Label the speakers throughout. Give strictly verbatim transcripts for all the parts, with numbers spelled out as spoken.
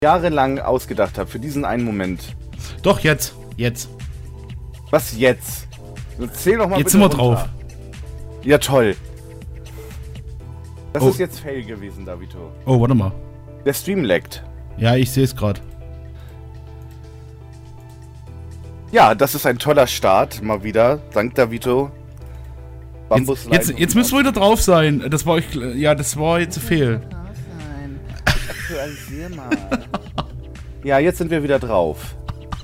Speaker 1: jahrelang ausgedacht habe für diesen einen Moment.
Speaker 2: Doch, jetzt. Jetzt.
Speaker 1: Was jetzt? Zähl doch mal
Speaker 2: Jetzt
Speaker 1: bitte
Speaker 2: sind wir
Speaker 1: runter.
Speaker 2: drauf.
Speaker 1: Ja, toll. Das
Speaker 2: Oh.
Speaker 1: ist jetzt fail gewesen, Davito.
Speaker 2: Oh, warte mal.
Speaker 1: Der Stream laggt.
Speaker 2: Ja, ich sehe es gerade.
Speaker 1: Ja, das ist ein toller Start, mal wieder. Dank Davito.
Speaker 2: Jetzt, jetzt, jetzt müssen wir wieder drauf sein. Das war ich, ja, das war jetzt zu viel.
Speaker 1: Aktualisier mal. Ja, jetzt sind wir wieder drauf.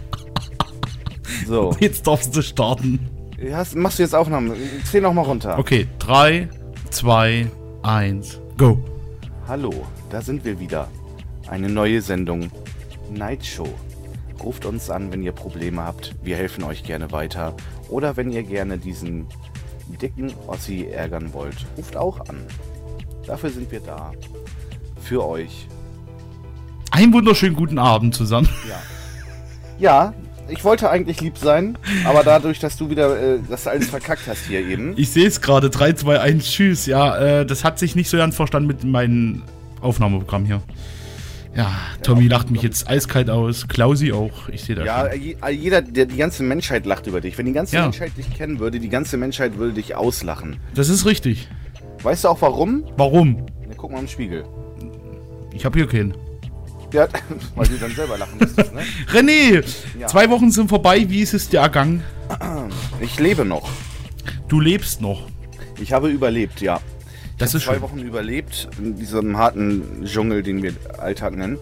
Speaker 1: So.
Speaker 2: Jetzt darfst du starten.
Speaker 1: Ja, machst du jetzt Aufnahmen? Zähl noch mal runter.
Speaker 2: Okay, drei, zwei, eins, go.
Speaker 1: Hallo, da sind wir wieder. Eine neue Sendung. Night Show. Ruft uns an, wenn ihr Probleme habt. Wir helfen euch gerne weiter. Oder wenn ihr gerne diesen dicken Ossi ärgern wollt. Ruft auch an. Dafür sind wir da. Für euch.
Speaker 2: Einen wunderschönen guten Abend zusammen.
Speaker 1: Ja. Ja, ich wollte eigentlich lieb sein, aber dadurch, dass du wieder äh, das alles verkackt hast hier eben.
Speaker 2: Ich sehe es gerade, drei, zwei, eins, tschüss. Ja, äh, das hat sich nicht so ganz verstanden mit meinem Aufnahmeprogramm hier. Ja, Tommy ja, lacht mich jetzt eiskalt aus, Klausi auch, ich sehe das.
Speaker 1: Ja, je, jeder, der, die ganze Menschheit lacht über dich. Wenn die ganze ja. Menschheit dich kennen würde, die ganze Menschheit würde dich auslachen.
Speaker 2: Das ist richtig.
Speaker 1: Weißt du auch warum?
Speaker 2: Warum?
Speaker 1: Ja, guck mal im Spiegel.
Speaker 2: Ich habe hier keinen.
Speaker 1: Ja, weil du dann selber lachen müsstest, ne?
Speaker 2: René, ja. Zwei Wochen sind vorbei, wie ist es dir ergangen?
Speaker 1: Ich lebe noch.
Speaker 2: Du lebst noch?
Speaker 1: Ich habe überlebt, ja. Ich
Speaker 2: das
Speaker 1: habe
Speaker 2: ist
Speaker 1: zwei
Speaker 2: schön.
Speaker 1: Wochen überlebt in diesem harten Dschungel, den wir Alltag nennen.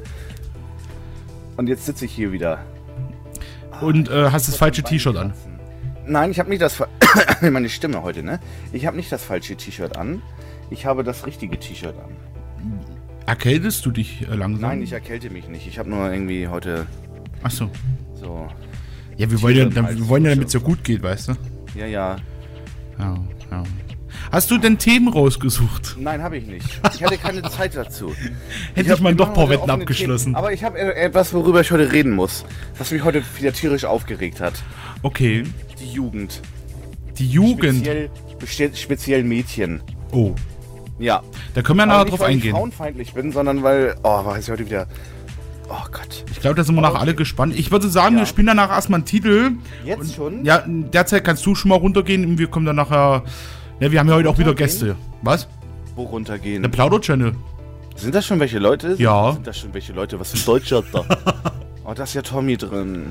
Speaker 1: Und jetzt sitze ich hier wieder.
Speaker 2: Und äh, hast das falsche T-Shirt an?
Speaker 1: Nein, ich habe nicht das... meine Stimme heute, ne? Ich habe nicht das falsche T-Shirt an. Ich habe das richtige T-Shirt an.
Speaker 2: Erkältest du dich äh, langsam?
Speaker 1: Nein, ich erkälte mich nicht. Ich habe nur irgendwie heute...
Speaker 2: Ach so.
Speaker 1: So...
Speaker 2: Ja, wir wollen ja, dann, wir wollen ja, damit es so gut geht, weißt du?
Speaker 1: Ja, ja.
Speaker 2: Ja, ja. Hast du denn Themen rausgesucht?
Speaker 1: Nein, habe ich nicht. Ich hatte keine Zeit dazu.
Speaker 2: Hätte ich, ich mal doch ein paar Wetten abgeschlossen.
Speaker 1: Themen, aber ich habe etwas, worüber ich heute reden muss. Was mich heute wieder tierisch aufgeregt hat.
Speaker 2: Okay.
Speaker 1: Die Jugend.
Speaker 2: Die Jugend?
Speaker 1: Speziell, speziell Mädchen.
Speaker 2: Oh.
Speaker 1: Ja.
Speaker 2: Da können wir nachher drauf eingehen.
Speaker 1: Nicht, weil ich frauenfeindlich bin, sondern weil... Oh, war ich heute wieder... Oh Gott.
Speaker 2: Ich glaube, da sind wir nachher alle gespannt. Ich würde sagen, ja. Wir spielen danach erstmal einen Titel.
Speaker 1: Jetzt
Speaker 2: und,
Speaker 1: schon?
Speaker 2: Ja, derzeit kannst du schon mal runtergehen und wir kommen dann nachher... Ja, wir haben ja heute auch wieder Gäste. Was?
Speaker 1: Wo runtergehen?
Speaker 2: Der Plauder-Channel.
Speaker 1: Sind das schon welche Leute?
Speaker 2: Ja.
Speaker 1: Sind das schon welche Leute? Was für ein Deutscher da? Oh, da ist ja Tommy drin.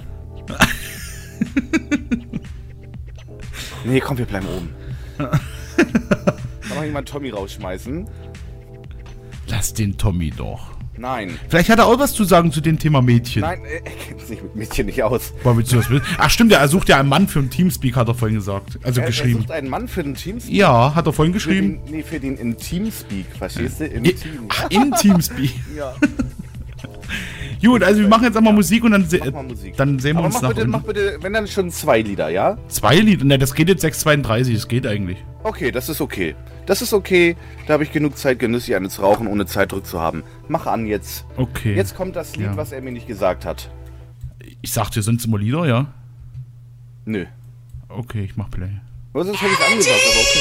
Speaker 1: Nee, komm, wir bleiben oben. Kann mal jemand Tommy rausschmeißen?
Speaker 2: Lass den Tommy doch.
Speaker 1: Nein.
Speaker 2: Vielleicht hat er auch was zu sagen zu dem Thema Mädchen.
Speaker 1: Nein, er kennt sich mit Mädchen nicht aus.
Speaker 2: Boah, willst du das wissen? Ach stimmt, er sucht ja einen Mann für einen Teamspeak, hat er vorhin gesagt. Also
Speaker 1: er,
Speaker 2: geschrieben.
Speaker 1: Er sucht einen Mann für den Teamspeak?
Speaker 2: Ja, hat er vorhin geschrieben.
Speaker 1: Für den, nee, für den in Teamspeak, verstehst du? Im
Speaker 2: I,
Speaker 1: Team.
Speaker 2: Ach, im Teamspeak.
Speaker 1: Ja.
Speaker 2: Gut, also wir machen jetzt einmal ja. Musik und dann, se
Speaker 1: mach mal Musik.
Speaker 2: dann sehen wir
Speaker 1: Aber
Speaker 2: uns
Speaker 1: mach
Speaker 2: nach
Speaker 1: bitte,
Speaker 2: unten.
Speaker 1: mach bitte, wenn dann schon zwei Lieder, ja?
Speaker 2: Zwei Lieder? Ne, das geht jetzt sechs zweiunddreißig, das geht eigentlich.
Speaker 1: Okay, das ist okay. Das ist okay, da habe ich genug Zeit, genüsslich eine zu rauchen, ohne Zeitdruck zu haben. Mach an jetzt.
Speaker 2: Okay.
Speaker 1: Jetzt kommt das Lied,
Speaker 2: ja.
Speaker 1: was er mir nicht gesagt hat.
Speaker 2: Ich sagte, sind es immer Lieder, ja?
Speaker 1: Nö.
Speaker 2: Okay, ich mach Play.
Speaker 1: Aber sonst hätte ich es angesagt, aber okay.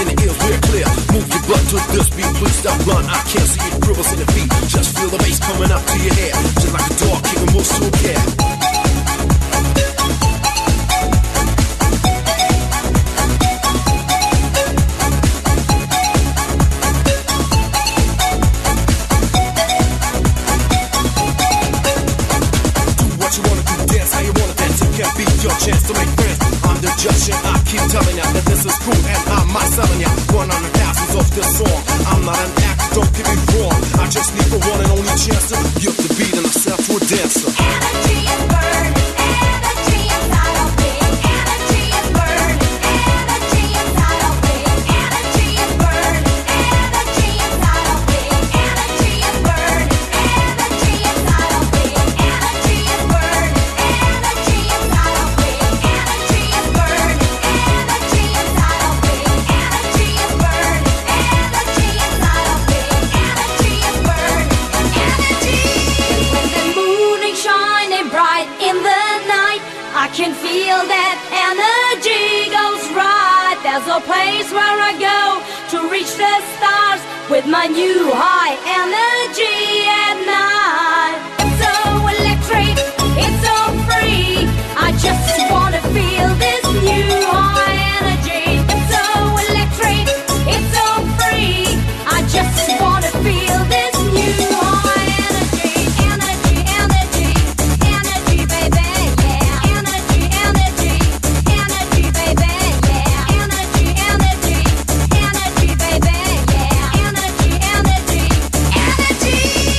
Speaker 3: in the ears real clear. Move your butt to this beat, please stop run. I can't see your dribbles in the feet. Just feel the bass coming up to your head, just like a dog kicking moves to a cat. Your chance to make friends. I'm the judge and I keep telling ya that this is cool and I'm my selling ya. One on the thousands of this song. I'm not an actor, don't get me wrong. I just need the one and only chance to give the beat and myself to a dancer.
Speaker 4: Energy is burning, energy inside of me. Energy is burning, energy inside of me. Energy is burning, energy inside of me. Energy is burning, energy inside of me. Energy is burning, energy inside of me. Energy is burning, energy inside of me. Energy is burning, energy inside of me. Energy is burning, energy. When the moon is shining bright in the night, I can feel that energy goes right. There's a place where I go to reach the stars with my new high energy at night. It's so electric, it's so free. I just wanna feel this new high energy. It's so electric, it's so free. I just wanna feel this new high energy. Energy, energy, energy, baby, yeah. Energy, energy, energy, baby, yeah. Energy, energy, energy, baby, yeah. Energy, energy, energy.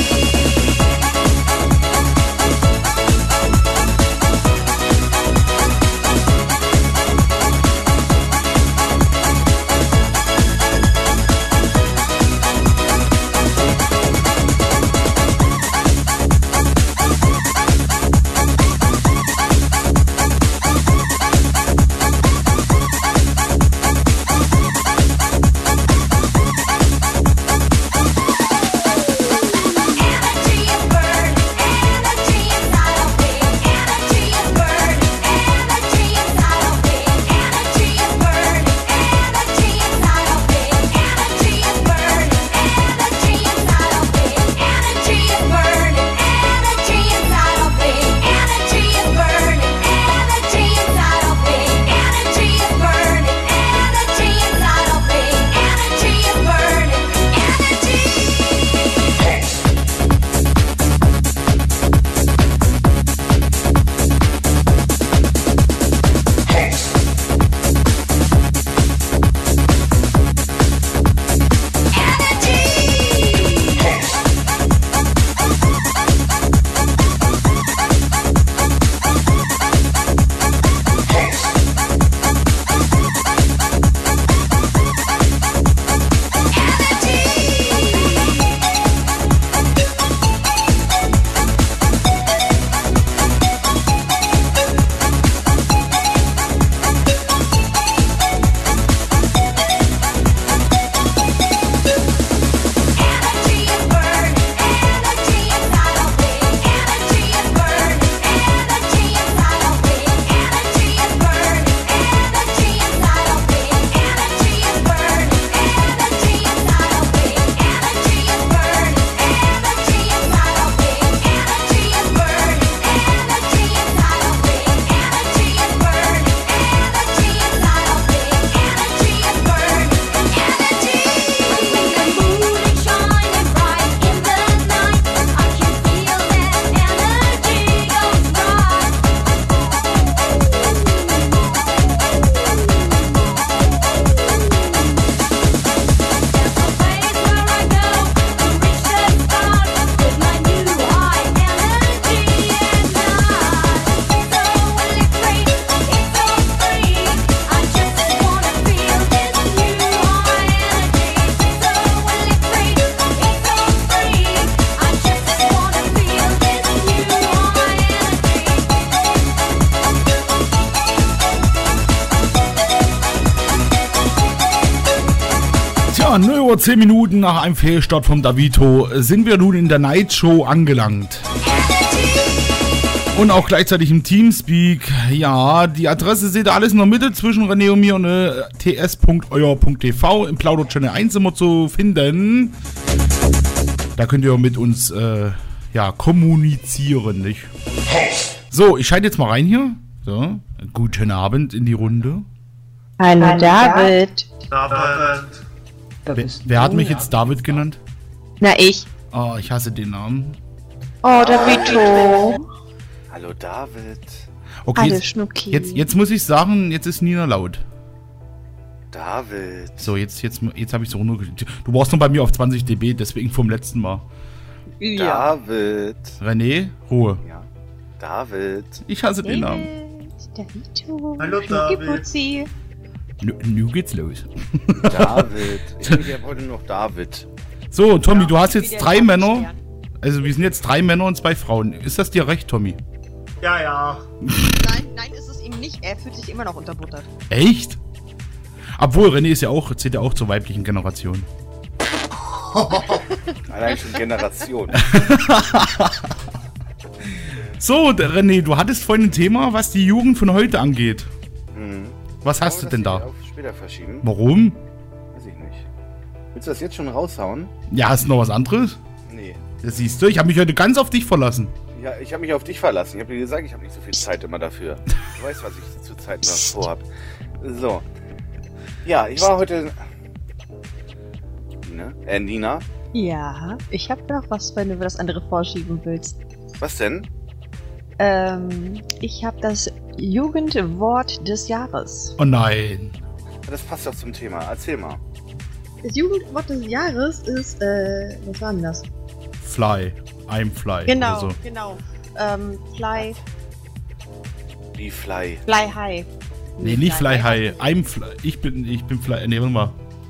Speaker 4: Energy is burning, energy inside of me. Energy is burning, energy inside of me. Energy is burning, energy inside of me. Energy is burning, energy inside of me. Energy is burning, energy inside of me. Energy is burning, energy inside of me. Energy is burning, energy inside of me. Energy is burning, energy. Energy is burning, energy inside of me. Energy is burning, energy inside of me. Energy is burning, energy inside of me. Energy is burning, energy inside of me. Energy is burning, energy inside of me. Energy is burning, energy inside of me. Energy is burning, energy inside of me. Energy is burning, energy. When the moon is shining bright in the night, I can feel that energy goes right. There's a place where I go to reach the stars with my new high energy at night. So electric, it's so free. I just wanna feel this new high energy. So electric, it's so free. I just wanna feel this new high energy.
Speaker 2: Tja, nur über zehn Minuten nach einem Fehlstart vom Davito sind wir nun in der Night Show angelangt. Und auch gleichzeitig im Teamspeak. Ja, die Adresse seht ihr alles in der Mitte zwischen René und mir und äh, t s punkt euer punkt t v. Im Plauder-Channel eins immer zu finden. Da könnt ihr mit uns äh, ja, kommunizieren, nicht? So, ich schalte jetzt mal rein hier. So, guten Abend in die Runde.
Speaker 5: Hallo, Hallo David.
Speaker 6: David.
Speaker 2: Wer, wer hat mich jetzt David genannt?
Speaker 5: Na, ich.
Speaker 2: Oh, ich hasse den Namen.
Speaker 5: Oh, Davito.
Speaker 1: Hallo David.
Speaker 2: Okay,
Speaker 5: Hallo
Speaker 2: jetzt,
Speaker 5: Schnucki.
Speaker 2: jetzt, jetzt muss ich sagen, jetzt ist Nina laut.
Speaker 1: David.
Speaker 2: So, jetzt, jetzt, jetzt habe ich so runtergeschickt. Du warst noch bei mir auf zwanzig dB, deswegen vom letzten Mal.
Speaker 5: Ja.
Speaker 1: David.
Speaker 2: René, Ruhe.
Speaker 1: Ja. David.
Speaker 2: Ich hasse den Namen.
Speaker 5: Davito.
Speaker 6: Hallo,
Speaker 5: Schnucki-Putzi.
Speaker 2: Nu, nu geht's los.
Speaker 1: David. Ich habe heute noch David.
Speaker 2: So, Tommy, du hast jetzt
Speaker 5: Wie der
Speaker 2: drei
Speaker 5: Name
Speaker 2: Männer.
Speaker 5: Stern.
Speaker 2: Also, wir sind jetzt drei Männer und zwei Frauen. Ist das dir recht, Tommy?
Speaker 6: Ja, ja.
Speaker 5: Nein, nein, ist es ihm nicht. Er fühlt sich immer noch unterbuttert.
Speaker 2: Echt? Obwohl, René ist ja auch, zählt ja auch zur weiblichen Generation.
Speaker 1: Allein schon Generation.
Speaker 2: So, der René, du hattest vorhin ein Thema, was die Jugend von heute angeht.
Speaker 1: Mhm.
Speaker 2: Was hast du
Speaker 1: Wollen wir
Speaker 2: denn
Speaker 1: das
Speaker 2: da?
Speaker 1: hier Auf später verschieben?
Speaker 2: Warum?
Speaker 1: Weiß ich nicht. Willst du das jetzt schon raushauen?
Speaker 2: Ja, hast du noch was anderes?
Speaker 1: Nee.
Speaker 2: Das siehst du, ich habe mich heute ganz auf dich verlassen.
Speaker 1: Ja, ich habe mich auf dich verlassen. Ich habe dir gesagt, ich habe nicht so viel Zeit immer dafür. Du weißt, was ich zur Zeit noch vorhab. So. Ja, ich war heute... Nina? Äh, Nina?
Speaker 5: Ja, ich habe noch was, wenn du das andere vorschieben willst.
Speaker 1: Was denn?
Speaker 5: Ähm, ich habe das Jugendwort des Jahres.
Speaker 2: Oh nein.
Speaker 1: Das passt doch zum Thema. Erzähl mal.
Speaker 5: Das Jugendwort des Jahres ist, äh, was war denn das?
Speaker 2: Fly. I'm fly.
Speaker 5: Genau,
Speaker 2: Oder so.
Speaker 5: genau. Ähm, Fly,
Speaker 1: Wie Fly.
Speaker 5: Fly High.
Speaker 2: Nee, nicht fly high. I'm fly. Ich bin, ich bin fly. Nee, warte mal.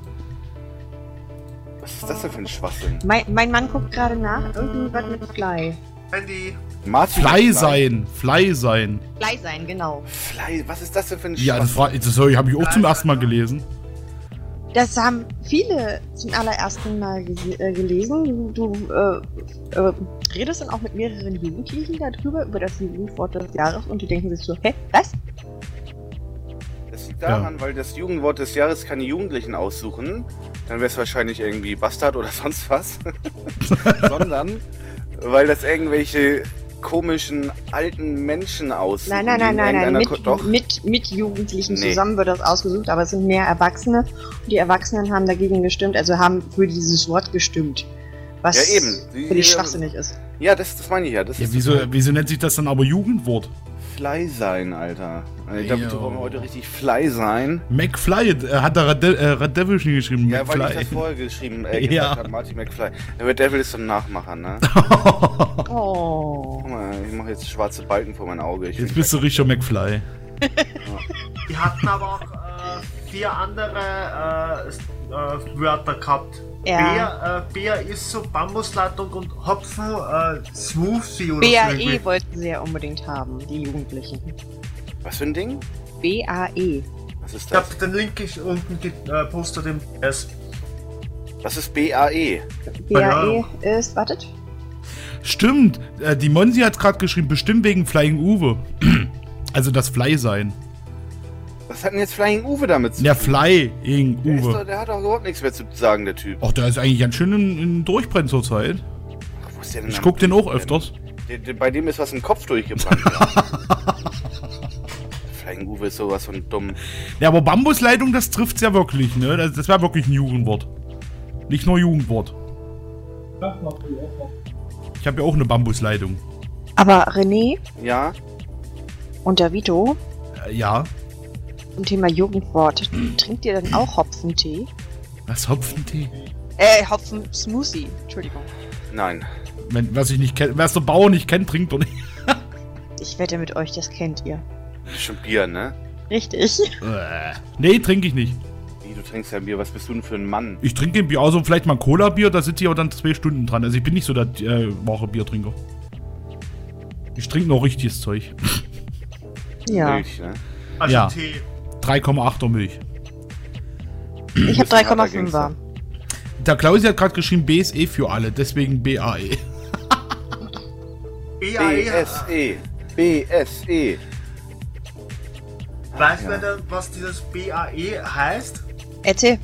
Speaker 1: Was ist das denn für ein Schwachsinn?
Speaker 5: Mein, mein Mann guckt gerade nach. Irgendwas mit Fly.
Speaker 6: Handy.
Speaker 1: Martin
Speaker 2: Fly sein. Fly sein.
Speaker 5: Fly sein, genau.
Speaker 1: Fly, was ist das denn für ein
Speaker 2: Ja, das,
Speaker 1: Schwachsinn?
Speaker 2: war- das habe ich auch zum ersten Mal gelesen.
Speaker 5: Das haben viele zum allerersten Mal gese- äh, gelesen. Du äh, äh, redest dann auch mit mehreren Jugendlichen darüber, über das Jugendwort des Jahres und die denken sich so, hä, was?
Speaker 1: Das liegt daran, weil das Jugendwort des Jahres keine Jugendlichen aussuchen. Dann wäre es wahrscheinlich irgendwie Bastard oder sonst was. Sondern weil das irgendwelche komischen alten Menschen aussuchen.
Speaker 5: Nein, nein, nein,
Speaker 1: die in
Speaker 5: nein, nein.
Speaker 1: irgendeiner
Speaker 5: Mit,
Speaker 1: Ko- Doch.
Speaker 5: mit, mit Jugendlichen
Speaker 1: Nee.
Speaker 5: zusammen wird das ausgesucht, aber es sind mehr Erwachsene und die Erwachsenen haben dagegen gestimmt, also haben für dieses Wort gestimmt. Was
Speaker 1: Ja, eben. Die-
Speaker 5: völlig
Speaker 1: die-
Speaker 5: schwachsinnig ist.
Speaker 1: Ja, das, das meine ich ja. Das
Speaker 2: Ja,
Speaker 1: ist
Speaker 2: wieso,
Speaker 1: total
Speaker 2: wieso nennt sich das dann aber Jugendwort?
Speaker 1: Fly sein, Alter. Ich glaube,
Speaker 2: Jo.
Speaker 1: du wollen heute richtig Fly sein.
Speaker 2: McFly, äh, hat der Red, De äh, Red Devil schon geschrieben.
Speaker 1: Ja, weil ich
Speaker 2: McFly.
Speaker 1: das vorher geschrieben äh,
Speaker 2: Ja.
Speaker 1: gesagt habe, Marty McFly. Der Red Devil ist so ein Nachmacher, ne?
Speaker 5: Oh.
Speaker 1: Guck mal, ich mache jetzt schwarze Balken vor mein Auge. Ich
Speaker 2: Jetzt
Speaker 1: find-
Speaker 2: bist du richtig McFly.
Speaker 6: Die hatten aber auch äh, vier andere äh, s- äh, Wörter gehabt.
Speaker 5: Ja.
Speaker 6: Bär, äh, Bär ist so Bambusleitung und Hopfen äh, Smoothie oder
Speaker 5: B A
Speaker 6: so.
Speaker 5: E
Speaker 6: irgendwie.
Speaker 5: wollten sie ja unbedingt haben, die Jugendlichen.
Speaker 1: Was für ein Ding?
Speaker 5: B A E.
Speaker 1: Was ist
Speaker 6: Ich hab
Speaker 1: das?
Speaker 6: den Link ich unten gepostet im S.
Speaker 1: Was ist B A E?
Speaker 5: B A E
Speaker 6: Ahnung.
Speaker 5: ist, wartet.
Speaker 2: Stimmt, äh, die Monsi hat gerade geschrieben, bestimmt wegen Flying Uwe. Also das Fly sein.
Speaker 1: Was hat denn jetzt Flying Uwe damit zu tun?
Speaker 2: Der Flying
Speaker 1: Der, ist doch,
Speaker 2: Uwe.
Speaker 1: der hat doch überhaupt nichts mehr zu sagen, der Typ.
Speaker 2: Ach, der ist eigentlich ganz schön in, in Durchbrenn zurzeit.
Speaker 1: Ach, wo ist der denn
Speaker 2: Ich
Speaker 1: am
Speaker 2: guck den auch
Speaker 1: Durchbrennen?
Speaker 2: öfters.
Speaker 1: Der, der, bei dem ist was im Kopf durchgebrannt. Ja. Flying Uwe ist sowas von dumm.
Speaker 2: Ja, aber Bambusleitung, das trifft's ja wirklich, ne? Das, das wäre wirklich ein Jugendwort. Nicht nur Jugendwort. Ich habe ja auch eine Bambusleitung.
Speaker 5: Aber René
Speaker 1: Ja? und
Speaker 5: und Davito,
Speaker 2: Äh, ja.
Speaker 5: zum Thema Jugendwort, trinkt ihr dann auch Hopfentee?
Speaker 2: Was, Hopfentee?
Speaker 5: Äh, Hopfen-Smoothie, Entschuldigung.
Speaker 1: Nein.
Speaker 2: Wenn, was ich nicht kenne, wer es der Bauer nicht kennt, trinkt doch nicht.
Speaker 5: Ich wette mit euch, das kennt ihr.
Speaker 1: Schon Bier, ne?
Speaker 5: Richtig.
Speaker 2: Äh, nee, trinke ich nicht.
Speaker 1: Wie, du trinkst ja Bier. Was bist du denn für ein Mann?
Speaker 2: Ich trinke ein Bier, also vielleicht mal ein Cola-Bier, da sitze ich aber dann zwei Stunden dran. Also ich bin nicht so der äh, wahre Biertrinker. Ich trinke noch richtiges Zeug.
Speaker 5: Ja.
Speaker 1: Milch, ne?
Speaker 6: Also
Speaker 2: Ja.
Speaker 6: Tee.
Speaker 2: drei Komma achter Milch.
Speaker 5: Ich habe
Speaker 1: bist ein
Speaker 5: drei Komma
Speaker 1: harter Gangster.
Speaker 5: fünfer.
Speaker 2: Der Klausi hat gerade geschrieben, B ist eh für alle, deswegen B A E.
Speaker 6: B A E.
Speaker 1: B S E. B S E.
Speaker 6: Weiß
Speaker 1: ja.
Speaker 6: wer denn, was dieses B A E heißt?
Speaker 5: Erzähl.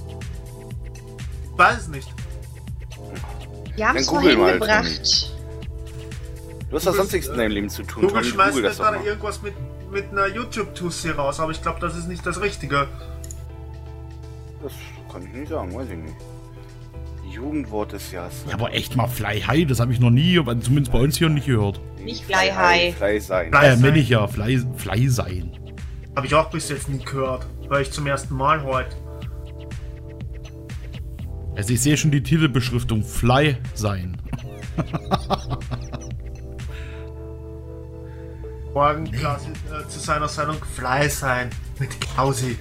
Speaker 6: Weiß es nicht.
Speaker 5: Wir haben
Speaker 1: Dann
Speaker 5: es
Speaker 1: google
Speaker 5: vorhin
Speaker 1: mal,
Speaker 5: gebracht.
Speaker 1: Du hast doch sonst nichts in deinem Leben zu tun,
Speaker 6: Google
Speaker 1: Tommy.
Speaker 6: schmeißt
Speaker 1: Google
Speaker 6: mir
Speaker 1: das doch
Speaker 6: gerade
Speaker 1: mal.
Speaker 6: irgendwas mit, mit einer YouTube-Tussi raus, aber ich glaube, das ist nicht das Richtige.
Speaker 1: Das kann ich nicht sagen, weiß ich nicht. Jugendwort des Jahres.
Speaker 2: Ja, aber echt mal Fly High, das habe ich noch nie, aber zumindest bei uns hier nicht gehört.
Speaker 5: Nicht Fly High.
Speaker 1: Fly sein.
Speaker 6: Fly
Speaker 2: Äh,
Speaker 6: sein.
Speaker 2: meine ich ja, Fly, Fly sein.
Speaker 6: Habe ich auch bis jetzt nie gehört. Hör ich zum ersten Mal heute.
Speaker 2: Also ich sehe schon die Titelbeschriftung, Fly sein.
Speaker 6: Morgen quasi äh, zu seiner Sendung Fly sein. Mit Klausi.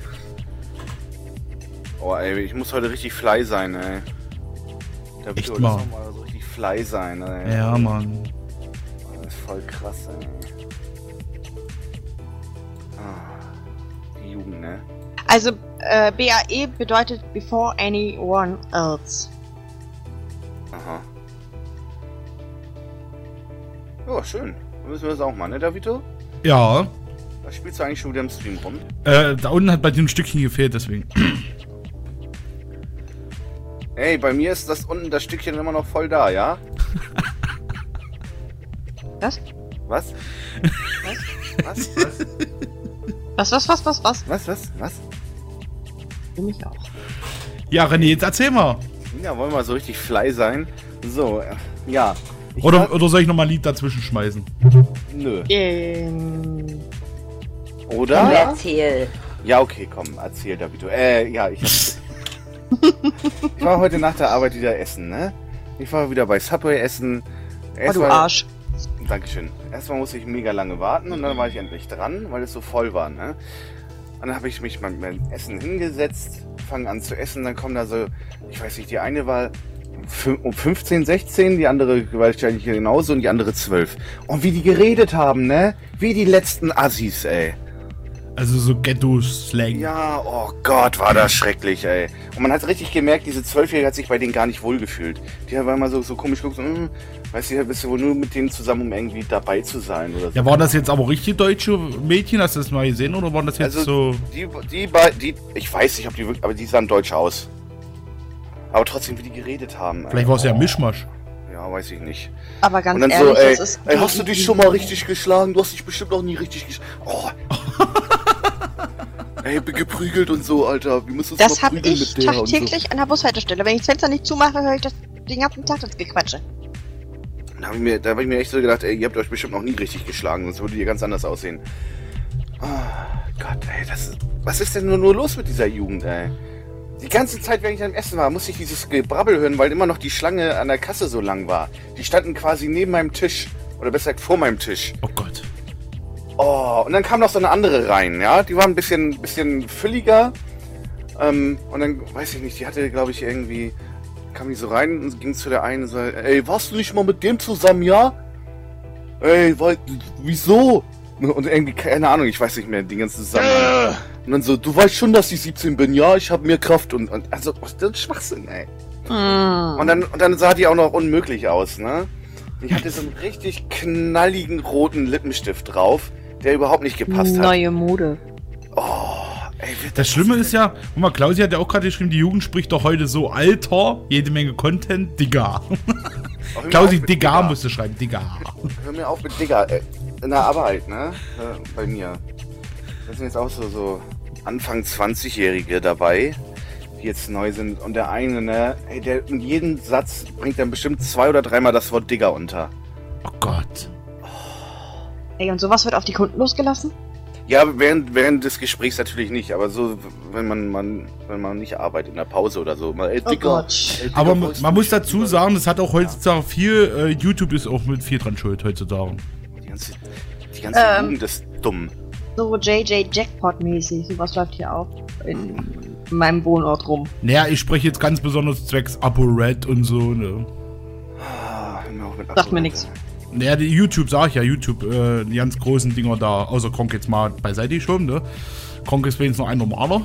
Speaker 1: Oh ey, ich muss heute richtig Fly sein, ey. Da wird
Speaker 2: Echt
Speaker 1: heute
Speaker 2: mal.
Speaker 1: noch mal so richtig Fly sein, ey.
Speaker 2: Ja, Mann.
Speaker 1: Das ist voll krass, ey. Ah, die Jugend, ne?
Speaker 5: Also, äh, B A E bedeutet before anyone else.
Speaker 1: Aha. Ja, schön. Dann müssen wir das auch mal, ne, Davito?
Speaker 2: Ja,
Speaker 1: Da spielst du eigentlich schon wieder im Stream rum.
Speaker 2: äh, da unten hat bei dir ein Stückchen gefehlt, deswegen.
Speaker 1: Ey, bei mir ist das unten das Stückchen immer noch voll da, ja?
Speaker 5: Was?
Speaker 1: Was? Was?
Speaker 5: Was,
Speaker 1: Was?
Speaker 5: was, was, was, was?
Speaker 1: Was? Was? Was?
Speaker 5: Für mich auch.
Speaker 2: Ja, René, jetzt erzähl mal.
Speaker 1: Ja, wollen wir so richtig Fly sein? So, äh, ja. Ich
Speaker 2: Oder,
Speaker 1: war-
Speaker 2: oder soll ich nochmal ein Lied dazwischen schmeißen?
Speaker 1: Nö.
Speaker 5: Ähm,
Speaker 1: Oder?
Speaker 7: Erzähl.
Speaker 1: Ja, okay, komm, erzähl, Davito. Äh, ja, ich. Ich war heute nach der Arbeit wieder essen, ne? Ich war wieder bei Subway essen.
Speaker 5: oh,
Speaker 1: Erst
Speaker 5: du
Speaker 1: mal-
Speaker 5: Arsch.
Speaker 1: Dankeschön. Erstmal musste ich mega lange warten und dann war ich endlich dran, weil es so voll war, ne? Und dann habe ich mich mit meinem Essen hingesetzt, fange an zu essen, dann kommen da so, ich weiß nicht, die eine war fün- um fünfzehn, sechzehn, die andere wahrscheinlich genauso und die andere zwölf. Und wie die geredet haben, ne? Wie die letzten Assis, ey.
Speaker 2: Also so Ghetto-Slang.
Speaker 1: Ja, oh Gott, war das schrecklich, ey. Und man hat richtig gemerkt, diese Zwölfjährige hat sich bei denen gar nicht wohlgefühlt. Die hat immer so, so komisch geguckt, so, hm, weißt du, bist du wohl nur mit denen zusammen, um irgendwie dabei zu sein oder so.
Speaker 2: Ja, waren das jetzt aber richtig deutsche Mädchen? Hast du das mal gesehen oder waren das jetzt
Speaker 1: Also,
Speaker 2: so...
Speaker 1: die, die, bei- die, ich weiß nicht, ob die wirklich, aber die sahen deutsch aus. Aber trotzdem, wie die geredet haben.
Speaker 2: Vielleicht war es ja ein Mischmasch.
Speaker 1: Ja, weiß ich nicht.
Speaker 5: Aber ganz
Speaker 1: Und dann
Speaker 5: ehrlich,
Speaker 1: so, ey,
Speaker 5: das ist.
Speaker 1: ey, hast du dich schon mal richtig geschlagen? Du hast dich bestimmt noch nie richtig geschlagen. Oh. Ey, bin geprügelt und so, Alter. Wir müssen uns
Speaker 5: Das
Speaker 1: mal
Speaker 5: habe
Speaker 1: prügeln
Speaker 5: ich
Speaker 1: mit der und so.
Speaker 5: tagtäglich an der Bushaltestelle. Wenn ich das Fenster nicht zumache, höre ich das den ganzen Tag das Gequatsche.
Speaker 1: Da habe ich, mir- da hab ich mir echt so gedacht, ey, ihr habt euch bestimmt noch nie richtig geschlagen, sonst würdet ihr ganz anders aussehen. Oh Gott, ey, das ist, was ist denn nur, nur los mit dieser Jugend, ey? Die ganze Zeit, wenn ich am Essen war, musste ich dieses Gebrabbel hören, weil immer noch die Schlange an der Kasse so lang war. Die standen quasi neben meinem Tisch, oder besser gesagt vor meinem Tisch.
Speaker 2: Oh Gott.
Speaker 1: Oh, und dann kam noch so eine andere rein, ja? Die war ein bisschen, bisschen fülliger. Ähm, und dann, weiß ich nicht, die hatte, glaube ich, irgendwie, kam die so rein und ging zu der einen und so, ey, warst du nicht mal mit dem zusammen, ja? Ey, weil, wieso? Und irgendwie, keine Ahnung, ich weiß nicht mehr, den ganzen Zusammenhang. Und dann so, du weißt schon, dass ich siebzehn bin, ja? Ich habe mehr Kraft und, und also, was ist das Schwachsinn, ey.
Speaker 5: Hm.
Speaker 1: Und dann, und dann sah die auch noch unmöglich aus, ne? Ich hatte so einen richtig knalligen roten Lippenstift drauf, der überhaupt nicht gepasst hat.
Speaker 5: Neue Mode.
Speaker 1: Ey, wird
Speaker 2: Das Schlimme ist ja, guck mal, Klausi hat ja auch gerade geschrieben, die Jugend spricht doch heute so Alter, jede Menge Content, Digga.
Speaker 1: Hör mir
Speaker 2: Klausi,
Speaker 1: auf mit
Speaker 2: Digga musst du schreiben, Digga.
Speaker 1: Hör mir auf mit Digga. Äh, in der Arbeit, ne? Äh, bei mir. Da sind jetzt auch so, so Anfang zwanzigjährige dabei, die jetzt neu sind. Und der eine, ne? Ey, der in jedem Satz bringt dann bestimmt zwei oder dreimal das Wort Digga unter.
Speaker 2: Oh Gott.
Speaker 5: Ey, und sowas wird auf die Kunden losgelassen?
Speaker 1: Ja, während, während des Gesprächs natürlich nicht, aber so, wenn man, man, wenn man nicht arbeitet, in der Pause oder so. Mal, ey,
Speaker 5: Oh
Speaker 1: Digga,
Speaker 5: Gott.
Speaker 1: ey, Digga,
Speaker 2: Aber
Speaker 1: weißt
Speaker 2: man
Speaker 1: du
Speaker 2: muss
Speaker 1: nicht,
Speaker 2: dazu
Speaker 1: über-
Speaker 2: sagen, das hat auch heutzutage viel, äh, YouTube ist auch mit viel dran schuld heutzutage.
Speaker 1: Die ganze, die ganze
Speaker 5: Ähm.
Speaker 1: Jugend ist dumm.
Speaker 5: So J J Jackpot-mäßig. Sowas läuft hier auch in meinem Wohnort rum.
Speaker 2: Naja, ich spreche jetzt ganz besonders zwecks ApoRed und so, ne.
Speaker 1: Ah, hör mir auf mit
Speaker 5: Sagt mir
Speaker 1: Abgeordneten.
Speaker 5: nix.
Speaker 2: Naja, die YouTube, sag ich ja, YouTube, äh, die ganz großen Dinger da, außer Kronk jetzt mal beiseite schon, ne. Kronk ist wenigstens noch ein normaler.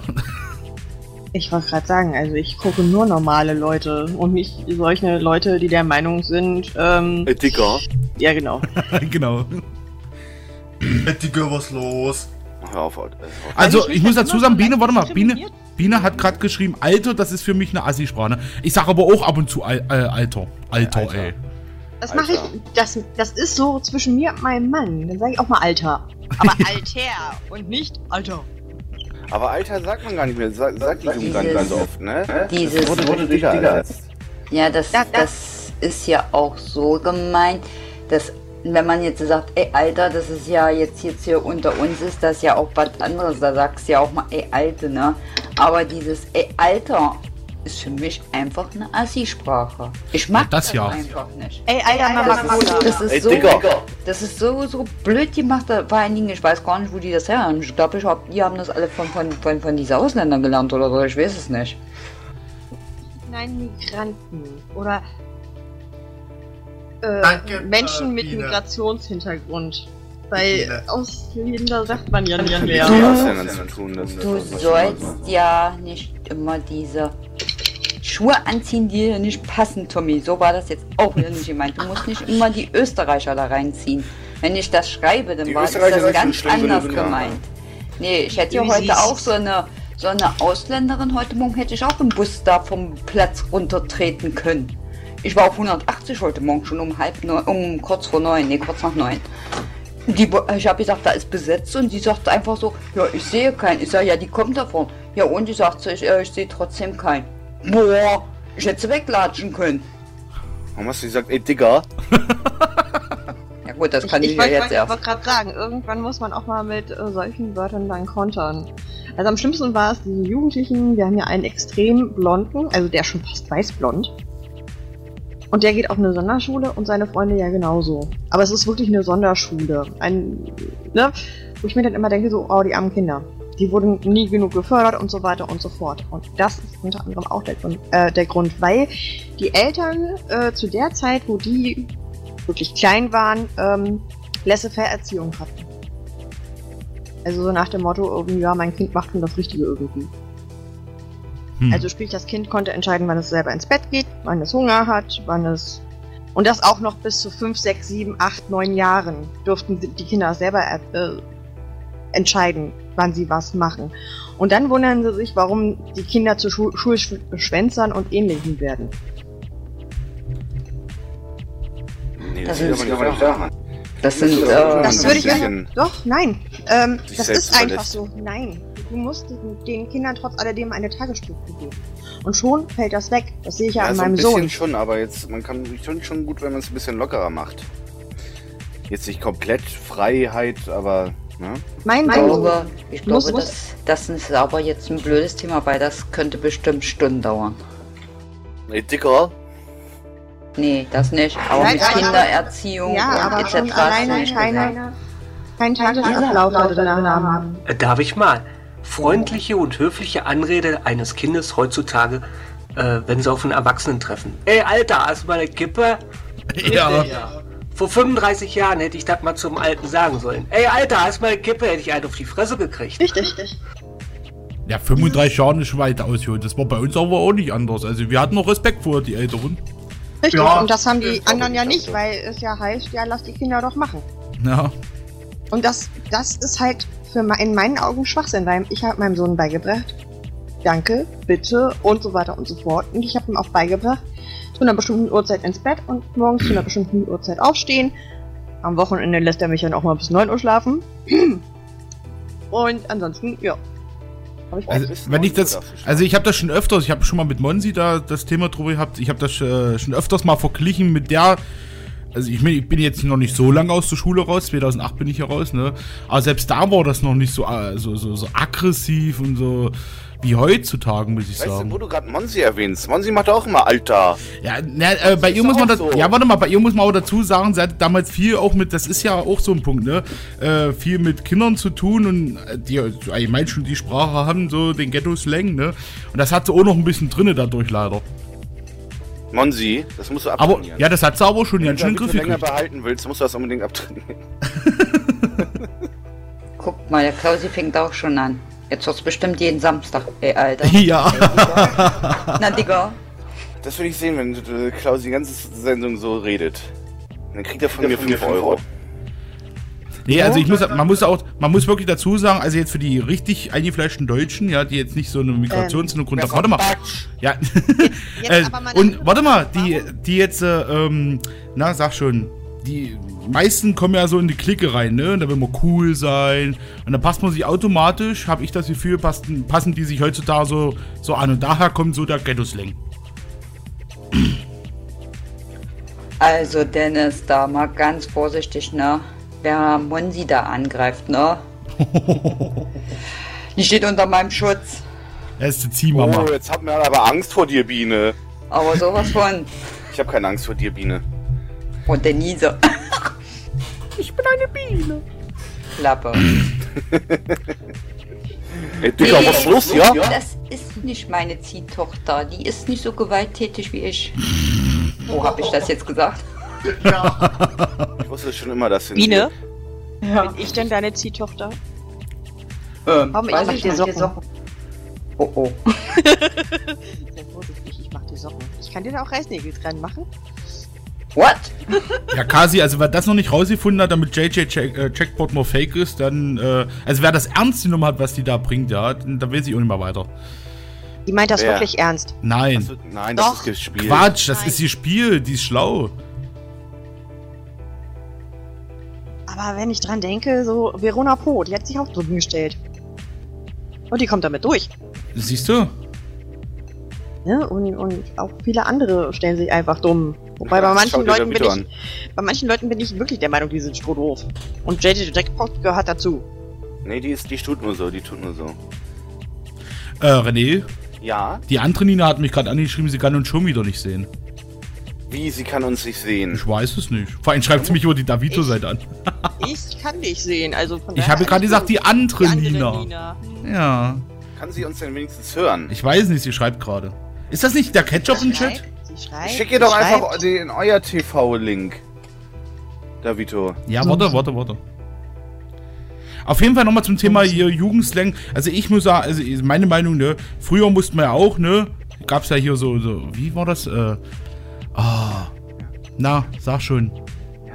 Speaker 5: Ich wollte gerade sagen, also ich gucke nur normale Leute und nicht solche Leute, die der Meinung sind, ähm,
Speaker 1: Ey, Digga.
Speaker 5: ja genau.
Speaker 2: Genau.
Speaker 6: Hey, Digga, was los?
Speaker 1: Hör auf. Äh, auf.
Speaker 2: Also,
Speaker 5: Eigentlich
Speaker 2: ich muss
Speaker 5: nicht,
Speaker 2: dazu
Speaker 5: dass
Speaker 2: sagen,
Speaker 5: immer so
Speaker 2: Biene, warte mal,
Speaker 5: leicht
Speaker 2: Biene,
Speaker 5: diskriminiert.
Speaker 2: Biene hat gerade geschrieben, Alter, das ist für mich eine Assi-Sprache. Ne? Ich sage aber auch ab und zu Al äh, Alter. Alter,
Speaker 1: Alter.
Speaker 2: ey.
Speaker 5: Das mache ich,
Speaker 1: Alter.
Speaker 5: das, das ist so zwischen mir und meinem Mann. Dann sage ich auch mal Alter. Aber Alter und nicht Alter.
Speaker 1: Aber Alter sagt man gar nicht mehr. Sagt, sagt die Jugend gar nicht mehr so oft, ne?
Speaker 7: Dieses-
Speaker 1: Das wurde, wurde Digger ersetzt.
Speaker 7: Ja, das,
Speaker 5: Da- da-
Speaker 7: das ist ja auch so gemeint, dass wenn man jetzt sagt, ey Alter, das ist ja jetzt, jetzt hier unter uns ist das ja auch was anderes, da sagst du ja auch mal ey Alte, ne? Aber dieses ey Alter ist für mich einfach eine Assi-Sprache. Ich mag
Speaker 2: Ja, das
Speaker 7: das,
Speaker 2: ja.
Speaker 7: einfach nicht.
Speaker 5: Ey, Alter, Mama, Cola.
Speaker 7: Das ist
Speaker 1: Ey,
Speaker 7: so,
Speaker 1: Digga.
Speaker 7: das ist so, so blöd gemacht, vor allen Dingen, ich weiß gar nicht, wo die das her haben. Ich glaube, ich hab, die haben das alle von, von, von, von diesen Ausländern gelernt oder so, ich weiß es nicht.
Speaker 5: Nein, Migranten. Oder äh,
Speaker 6: Danke,
Speaker 5: Menschen
Speaker 6: äh,
Speaker 5: mit
Speaker 6: Biene.
Speaker 5: Migrationshintergrund. Weil
Speaker 6: Biene.
Speaker 5: Ausländer sagt man ja nicht
Speaker 1: Mit
Speaker 5: mehr.
Speaker 1: den Ausländern zu tun. Das
Speaker 7: Du
Speaker 1: das ist
Speaker 7: sollst
Speaker 1: schon mal so.
Speaker 7: ja nicht immer diese Schuhe anziehen, die dir nicht passen, Tommy. So war das jetzt auch wieder nicht gemeint. Du musst nicht immer die Österreicher da reinziehen. Wenn ich das schreibe, dann
Speaker 1: Die
Speaker 7: war das
Speaker 1: Österreicher sind
Speaker 7: ganz
Speaker 1: schon schlimm
Speaker 7: anders
Speaker 1: genug, ja.
Speaker 7: gemeint. Nee, ich hätte ja
Speaker 5: Wie
Speaker 7: heute
Speaker 5: siehst-
Speaker 7: auch so eine, so eine Ausländerin, heute Morgen hätte ich auch im Bus da vom Platz runtertreten können. Ich war auf hundertachtzig heute Morgen schon um halb neun, um kurz vor neun, nee, kurz nach neun. Die, wo- ich habe gesagt, da ist besetzt und die sagte einfach so, ja, ich sehe keinen. Ich sage, ja, die kommt davon. Ja, und die sagt so, ich, äh, ich sehe trotzdem keinen. Boah, ich hätte sie weglatschen können.
Speaker 1: Warum hast du gesagt, ey Digger?
Speaker 7: Ja gut, das kann ich,
Speaker 5: ich
Speaker 7: ja
Speaker 5: wollte
Speaker 7: jetzt erst.
Speaker 5: wollt gerade sagen, irgendwann muss man auch mal mit äh, solchen Wörtern dann kontern. Also am schlimmsten war es, die Jugendlichen, wir haben ja einen extrem blonden, also der ist schon fast weißblond. Und der geht auf eine Sonderschule und seine Freunde ja genauso. Aber es ist wirklich eine Sonderschule. Ein, ne, wo ich mir dann immer denke, so, oh, die armen Kinder. Die wurden nie genug gefördert und so weiter und so fort. Und das ist unter anderem auch der Grund, äh, der Grund weil die Eltern äh, zu der Zeit, wo die wirklich klein waren, ähm, Laissez-faire-Erziehung hatten. Also so nach dem Motto, irgendwie, ja, mein Kind macht schon das Richtige irgendwie.
Speaker 2: Hm.
Speaker 5: Also sprich, das Kind konnte entscheiden, wann es selber ins Bett geht, wann es Hunger hat, wann es... Und das auch noch bis zu fünf, sechs, sieben, acht, neun Jahren durften die Kinder selber äh, entscheiden, wann sie was machen. Und dann wundern sie sich, warum die Kinder zu Schu Schulschwänzern und Ähnlichem werden.
Speaker 1: Nee,
Speaker 7: Das
Speaker 1: liegt
Speaker 7: ist
Speaker 1: aber nicht daran.
Speaker 7: Das sind,
Speaker 1: Ja,
Speaker 7: äh,
Speaker 5: Das
Speaker 1: ein
Speaker 5: würde ich
Speaker 1: bisschen-
Speaker 5: einfach... Doch, nein. Ähm,
Speaker 1: sich
Speaker 5: das
Speaker 1: selbst
Speaker 5: ist einfach
Speaker 1: verlässt.
Speaker 5: so. Nein. Du musst den, den Kindern trotz alledem eine Tagesstruktur geben. Und schon fällt das weg. Das sehe ich ja,
Speaker 1: Ja,
Speaker 5: an
Speaker 1: so ein
Speaker 5: meinem
Speaker 1: bisschen
Speaker 5: Sohn.
Speaker 1: schon, aber jetzt, man kann schon, schon gut, wenn man es ein bisschen lockerer macht. Jetzt nicht komplett Freiheit, aber, ne?
Speaker 5: Mein
Speaker 7: ich
Speaker 5: Sohn.
Speaker 7: glaube, ich
Speaker 5: Muss-
Speaker 7: glaube
Speaker 5: muss-
Speaker 7: das, das ist aber jetzt ein blödes Thema, weil das könnte bestimmt Stunden dauern.
Speaker 1: Ey, Dicker.
Speaker 7: Nee, das nicht. Aber
Speaker 5: Nein,
Speaker 7: mit
Speaker 5: aber-
Speaker 7: Kindererziehung
Speaker 5: Ja,
Speaker 7: und
Speaker 5: aber
Speaker 7: et
Speaker 5: schon
Speaker 7: cetera
Speaker 5: alleine
Speaker 7: nicht
Speaker 5: keine, kein Tagesablauf da drin haben.
Speaker 8: Äh, Darf ich mal? Freundliche und höfliche Anrede eines Kindes heutzutage, äh, wenn sie auf einen Erwachsenen treffen. Ey, Alter, hast du mal eine Kippe?
Speaker 2: Ja.
Speaker 8: Vor fünfunddreißig Jahren hätte ich das mal zum Alten sagen sollen. Ey, Alter, hast du mal eine Kippe? Hätte ich einen auf die Fresse gekriegt.
Speaker 5: Richtig, richtig.
Speaker 2: Ja, fünfunddreißig Jahre ist weit ausgeholt. Das war bei uns aber auch nicht anders. Also wir hatten noch Respekt vor die Älteren.
Speaker 5: Richtig.
Speaker 6: Ja,
Speaker 5: Und das haben die
Speaker 6: stimmt,
Speaker 5: anderen ja
Speaker 1: aber ich
Speaker 5: nicht,
Speaker 1: glaube-
Speaker 5: weil es ja heißt, ja, lass die Kinder doch machen.
Speaker 2: Ja.
Speaker 5: Und das, das ist halt für me in meinen Augen Schwachsinn, weil ich habe meinem Sohn beigebracht, danke, bitte und so weiter und so fort. Und ich habe ihm auch beigebracht, zu einer bestimmten Uhrzeit ins Bett und morgens zu einer bestimmten Uhrzeit aufstehen. Am Wochenende lässt er mich dann auch mal bis neun Uhr schlafen. Und ansonsten, ja. Hab ich
Speaker 2: Also,
Speaker 1: bis
Speaker 2: wenn ich
Speaker 1: neun Uhr
Speaker 2: das,
Speaker 1: darfst du schlafen.
Speaker 2: also ich habe das schon öfters, ich habe schon mal mit Monsi da das Thema drüber gehabt, ich habe das äh, schon öfters mal verglichen mit der, also ich, mein, ich bin jetzt noch nicht so lange aus der Schule raus, zweitausendacht bin ich hier raus, ne, aber selbst da war das noch nicht so, äh, so, so, so aggressiv und so wie heutzutage, muss ich
Speaker 1: Weißt du,
Speaker 2: sagen.
Speaker 1: wo du gerade Monsi erwähnst? Monsi macht auch immer Alter.
Speaker 2: Ja, na, äh, bei
Speaker 1: ist
Speaker 2: ihr muss man
Speaker 1: auch
Speaker 2: das,
Speaker 1: so.
Speaker 2: ja, warte mal, bei ihr muss man auch dazu sagen, sie hat damals viel auch mit, das ist ja auch so ein Punkt, ne, äh, viel mit Kindern zu tun und äh, die, ich meine schon die Sprache haben, so den Ghetto-Slang, ne, und das hat sie auch noch ein bisschen drinne dadurch leider.
Speaker 1: Monsi, das musst du
Speaker 2: Aber,
Speaker 1: abtrainieren.
Speaker 2: ja, das hat sie aber schon
Speaker 1: Wenn
Speaker 2: ganz
Speaker 1: du
Speaker 2: schön in
Speaker 1: das
Speaker 2: den Griff
Speaker 1: länger
Speaker 2: gekriegt.
Speaker 1: behalten willst, musst du das unbedingt abtrainieren.
Speaker 7: Guck mal, der Klausi fängt auch schon an. Jetzt wird's bestimmt jeden Samstag, ey, Alter.
Speaker 2: Ja.
Speaker 7: Na, Digga.
Speaker 1: Das will ich sehen, wenn äh, Klaus die ganze Sendung so redet. Dann kriegt er von mir fünf Euro.
Speaker 2: Nee, also ich muss, man muss auch, man muss wirklich dazu sagen, also jetzt für die richtig eingefleischten Deutschen, ja, die jetzt nicht so eine Migrationshintergrund haben. Warte mal. Ja.
Speaker 5: Jetzt
Speaker 2: äh,
Speaker 5: aber mal
Speaker 2: und
Speaker 5: eine
Speaker 2: warte mal,
Speaker 5: Frage.
Speaker 2: die, die jetzt, äh, ähm, na, sag schon, die meisten kommen ja so in die Clique rein, ne? Und da will man cool sein. Und dann passt man sich automatisch, habe ich das Gefühl, passen, passen die sich heutzutage so, so an. Und daher kommt so der Ghetto-Slang.
Speaker 7: Also Dennis, da mal ganz vorsichtig, ne? Wer Monsi da angreift, ne? Die steht unter meinem Schutz.
Speaker 2: Er ist die Ziehmama.
Speaker 1: Oh, jetzt hat mir aber Angst vor dir, Biene.
Speaker 7: Aber sowas von.
Speaker 1: Ich habe keine Angst vor dir, Biene.
Speaker 7: Und Denise.
Speaker 1: Ich bin eine Biene.
Speaker 7: Klappe.
Speaker 1: Ey, Digga, was ist los, ja?
Speaker 7: Das ist nicht meine Ziehtochter. Die ist nicht so gewalttätig wie ich. Wo hab ich das jetzt gesagt?
Speaker 6: Ja,
Speaker 1: Ich wusste schon immer, dass sie
Speaker 5: Biene,
Speaker 7: Ja.
Speaker 5: bin ich denn deine Ziehtochter?
Speaker 7: Ähm,
Speaker 5: Warum
Speaker 7: weiß
Speaker 5: ich
Speaker 7: ich
Speaker 5: dir
Speaker 7: nicht.
Speaker 5: Socken?
Speaker 7: Oh oh.
Speaker 5: Sehr vorsichtig, ich mach dir Socken. Ich kann dir da auch Reißnägel dran machen.
Speaker 7: What?
Speaker 2: Ja, Kasi, also wer das noch nicht rausgefunden hat, damit J J Check, äh, Checkpot nur fake ist, dann, äh, also wer das ernst genommen hat, was die da bringt, ja, dann, dann weiß ich auch nicht mehr weiter.
Speaker 5: Die meint das
Speaker 1: Wer?
Speaker 5: wirklich ernst.
Speaker 2: Nein.
Speaker 1: Also, nein, das
Speaker 5: Doch.
Speaker 1: ist gespielt.
Speaker 2: Quatsch, das
Speaker 5: Nein.
Speaker 2: ist ihr Spiel, die ist schlau.
Speaker 5: Aber wenn ich dran denke, so Verona Po, die hat sich auch drüben gestellt. Und die kommt damit durch.
Speaker 2: Siehst du?
Speaker 5: Ne? Und, und auch viele andere stellen sich einfach dumm. Wobei bei
Speaker 1: Ja,
Speaker 5: manchen
Speaker 1: schau dir
Speaker 5: Leuten bin
Speaker 1: Davito
Speaker 5: ich, bei manchen Leuten bin ich wirklich der Meinung, die sind strohdoof. Und J J Jackpot gehört dazu.
Speaker 1: Nee, die, ist, die tut nur so, die tut nur so.
Speaker 2: Äh, René,
Speaker 1: Ja?
Speaker 2: die andere Nina hat mich gerade angeschrieben, sie kann uns schon wieder nicht sehen.
Speaker 1: Wie, sie kann uns nicht sehen.
Speaker 2: Ich weiß es nicht. Vor allem schreibt sie mich über die Davito-Seite an.
Speaker 5: Ich kann dich sehen, also von
Speaker 2: Ich
Speaker 5: daher
Speaker 2: habe gerade
Speaker 5: alles
Speaker 2: gesagt,
Speaker 5: gut.
Speaker 2: die andere,
Speaker 5: Die andere
Speaker 2: Nina.
Speaker 5: Nina.
Speaker 2: Ja.
Speaker 1: Kann sie uns denn wenigstens hören?
Speaker 2: Ich weiß nicht, sie schreibt gerade. Ist das nicht der Ketchup im Chat?
Speaker 5: Sie schreibt,
Speaker 1: Ich schicke ihr doch
Speaker 5: sie
Speaker 1: einfach
Speaker 5: schreibt.
Speaker 1: den, euer T V-Link. Davito.
Speaker 2: Ja, warte, warte, warte. Auf jeden Fall nochmal zum Thema hier Jugendslang. Also ich muss sagen, also meine Meinung, ne, früher mussten wir ja auch, ne, gab's ja hier so, so, wie war das, äh, ah, na, sag schon.
Speaker 1: Ja.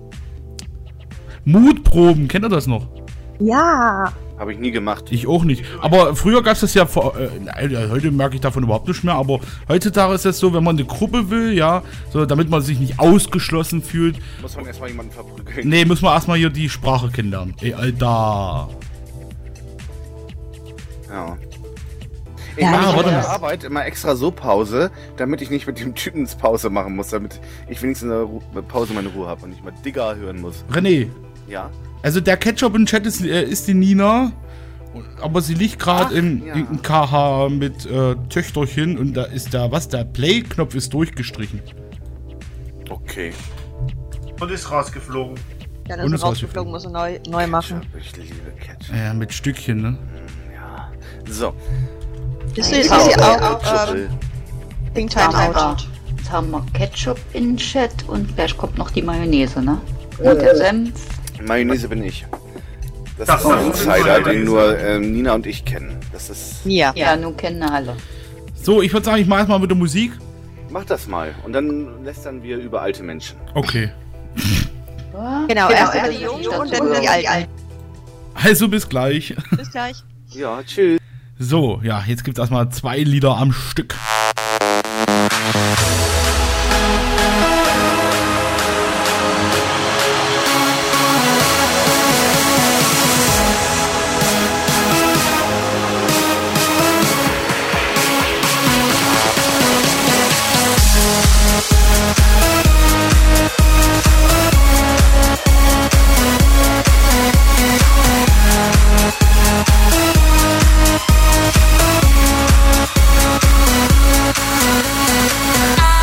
Speaker 2: Mutproben, kennt ihr das noch?
Speaker 5: Ja,
Speaker 1: Habe ich nie gemacht.
Speaker 2: Ich auch nicht. Aber früher gab's das ja, vor, äh, äh, heute merke ich davon überhaupt nicht mehr, aber heutzutage ist das so, wenn man eine Gruppe will, ja, so, damit man sich nicht ausgeschlossen fühlt,
Speaker 1: Muss man erstmal jemanden verprügeln.
Speaker 2: nee, müssen wir erstmal hier die Sprache kennenlernen. Ey, Alter.
Speaker 1: Ja. Ich
Speaker 7: Ja,
Speaker 1: mache
Speaker 2: warte
Speaker 1: bei der
Speaker 2: mal.
Speaker 1: Arbeit immer extra so Pause, damit ich nicht mit dem Typen Pause machen muss, damit ich wenigstens in der Ru Pause meine Ruhe habe und nicht mal Digger hören muss.
Speaker 2: René,
Speaker 1: Ja?
Speaker 2: also der Ketchup im Chat ist, äh, ist die Nina, aber sie liegt gerade
Speaker 1: Ach,
Speaker 2: im,
Speaker 1: ja.
Speaker 2: im K H mit äh, Töchterchen und da ist da, was, der Play-Knopf ist durchgestrichen.
Speaker 1: Okay.
Speaker 6: und ist rausgeflogen.
Speaker 5: dann
Speaker 2: Und
Speaker 5: ist
Speaker 2: ist
Speaker 5: sie rausgeflogen, muss sie neu, neu machen.
Speaker 1: Ich liebe Ketchup.
Speaker 2: Ja, mit Stückchen, ne?
Speaker 1: Ja. So.
Speaker 5: Ist sie, ist sie auch ähm,
Speaker 1: Schuppel.
Speaker 5: Pink
Speaker 7: Jetzt haben,
Speaker 5: Time
Speaker 7: wir,
Speaker 5: Out?
Speaker 7: jetzt haben wir Ketchup in den Chat und gleich kommt noch die Mayonnaise, ne? Und der Senf.
Speaker 1: Mayonnaise bin ich. Das,
Speaker 6: Das
Speaker 1: ist ein
Speaker 6: ist
Speaker 1: Insider,
Speaker 6: Mayonnaise.
Speaker 1: den nur ähm, Nina und ich kennen. Das ist.
Speaker 5: Ja.
Speaker 7: Ja, nun kennen alle.
Speaker 2: So, ich würde sagen, ich mache erstmal mit der Musik.
Speaker 1: Mach das mal. Und dann lästern wir über alte Menschen.
Speaker 2: Okay.
Speaker 5: Genau, erst die Jungen
Speaker 7: dazu
Speaker 5: und dann die
Speaker 7: gehört.
Speaker 5: Alten.
Speaker 2: Also bis gleich.
Speaker 5: Bis gleich.
Speaker 1: Ja, tschüss.
Speaker 2: So, ja, jetzt gibt's erstmal zwei Lieder am Stück.
Speaker 4: I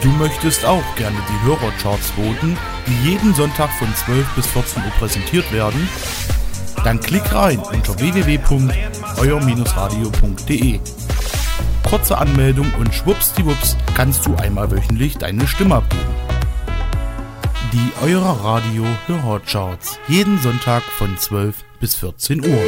Speaker 2: Du möchtest auch gerne die Hörercharts voten, die jeden Sonntag von zwölf bis vierzehn Uhr präsentiert werden? Dann klick rein unter w w w punkt euer radio punkt d e. Kurze Anmeldung und schwuppsdiwupps kannst du einmal wöchentlich deine Stimme abgeben. Die Eurer Radio Hörercharts. Jeden Sonntag von zwölf bis vierzehn Uhr.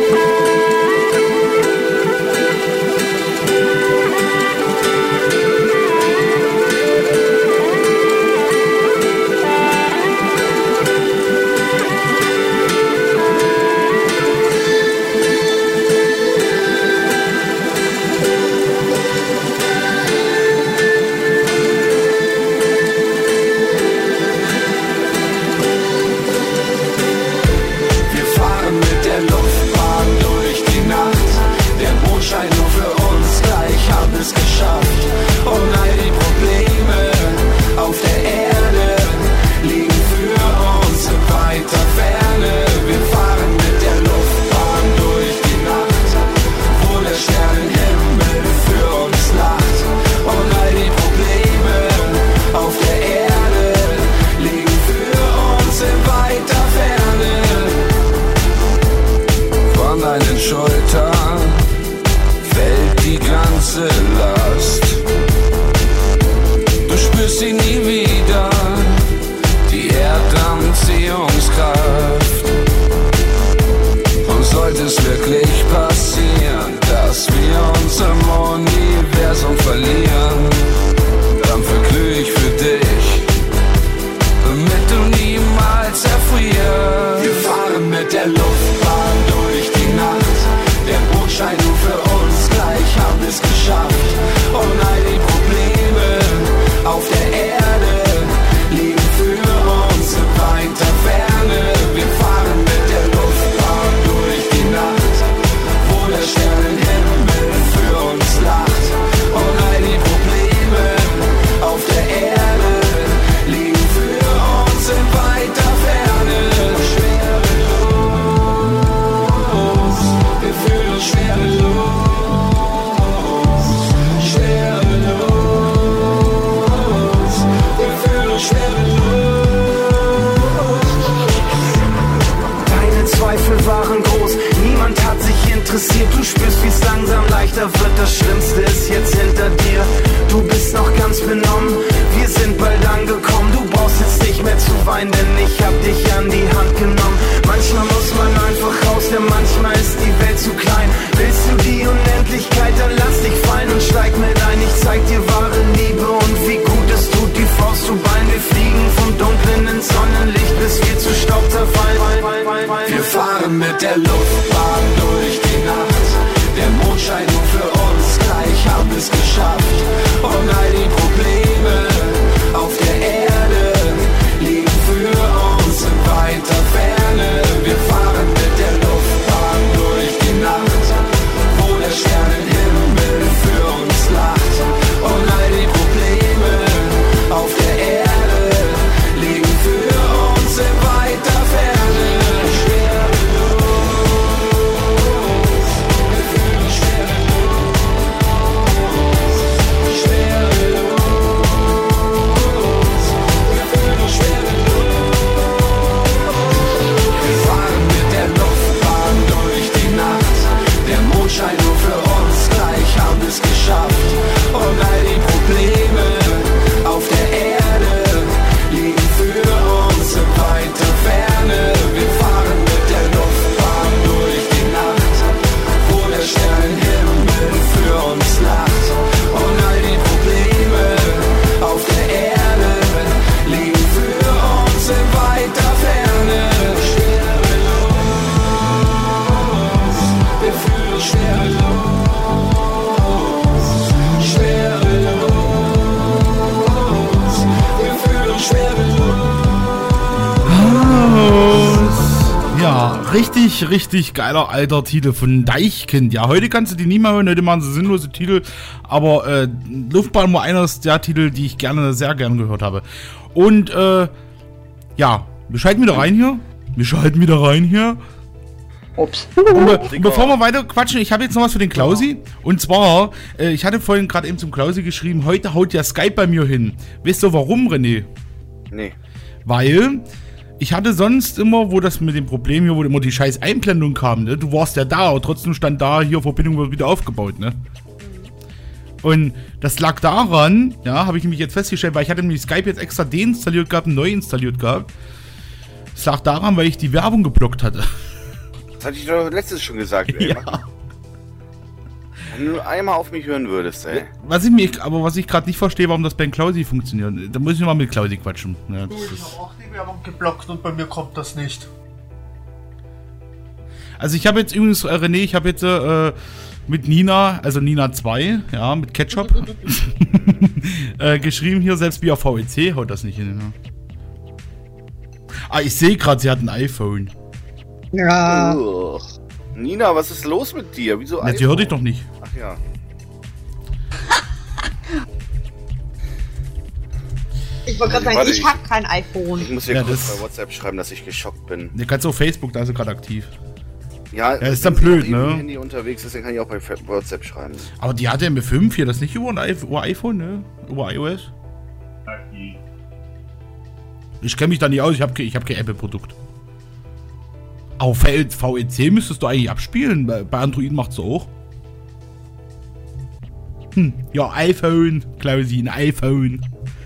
Speaker 2: Richtig, richtig geiler alter Titel von Deichkind. Ja, heute kannst du die nie mehr hören, heute machen sie sinnlose Titel, aber äh, Luftballon war einer der Titel, die ich gerne, sehr gerne gehört habe. Und äh, ja, wir schalten wieder rein hier. Wir schalten wieder rein hier.
Speaker 7: Ups.
Speaker 2: Und, be und bevor wir weiter quatschen, ich habe jetzt noch was für den Klausi. Und zwar, äh, ich hatte vorhin gerade eben zum Klausi geschrieben, heute haut ja Skype bei mir hin. Weißt du warum, René?
Speaker 1: Nee.
Speaker 2: Weil ich hatte sonst immer, wo das mit dem Problem hier, wo immer die scheiß Einblendung kam, ne? Du warst ja da, aber trotzdem stand da, hier Verbindung wird wieder aufgebaut, ne? Und das lag daran, ja, habe ich nämlich jetzt festgestellt, weil ich hatte nämlich Skype jetzt extra deinstalliert gehabt und neu installiert gehabt. Das lag daran, weil ich die Werbung geblockt hatte.
Speaker 1: Das hatte ich doch letztes schon gesagt, ey.
Speaker 2: Ja.
Speaker 1: Wenn du einmal auf mich hören würdest, ey.
Speaker 2: Was ich mich, aber was ich gerade nicht verstehe, warum das bei Klausi funktioniert. Da muss ich mal mit Klausi quatschen. Ja,
Speaker 6: Du,
Speaker 2: das
Speaker 6: ich
Speaker 2: ist,
Speaker 6: habe auch die Werbung geblockt und bei mir kommt das nicht.
Speaker 2: also ich habe jetzt übrigens, äh, René, ich habe jetzt äh, mit Nina, also Nina zwei, ja, mit Ketchup, äh, geschrieben hier, selbst via V E C haut das nicht hin. Ja. Ah, ich sehe gerade, sie hat ein iPhone.
Speaker 5: Ja.
Speaker 1: Ugh. Nina, was ist los mit dir? Wieso
Speaker 2: Ja, sie hört dich doch nicht.
Speaker 1: Ach ja.
Speaker 5: Ich wollte gerade
Speaker 1: Warte,
Speaker 5: sagen, ich
Speaker 1: ich-
Speaker 5: habe kein iPhone.
Speaker 1: Ich muss dir
Speaker 2: Ja,
Speaker 1: kurz
Speaker 2: das-
Speaker 1: bei WhatsApp schreiben, dass ich geschockt bin.
Speaker 2: Du kannst auf Facebook, da ist sie gerade aktiv.
Speaker 1: Ja,
Speaker 2: Ja, ist
Speaker 1: wenn
Speaker 2: dann
Speaker 1: sie
Speaker 2: blöd,
Speaker 1: auf ihrem
Speaker 2: ne?
Speaker 1: Handy unterwegs ist, dann kann ich auch bei Fe- WhatsApp schreiben.
Speaker 2: Aber die hat ja M fünf hier, das ist nicht über ein I- über iPhone, ne? Über iOS. Ich kenne mich da nicht aus, ich habe ich hab kein Apple-Produkt. Auf V E C müsstest du eigentlich abspielen, bei, bei Android macht's auch. Hm, ja, iPhone, Klausi, ein iPhone.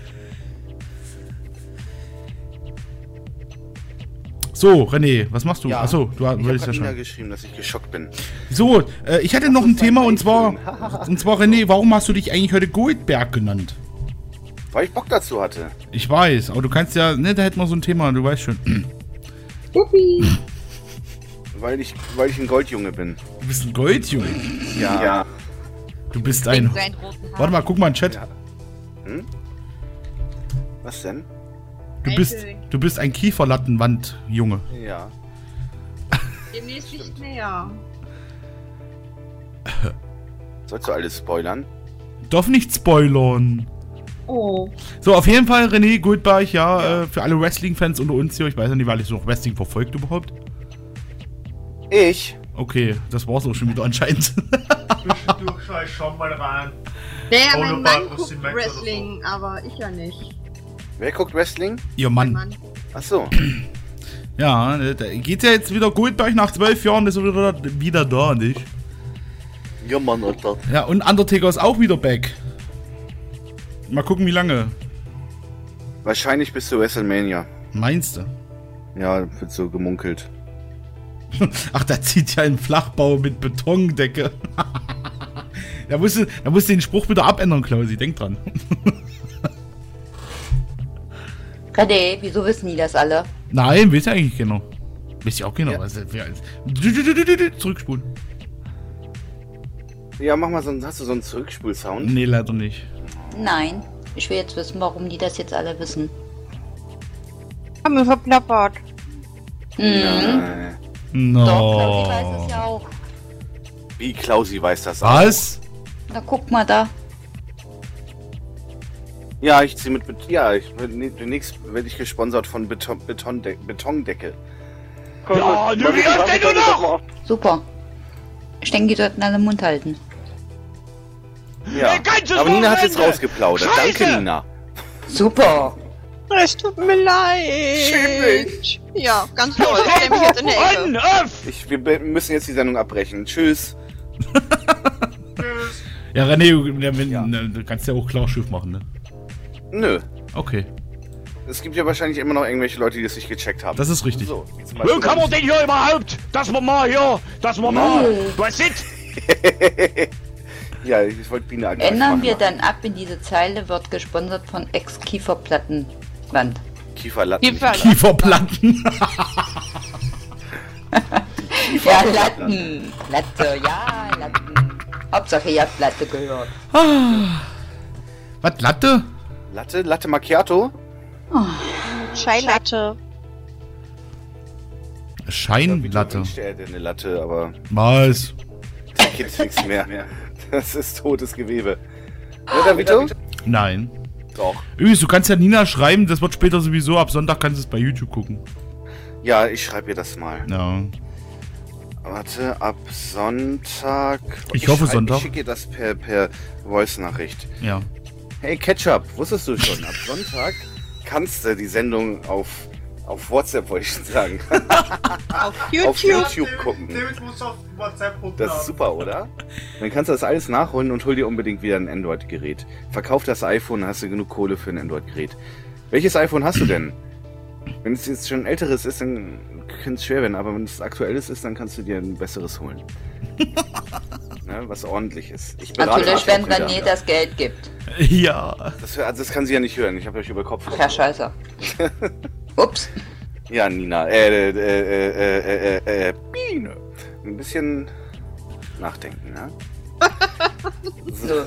Speaker 2: So, René, was machst du? Achso, du
Speaker 1: ich habe
Speaker 2: wolltest ja
Speaker 1: Nina
Speaker 2: schon.
Speaker 1: geschrieben, dass ich geschockt bin.
Speaker 2: So, äh, ich hatte noch ein
Speaker 1: ist ein
Speaker 2: Thema und zwar,
Speaker 1: iPhone.
Speaker 2: und zwar, René, warum hast du dich eigentlich heute Goldberg genannt?
Speaker 1: Weil ich Bock dazu hatte.
Speaker 2: Ich weiß, aber du kannst ja, ne, da hätten wir so ein Thema, du weißt schon.
Speaker 5: Uppi.
Speaker 1: Weil ich, weil ich ein Goldjunge bin.
Speaker 2: Du bist ein Goldjunge.
Speaker 1: Ja. ja.
Speaker 2: Du bist ein.
Speaker 7: Seinen roten Haar.
Speaker 2: Warte mal, guck mal in den Chat.
Speaker 1: Ja. Hm? Was denn?
Speaker 2: Du bist, du bist ein Kieferlattenwand-Junge.
Speaker 1: Ja.
Speaker 5: Demnächst nicht mehr.
Speaker 1: Sollst du alles spoilern?
Speaker 2: Darf nicht spoilern.
Speaker 5: Oh.
Speaker 2: So, auf jeden Fall René Goldberg, ja,
Speaker 1: Ja.
Speaker 2: Äh, für alle Wrestling-Fans unter uns hier. Ich weiß ja nicht, weil ich noch Wrestling verfolgt überhaupt.
Speaker 1: Ich?
Speaker 2: Okay, das war's auch schon wieder anscheinend.
Speaker 6: Zwischendurch schaue ich schon mal rein.
Speaker 5: Naja,
Speaker 6: Ohne
Speaker 5: mein Mann
Speaker 6: Barbara
Speaker 5: guckt
Speaker 6: Simex oder
Speaker 5: Wrestling, aber ich ja nicht.
Speaker 1: Wer guckt Wrestling?
Speaker 2: Ihr
Speaker 5: Mein
Speaker 2: Mann.
Speaker 5: Mann.
Speaker 1: Ach so.
Speaker 2: Ja, ne, da geht ja jetzt wieder Goldberg nach zwölf Jahren, ist er wieder, wieder da, nicht?
Speaker 1: Ja, Mann, Alter.
Speaker 2: Ja, und Undertaker ist auch wieder back. Mal gucken, wie lange.
Speaker 1: Wahrscheinlich bis zu WrestleMania.
Speaker 2: Meinst du?
Speaker 1: Ja, wird so gemunkelt.
Speaker 2: Ach, da zieht ja ein Flachbau mit Betondecke. da musst du, da musst du den Spruch wieder abändern, Klausi. Denk dran.
Speaker 7: René, wieso wissen die das alle?
Speaker 2: Nein, weiß ja eigentlich keiner. Weiß ja auch keiner.
Speaker 1: Ja.
Speaker 2: Was ist das für ein- Zurückspulen.
Speaker 1: Ja, mach mal so einen, hast du so einen Zurückspul-Sound?
Speaker 2: Nee, leider nicht.
Speaker 7: Nein. Ich will jetzt wissen, warum die das jetzt alle wissen.
Speaker 5: Haben wir verplappert.
Speaker 7: Mhm.
Speaker 1: Äh,
Speaker 2: No.
Speaker 7: Doch, Claudi weiß es ja auch.
Speaker 1: wie Klausi weiß das auch.
Speaker 2: Was?
Speaker 7: Na, guck mal da.
Speaker 1: Ja, ich zieh mit, Bet- ja, ich, demnächst werde ich gesponsert von Beton, Betonde Betondecke.
Speaker 9: Ja, du, wie hast denn du noch?
Speaker 7: Super. Ich denke, die sollten alle den Mund halten.
Speaker 1: Ja,
Speaker 9: Ein ganzes
Speaker 1: aber Nina hat jetzt
Speaker 9: Wochenende.
Speaker 1: rausgeplaudert.
Speaker 9: Scheiße.
Speaker 1: Danke, Nina.
Speaker 7: Super.
Speaker 5: Es tut mir leid.
Speaker 1: Schäm dich.
Speaker 5: Ja, ganz toll. Ich stell mich jetzt in der Ecke.
Speaker 9: On, off.
Speaker 1: Ich, wir be- müssen jetzt die Sendung abbrechen. Tschüss.
Speaker 2: Ja, René, ja, wenn,
Speaker 1: Ja.
Speaker 2: ne, du kannst ja auch Klarschiff machen, ne?
Speaker 1: Nö.
Speaker 2: Okay,
Speaker 1: Es gibt ja wahrscheinlich immer noch irgendwelche Leute, die das nicht gecheckt haben.
Speaker 2: das ist richtig.
Speaker 1: So, wie zum
Speaker 9: Wo
Speaker 1: Beispiel-
Speaker 9: kann man denn hier überhaupt, dass wir mal hier, dass wir mal, was sind?
Speaker 1: Ja, ich wollte Biene angreifen.
Speaker 7: Ändern
Speaker 1: machen.
Speaker 7: wir dann ab in diese Zeile, wird gesponsert von Ex-Kieferplattenwand.
Speaker 1: Kieferlatten.
Speaker 5: Kiefer-
Speaker 2: Kieferplatten.
Speaker 7: Ja, Latten. Latte, ja, Latten. Hauptsache, ihr habt Latte gehört.
Speaker 2: Was, Latte?
Speaker 1: Latte? Latte Macchiato?
Speaker 5: Scheilatte.
Speaker 2: Scheinlatte.
Speaker 1: Wünscht er denn eine Latte, aber
Speaker 2: Was?
Speaker 1: da geht nichts mehr. Das ist totes Gewebe. Oder Vito?
Speaker 2: Nein.
Speaker 1: Doch.
Speaker 2: Übrigens, du kannst ja Nina schreiben, das wird später sowieso, ab Sonntag kannst du es bei YouTube gucken.
Speaker 1: Ja, ich schreibe ihr das mal.
Speaker 2: Ja.
Speaker 1: Warte, ab Sonntag.
Speaker 2: Ich hoffe
Speaker 1: schreib-
Speaker 2: Sonntag.
Speaker 1: Ich schicke dir das per, per Voice-Nachricht.
Speaker 2: Ja.
Speaker 1: Hey Ketchup, wusstest du schon, ab Sonntag kannst du die Sendung auf, auf WhatsApp, wollte ich schon sagen,
Speaker 5: Auf
Speaker 1: auf
Speaker 5: YouTube.
Speaker 1: YouTube gucken.
Speaker 6: David muss auf WhatsApp gucken.
Speaker 1: Das ist super, oder? Dann kannst du das alles nachholen und hol dir unbedingt wieder ein Android-Gerät. Verkauf das iPhone, dann hast du genug Kohle für ein Android-Gerät. Welches iPhone hast du denn? Wenn es jetzt schon ein älteres ist, dann könnte es schwer werden, aber wenn es aktuelles ist, dann kannst du dir ein besseres holen. Ne, was ordentlich ist. Ich berate
Speaker 7: Natürlich,
Speaker 1: Arthur
Speaker 7: wenn
Speaker 1: wieder.
Speaker 7: René das Geld gibt.
Speaker 2: Ja.
Speaker 1: Das, also das kann sie ja nicht hören, ich habe euch über Kopf.
Speaker 7: Ach ja, scheiße. Ups.
Speaker 1: Ja, Nina, äh, äh, äh, äh, äh, äh, Biene. Ein bisschen nachdenken, ne?
Speaker 7: So.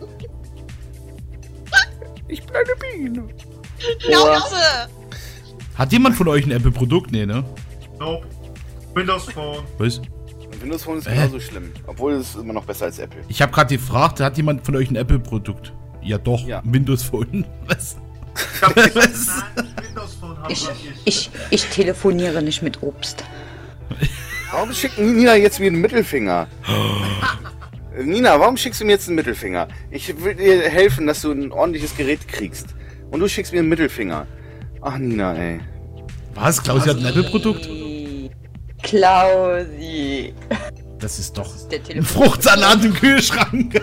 Speaker 1: Ich bin eine Biene.
Speaker 5: Schnauze!
Speaker 2: Hat jemand von euch ein Apple-Produkt? Nee, ne?
Speaker 6: Nope. Windows Phone.
Speaker 2: Was?
Speaker 1: Windows Phone ist
Speaker 2: Hä?
Speaker 1: genauso schlimm, obwohl es immer noch besser als Apple.
Speaker 2: Ich habe gerade gefragt, hat jemand von euch ein Apple-Produkt? Ja doch,
Speaker 1: Ja.
Speaker 2: ein Windows Phone. Was?
Speaker 6: Ich hab gesagt,
Speaker 2: Was?
Speaker 6: nein, Windows Phone hab
Speaker 7: Ich,
Speaker 6: ich.
Speaker 7: ich, ich telefoniere nicht mit Obst.
Speaker 1: Warum schickt Nina jetzt mir einen Mittelfinger? Nina, warum schickst du mir jetzt einen Mittelfinger? Ich will dir helfen, dass du ein ordentliches Gerät kriegst. Und du schickst mir einen Mittelfinger. Ach, Nina, ey.
Speaker 2: Was? Klausi hat ein Apple-Produkt?
Speaker 7: Klausi.
Speaker 2: Das ist doch
Speaker 7: Der
Speaker 2: ein
Speaker 7: Telefon.
Speaker 2: Fruchtsalat im Kühlschrank.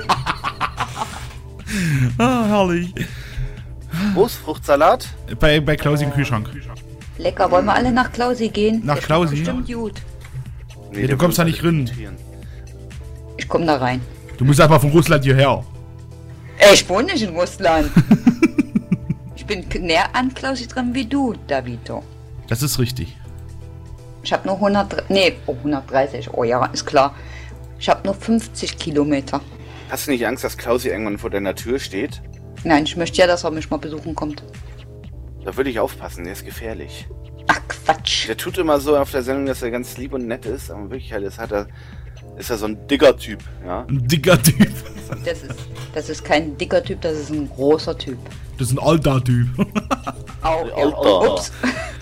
Speaker 2: Ah, herrlich.
Speaker 1: Wo ist Fruchtsalat?
Speaker 2: Bei, bei Klausi im Kühlschrank.
Speaker 7: Lecker, wollen wir alle nach Klausi gehen?
Speaker 2: Nach
Speaker 7: Der
Speaker 2: Klausi?
Speaker 7: schmeckt bestimmt gut.
Speaker 1: Nee,
Speaker 2: Ja, du kommst da nicht rein.
Speaker 7: Ich komm da rein.
Speaker 2: Du musst einfach von Russland hierher.
Speaker 7: Ey, ich wohne nicht in Russland. Ich bin näher an Klausi dran wie du, Davito.
Speaker 2: Das ist richtig.
Speaker 7: Ich habe nur hundert, nee, oh, hundertdreißig, oh ja, ist klar. Ich habe nur fünfzig Kilometer.
Speaker 1: Hast du nicht Angst, dass Klausi irgendwann vor deiner Tür steht?
Speaker 7: Nein, ich möchte ja, dass er mich mal besuchen kommt.
Speaker 1: Da würde ich aufpassen, der ist gefährlich.
Speaker 7: Ach, Quatsch.
Speaker 1: Der tut immer so auf der Sendung, dass er ganz lieb und nett ist, aber wirklich halt ist, hat er, ist er so ein dicker Typ, ja?
Speaker 2: Ein dicker Typ.
Speaker 7: Das ist, das ist kein dicker Typ, das ist ein großer Typ.
Speaker 2: Das ist ein alter Typ.
Speaker 7: Au,
Speaker 1: Alter.
Speaker 7: au, ups.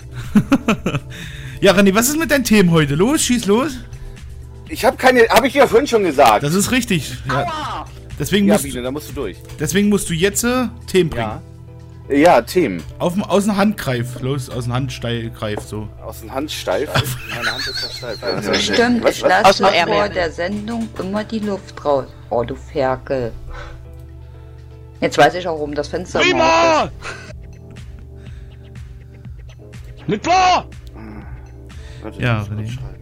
Speaker 2: Ja, René, was ist mit deinen Themen heute? Los, schieß los.
Speaker 1: Ich habe keine, habe ich dir ja vorhin schon gesagt.
Speaker 2: Das ist richtig. Ja,
Speaker 7: Aua.
Speaker 2: deswegen,
Speaker 1: Ja,
Speaker 2: musst,
Speaker 1: Biene, da musst du durch.
Speaker 2: deswegen musst du jetzt äh, Themen bringen.
Speaker 1: Ja. Ja, Themen.
Speaker 2: Auf, dem- aus dem Handgreif. Los, aus dem Handsteilgreif so.
Speaker 1: Aus der Hand steif. Meine Hand ist ja steif. Ja, das ist-
Speaker 7: Stimmt,
Speaker 1: Was,
Speaker 7: ich
Speaker 1: was?
Speaker 5: Aus
Speaker 7: lasse
Speaker 5: dem
Speaker 7: mir
Speaker 5: Ärmel.
Speaker 7: vor der Sendung immer die Luft raus. Oh, du Ferkel. Jetzt weiß ich auch, warum das Fenster immer auf
Speaker 9: Prima! Nicht klar!
Speaker 1: Warte,
Speaker 2: Ja,
Speaker 1: ich muss
Speaker 2: René.
Speaker 1: was schreiben.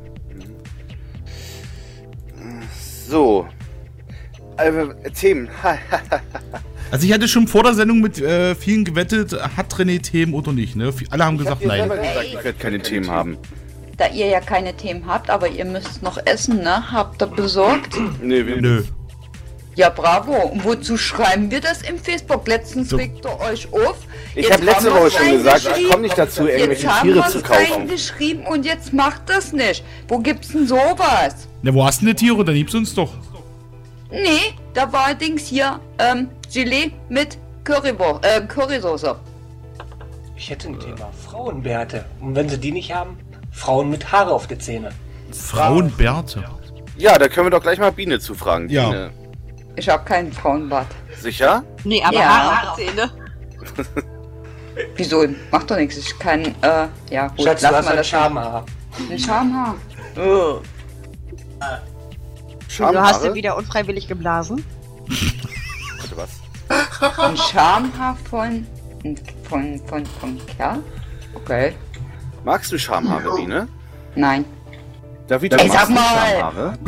Speaker 1: Mhm. So. Also, Themen.
Speaker 2: Also ich hatte schon vor der Sendung mit äh, vielen gewettet, hat René Themen oder nicht, ne? Alle haben
Speaker 1: Ich hab
Speaker 2: gesagt,
Speaker 1: dir selber
Speaker 2: nein.
Speaker 1: gesagt, ich werde keine Themen haben.
Speaker 7: ist. Da ihr ja keine Themen habt, aber ihr müsst noch essen, ne? Habt ihr besorgt?
Speaker 1: Nee, wir
Speaker 2: Nö.
Speaker 7: Ja, bravo. Und wozu schreiben wir das im Facebook? Letztens
Speaker 2: So.
Speaker 7: regt ihr euch auf.
Speaker 1: Ich
Speaker 7: Jetzt
Speaker 1: habe letzte
Speaker 7: haben
Speaker 1: Woche
Speaker 7: wir's
Speaker 1: schon gesagt, ich
Speaker 7: reingeschrieben.
Speaker 1: komme nicht dazu, irgendwelche
Speaker 7: Jetzt haben
Speaker 1: Tiere
Speaker 7: wir's
Speaker 1: zu kaufen.
Speaker 7: reingeschrieben und jetzt macht das nicht. Wo gibt's denn sowas?
Speaker 2: Na, wo hast du denn die Tiere? Dann liebst du uns doch.
Speaker 7: Nee, da war allerdings hier ähm, Gelee mit Currywo äh, Currysoße.
Speaker 8: Ich hätte ein Thema. Frauenbärte. Und wenn sie die nicht haben, Frauen mit Haare auf die Zähne.
Speaker 2: Frauenbärte.
Speaker 1: Ja, da können wir doch gleich mal Biene zufragen.
Speaker 2: Ja.
Speaker 1: Biene.
Speaker 7: Ich habe keinen Frauenbart.
Speaker 1: Sicher?
Speaker 5: Nee, aber
Speaker 7: Ja.
Speaker 5: Haare auf die Zähne.
Speaker 7: Wieso? Macht doch nichts. Ich kann, äh, ja gut,
Speaker 8: Schatz, du
Speaker 7: lass
Speaker 8: hast
Speaker 7: mal
Speaker 8: ein
Speaker 7: das.
Speaker 8: Schamhaar.
Speaker 7: Ein Schamhaar.
Speaker 5: Du
Speaker 1: Schamhaare?
Speaker 5: hast du wieder unfreiwillig geblasen?
Speaker 1: Warte, was?
Speaker 7: Ein Schamhaar von, von, von, von Kerl? Okay.
Speaker 1: Magst du Schamhaare, Biene?
Speaker 7: Nein.
Speaker 1: David,
Speaker 7: Ey,
Speaker 1: magst
Speaker 7: sag
Speaker 1: du
Speaker 7: mal!
Speaker 1: Schamhaare?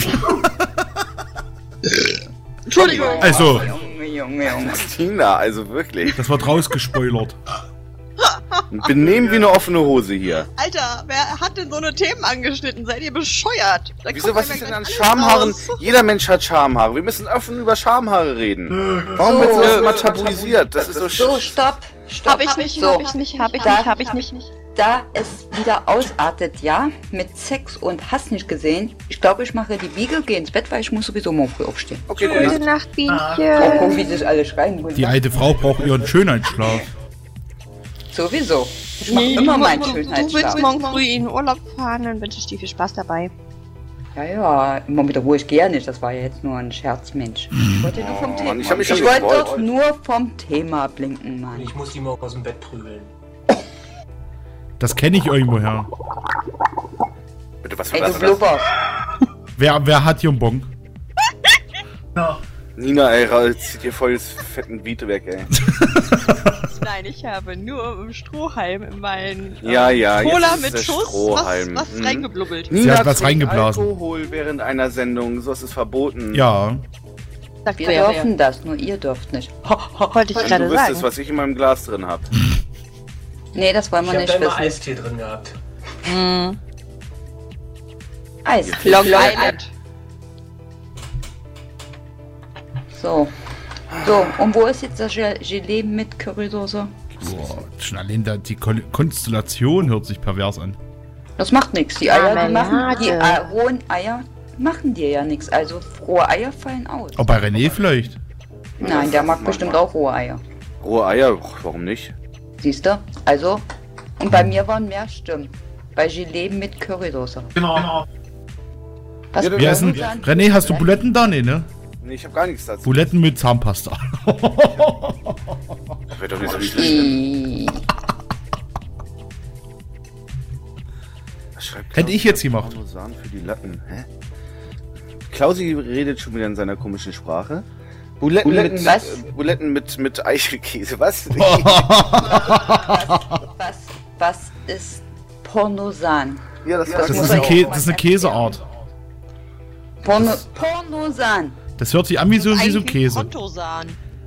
Speaker 5: Entschuldigung.
Speaker 2: Also,
Speaker 7: Junge, Junge, Junge.
Speaker 1: Tina, also wirklich.
Speaker 2: das wird rausgespoilert.
Speaker 1: Benehmen wie eine offene Hose hier.
Speaker 5: Alter, wer hat denn so eine Themen angeschnitten? Seid ihr bescheuert? Da
Speaker 1: Wieso,
Speaker 5: kommt
Speaker 1: was
Speaker 5: einem
Speaker 1: ist denn
Speaker 5: gleich
Speaker 1: an
Speaker 5: alles
Speaker 1: Schamhaaren?
Speaker 5: raus.
Speaker 1: Jeder Mensch hat Schamhaare. Wir müssen offen über Schamhaare reden. Warum wird das immer tabuisiert? Das ist so
Speaker 7: So,
Speaker 1: sch...
Speaker 7: stopp. Stopp.
Speaker 5: Hab ich nicht,
Speaker 7: so.
Speaker 5: hab ich nicht, hab ich
Speaker 7: Da-
Speaker 5: nicht, hab ich nicht.
Speaker 7: Da es wieder ausartet, ja, mit Sex und hast nicht gesehen, ich glaube, ich mache die Wiege, gehe ins Bett, weil ich muss sowieso morgen früh aufstehen.
Speaker 1: Okay,
Speaker 5: Gute
Speaker 1: gut.
Speaker 5: Nacht,
Speaker 7: Oh,
Speaker 5: Bienchen.
Speaker 7: guck, wie sich alle schreien.
Speaker 2: Die alte Frau braucht ihren Schönheitsschlaf.
Speaker 7: Sowieso. Ich mache immer meinen
Speaker 5: Du willst
Speaker 7: Schönheitsschlaf.
Speaker 5: morgen früh in den Urlaub fahren, dann wünsche ich dir viel Spaß dabei.
Speaker 7: Ja, ja, immer mit der Ruhe, ich gehe ja nicht, das war ja jetzt nur ein Scherz, Mensch. Ich wollte nur vom
Speaker 1: Oh,
Speaker 7: Thema.
Speaker 1: Mann, ich hab mich
Speaker 7: ich
Speaker 1: schon
Speaker 7: wollte
Speaker 1: gefreut.
Speaker 7: doch nur vom Thema blinken, Mann.
Speaker 8: Ich muss die mal aus dem Bett prügeln.
Speaker 2: Das kenne ich irgendwoher.
Speaker 1: Bitte, was war
Speaker 7: Ey, du
Speaker 1: das?
Speaker 7: blubberst.
Speaker 2: Wer, wer hat hier einen Bon?
Speaker 1: Nina, ey, ra- zieht dir voll das fetten Beat weg, ey.
Speaker 5: Nein, ich habe nur im Strohhalm in meinen
Speaker 1: Ja, ja, jetzt
Speaker 5: Cola
Speaker 1: ist
Speaker 5: mit
Speaker 1: der
Speaker 5: Schuss
Speaker 1: Strohhalm.
Speaker 5: was, was
Speaker 1: Mhm.
Speaker 5: reingeblubbelt.
Speaker 2: Sie hat was
Speaker 1: trinkt
Speaker 2: reingeblasen.
Speaker 1: Alkohol während einer Sendung, sowas ist verboten.
Speaker 2: Ja.
Speaker 5: Sagt
Speaker 7: Wir
Speaker 5: wer?
Speaker 7: dürfen das, nur ihr dürft nicht.
Speaker 5: Wollte ich
Speaker 1: Und
Speaker 5: gerade
Speaker 1: du wüsstest,
Speaker 5: sagen.
Speaker 1: was ich in meinem Glas drin hab.
Speaker 7: Nee, das wollen
Speaker 8: Ich
Speaker 7: wir
Speaker 8: hab da
Speaker 7: nicht
Speaker 8: immer
Speaker 7: wissen.
Speaker 8: Eistee drin gehabt.
Speaker 5: Hm.
Speaker 7: Eis.
Speaker 5: Long Island.
Speaker 7: So. So, und wo ist jetzt das Gel- Gelee mit Currysoße?
Speaker 2: Boah, schon allein da, die Kon Konstellation hört sich pervers an.
Speaker 7: Das macht nichts. Die Eier, die machen,
Speaker 5: Marmelade.
Speaker 7: die äh, rohen Eier machen dir ja nichts. Also rohe Eier fallen aus.
Speaker 2: Auch bei René vielleicht.
Speaker 7: Nein, der mag bestimmt auch rohe Eier.
Speaker 1: Rohe Eier, Och, warum nicht?
Speaker 7: Siehst du? Also, und bei mir waren mehr Stimmen. Bei Gelee mit Currysoße.
Speaker 6: Genau.
Speaker 7: Was
Speaker 1: Ja,
Speaker 2: Wie heißt denn,
Speaker 7: Buletten?
Speaker 2: René, hast du Buletten da? Nee, ne?
Speaker 1: Nee, ich hab gar nichts dazu.
Speaker 2: Buletten mit Zahnpasta.
Speaker 1: Das wird doch nicht so schlimm.
Speaker 7: Ih,
Speaker 1: Was schreibt
Speaker 2: Hätte ich jetzt gemacht.
Speaker 1: Parmesan für die Latten, hä? Klausi redet schon wieder in seiner komischen Sprache. Buletten,
Speaker 7: Buletten
Speaker 1: mit,
Speaker 7: was?
Speaker 1: äh, Buletten mit, mit Eichelkäse, was?
Speaker 7: Was, was ist Pornosan?
Speaker 1: ja, das,
Speaker 7: Das
Speaker 2: Das
Speaker 7: muss
Speaker 2: ist,
Speaker 7: er
Speaker 2: eine
Speaker 7: auch
Speaker 2: Kä
Speaker 7: mal
Speaker 2: das ist eine Käseart.
Speaker 7: Porno Pornosan.
Speaker 2: Das hört sich an wie so, wie so Käse.
Speaker 5: Kontosan.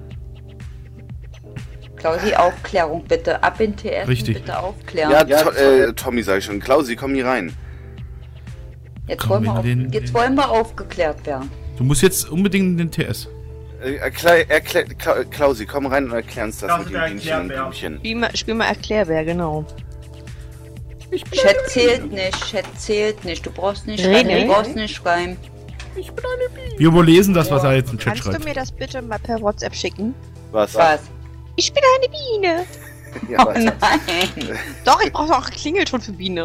Speaker 7: Klausi, Aufklärung bitte. Ab in T S
Speaker 2: Richtig.
Speaker 7: bitte aufklären.
Speaker 1: ja, to äh, Tommy sag ich schon. Klausi, komm hier rein.
Speaker 7: jetzt,
Speaker 2: komm
Speaker 7: wollen wir
Speaker 2: in
Speaker 7: auf,
Speaker 2: den-
Speaker 7: jetzt wollen wir aufgeklärt werden.
Speaker 2: Du musst jetzt unbedingt in den T S.
Speaker 1: Äh, erklär, erklär, Kla Klausi, komm rein und erklär uns das
Speaker 6: Klausi,
Speaker 1: mit
Speaker 6: der
Speaker 1: den Bienchen und
Speaker 6: Erklärbär.
Speaker 1: Blümchen.
Speaker 5: Spiel mal, spiel mal Erklärbär, genau.
Speaker 7: Chat zählt nicht, Chat zählt nicht. Du brauchst nicht
Speaker 5: René?
Speaker 7: schreiben, du brauchst nicht schreiben.
Speaker 2: Wir überlesen das, was er jetzt im Chat
Speaker 5: Kannst du
Speaker 2: schreibt.
Speaker 5: mir das bitte mal per WhatsApp schicken?
Speaker 1: Was?
Speaker 7: Was?
Speaker 5: Ich bin eine Biene.
Speaker 1: Ja,
Speaker 7: Oh
Speaker 1: was?
Speaker 7: nein.
Speaker 5: Doch, ich brauche auch einen Klingelton für Biene.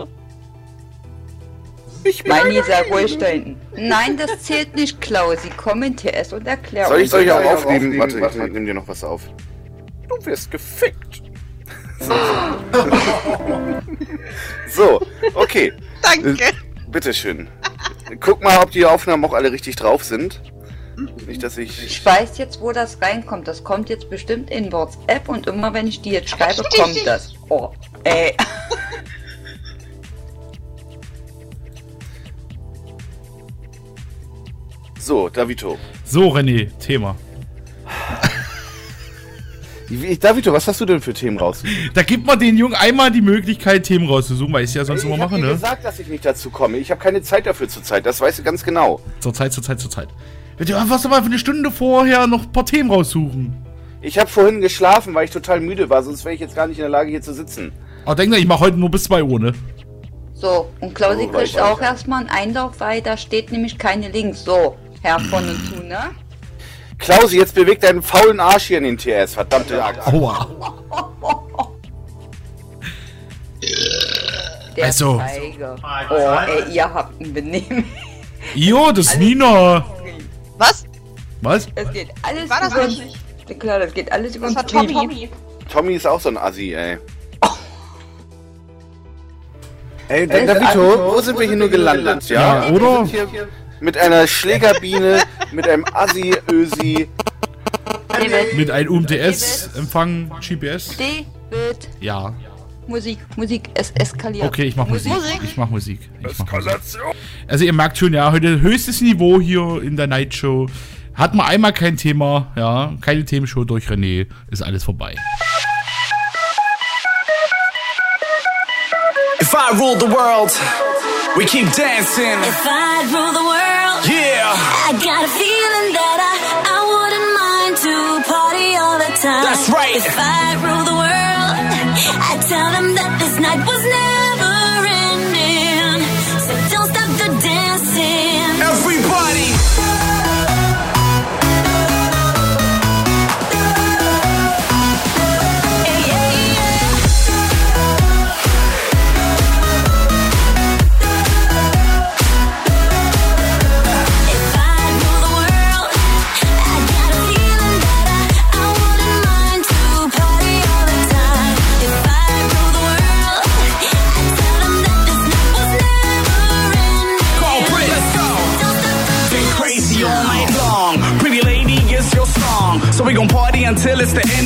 Speaker 7: Meini, sei ruhig da hinten. Nein, das zählt nicht, Klausi. Komm in T S und erklär
Speaker 1: Soll ich,
Speaker 7: uns.
Speaker 1: soll ich auch aufnehmen? Warte, ich nehm dir noch was auf. Du wirst gefickt. So, okay.
Speaker 5: Danke.
Speaker 1: Äh, bitteschön. Guck mal, ob die Aufnahmen auch alle richtig drauf sind. Nicht, dass ich...
Speaker 7: Ich weiß jetzt, wo das reinkommt. Das kommt jetzt bestimmt in WhatsApp und immer wenn ich die jetzt schreibe, kommt das. Oh, ey.
Speaker 1: So, Davito.
Speaker 2: So, René, Thema.
Speaker 1: Wie- Davito, was hast du denn für Themen raus?
Speaker 2: Da gibt man den Jungen einmal die Möglichkeit, Themen rauszusuchen, weil ich es ja sonst
Speaker 1: ich
Speaker 2: immer
Speaker 1: hab
Speaker 2: mache,
Speaker 1: dir
Speaker 2: ne?
Speaker 1: gesagt, dass ich nicht dazu komme. Ich habe keine Zeit dafür zur Zeit. Das weißt du ganz genau.
Speaker 2: Zur Zeit, zur Zeit, zur Zeit. Wird ja was aber für eine Stunde vorher noch ein paar Themen raussuchen.
Speaker 1: Ich habe vorhin geschlafen, weil ich total müde war. Sonst wäre ich jetzt gar nicht in der Lage, hier zu sitzen.
Speaker 2: Aber denk dir, ich mache heute nur bis zwei Uhr, ne?
Speaker 7: So, und Klausi
Speaker 1: Oh,
Speaker 7: kriegt
Speaker 1: weiter.
Speaker 7: auch erstmal einen Einlauf, weil da steht nämlich keine Links. So, Herr von und zu, ne?
Speaker 1: Klausi, jetzt beweg deinen faulen Arsch hier in den T S. Verdammte Axt.
Speaker 2: Aua.
Speaker 7: Der
Speaker 2: Also.
Speaker 7: Zeiger. Oh, ey, ihr habt ein Benehmen.
Speaker 2: Jo, das ist Nina.
Speaker 5: Was?
Speaker 2: Was?
Speaker 7: Es geht alles
Speaker 5: War das
Speaker 7: über...
Speaker 5: nicht?
Speaker 7: Ja, klar, das geht alles über
Speaker 5: Das war
Speaker 7: den
Speaker 5: Tommy.
Speaker 1: Tommy ist auch so ein Assi, ey. Ey,
Speaker 7: Äh,
Speaker 1: Davito, wo sind wir hier nur gelandet, ja?
Speaker 2: Ja, oder?
Speaker 1: Wir sind hier mit einer Schlägerbiene, mit einem Assi-Ösi.
Speaker 7: David,
Speaker 2: Mit einem U M T S-Empfang, G P S.
Speaker 7: David,
Speaker 2: Ja.
Speaker 7: Musik, Musik, es eskaliert.
Speaker 2: Okay, ich mach Musik.
Speaker 5: Musik.
Speaker 2: Ich mach Musik. Ich mach Musik. Also ihr merkt schon, ja, heute höchstes Niveau hier in der Night Show. Hat man einmal kein Thema, ja, keine Themenshow durch René, ist alles vorbei.
Speaker 3: If I rule the world, we keep dancing.
Speaker 4: If I rule the world,
Speaker 3: Yeah,
Speaker 4: I got a feeling that I, I wouldn't mind to party all the time.
Speaker 3: That's right.
Speaker 4: If I rule the world, I tell them that this night was never ending. So don't stop the dancing.
Speaker 3: everybody.
Speaker 4: Yeah, yeah, yeah.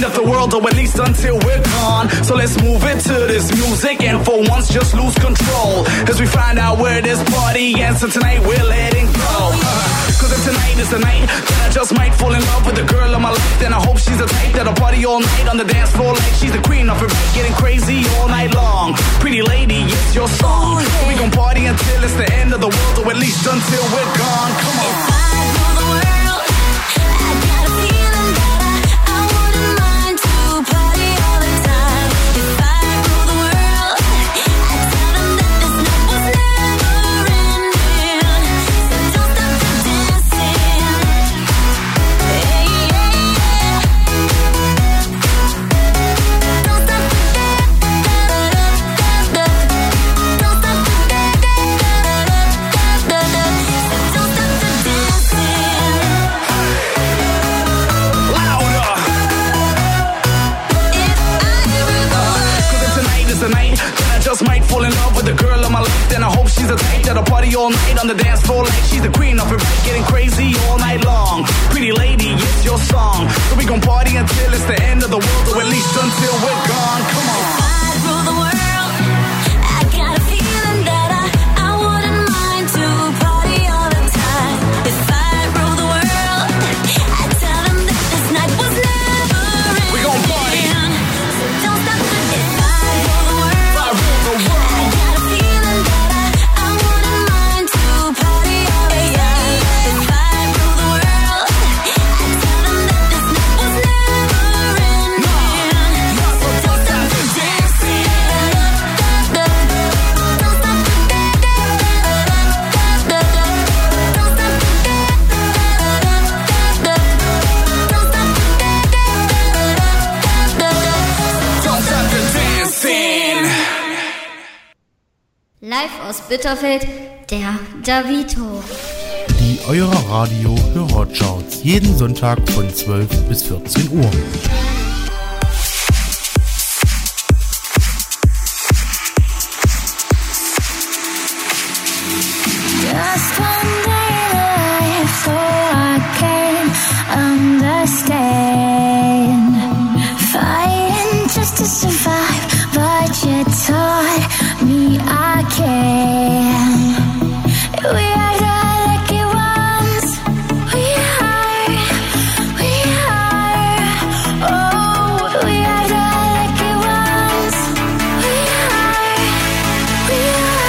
Speaker 10: end of the world, or at least until we're gone. So let's move it to this music and for once just lose control as we find out where this party ends. And tonight we're letting go. Cause if tonight is the night, then I just might fall in love with the girl of my life. And I hope she's the type that'll party all night on the dance floor like she's the queen of her beat, getting crazy all night long. Pretty lady, it's your song. We gon' party until it's the end of the world, or at least until we're gone. Come on.
Speaker 4: If I rule the world, I got a feeling that I, I wouldn't mind to party all the time. If I rule the world, I tell them that this night was never ending. So don't stop the dancing. Hey, yeah, yeah. Don't stop the da-da-da-da-da. Don't stop the da-da-da-da-da. So don't stop the dancing.
Speaker 10: Louder.
Speaker 4: If I rule the world.
Speaker 10: Cause if tonight is the night, then I just might fall in love with the girl of my life. Then I hope she's the type that'll party all night on the dance floor like she's the queen of her beat, getting crazy all night long. Pretty lady, it's your song. So we gon' party until it's the end of the world, or at least until we're gone. Come on.
Speaker 4: I rule the world. I got a feeling that I, I wouldn't mind to party all the time. If I rule the world, I tell them that this night was never ending.
Speaker 10: We gon' party.
Speaker 4: So don't stop the if I rule the world.
Speaker 10: I rule the world.
Speaker 4: I got a feeling that I, I wouldn't mind to party all the time. If I rule the world, I tell them that this night was never ending. So don't stop the dancing. Don't stop the da-da-da-da-da. Don't stop the da-da-da-da-da. Don't stop the da-da-da-da-da.
Speaker 10: Don't stop the dancing.
Speaker 11: Live aus Bitterfeld, der Davito.
Speaker 2: Die Eurer Radio Hörercharts. Jeden Sonntag von zwölf bis vierzehn Uhr.
Speaker 4: Just one day in life, so I can understand. Fighting just to survive, but you taught me I can. We are the lucky ones. We are. We are. Oh, we are the lucky ones. We are. We are.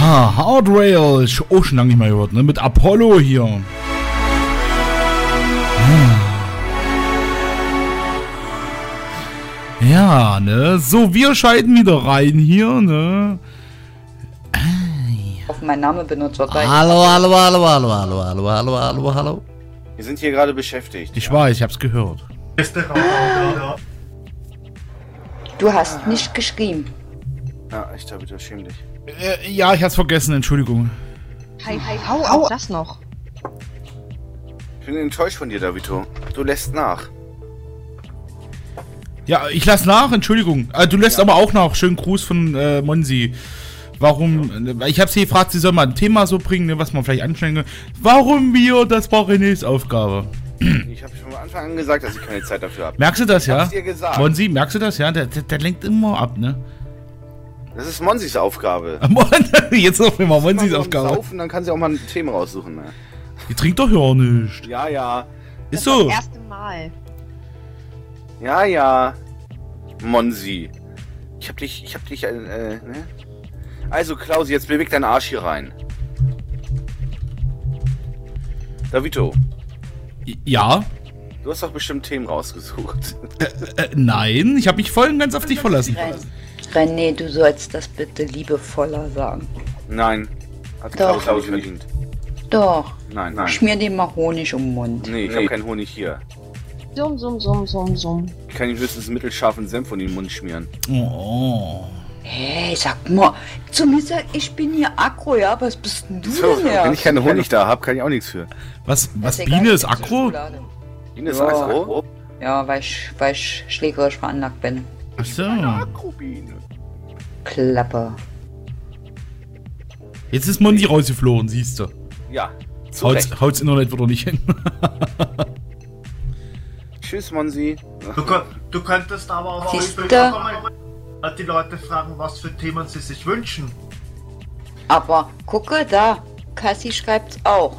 Speaker 2: Ja, Hard Rail. Sch- Oh, schon lange nicht mehr gehört, ne? Mit Apollo hier. Hm. Ja, ne? So, wir schalten wieder rein hier, ne?
Speaker 7: Auf mein Name benutzt wird gleich.
Speaker 12: Hallo, hallo, hallo, hallo, hallo, hallo, hallo, hallo, hallo.
Speaker 1: Wir sind hier gerade beschäftigt.
Speaker 2: Ich weiß, ich hab's gehört.
Speaker 6: Ist der Raum
Speaker 7: Du hast nicht geschrieben.
Speaker 1: Ja, echt, da bitte schäm dich.
Speaker 2: Äh, ja, ich hab's vergessen, Entschuldigung.
Speaker 5: Hi, hi, hau auch das noch.
Speaker 1: Ich bin enttäuscht von dir, Davito. Du lässt nach.
Speaker 2: Ja, ich lass nach, Entschuldigung. Äh, du lässt
Speaker 1: Ja.
Speaker 2: aber auch nach. Schönen Gruß von äh, Monsi. Warum, äh, ich habe sie gefragt, sie soll mal ein Thema so bringen, ne, was man vielleicht anstellen kann. Warum wir, das war Renés Aufgabe.
Speaker 1: Ich habe schon von Anfang an gesagt, dass ich keine Zeit dafür habe.
Speaker 2: Merkst du das,
Speaker 1: Ich
Speaker 2: ja?
Speaker 1: hab's dir gesagt.
Speaker 2: Monsi, merkst du das, ja? Der, der, der lenkt immer ab, ne?
Speaker 1: Das ist Monsis Aufgabe.
Speaker 2: Jetzt noch immer Monsis
Speaker 1: Mal
Speaker 2: Aufgabe.
Speaker 1: Saufen, dann kann sie auch mal ein Thema raussuchen. Ne?
Speaker 2: Die trinkt doch ja nicht.
Speaker 1: Ja, ja.
Speaker 2: Ist
Speaker 5: Das
Speaker 2: so.
Speaker 5: erste Mal.
Speaker 1: Ja, ja. Monsi. Ich hab dich, ich hab dich, äh, äh, ne? Also, Klausi, jetzt beweg deinen Arsch hier rein. Davito,
Speaker 2: Ja?
Speaker 1: du hast doch bestimmt Themen rausgesucht.
Speaker 2: Äh, nein, ich habe mich voll und ganz auf dich verlassen.
Speaker 7: René, du sollst das bitte liebevoller sagen.
Speaker 1: Nein. Hat
Speaker 7: Doch.
Speaker 1: Klausi verdient.
Speaker 7: Doch.
Speaker 1: Nein, nein.
Speaker 7: Schmier dir mal Honig um den Mund.
Speaker 1: Nee, ich hab keinen Honig hier.
Speaker 5: Summ, summ, summ, summ, summ.
Speaker 1: Ich kann ihm höchstens mittelscharfen Senf in den Mund schmieren.
Speaker 2: Oh.
Speaker 7: Hey, sag mal, zu mir sag, ich bin hier aggro, ja? Was bist denn du
Speaker 1: So,
Speaker 7: denn her?
Speaker 1: wenn ich keinen Honig da hab, kann ich auch nichts für.
Speaker 2: Was, was,
Speaker 7: egal,
Speaker 2: Biene
Speaker 7: ich
Speaker 2: ist
Speaker 7: krieg
Speaker 2: aggro?
Speaker 7: Schokolade.
Speaker 1: Biene ist
Speaker 7: Ja.
Speaker 1: aggro?
Speaker 7: Ja, weil ich, weil ich schlägerisch veranlagt bin.
Speaker 2: Ach so.
Speaker 1: Aggro-Biene.
Speaker 7: Klappe.
Speaker 2: Jetzt ist Monsi rausgeflogen, siehst du.
Speaker 1: Ja, zu Recht.
Speaker 2: Haut's, haut's Internet wieder nicht hin.
Speaker 1: Tschüss, Monsi.
Speaker 6: Du, könnt- du könntest aber auch
Speaker 7: Siehste?
Speaker 6: auch mal die Leute fragen, was für Themen sie sich wünschen.
Speaker 7: Aber gucke da, Cassie schreibt's auch.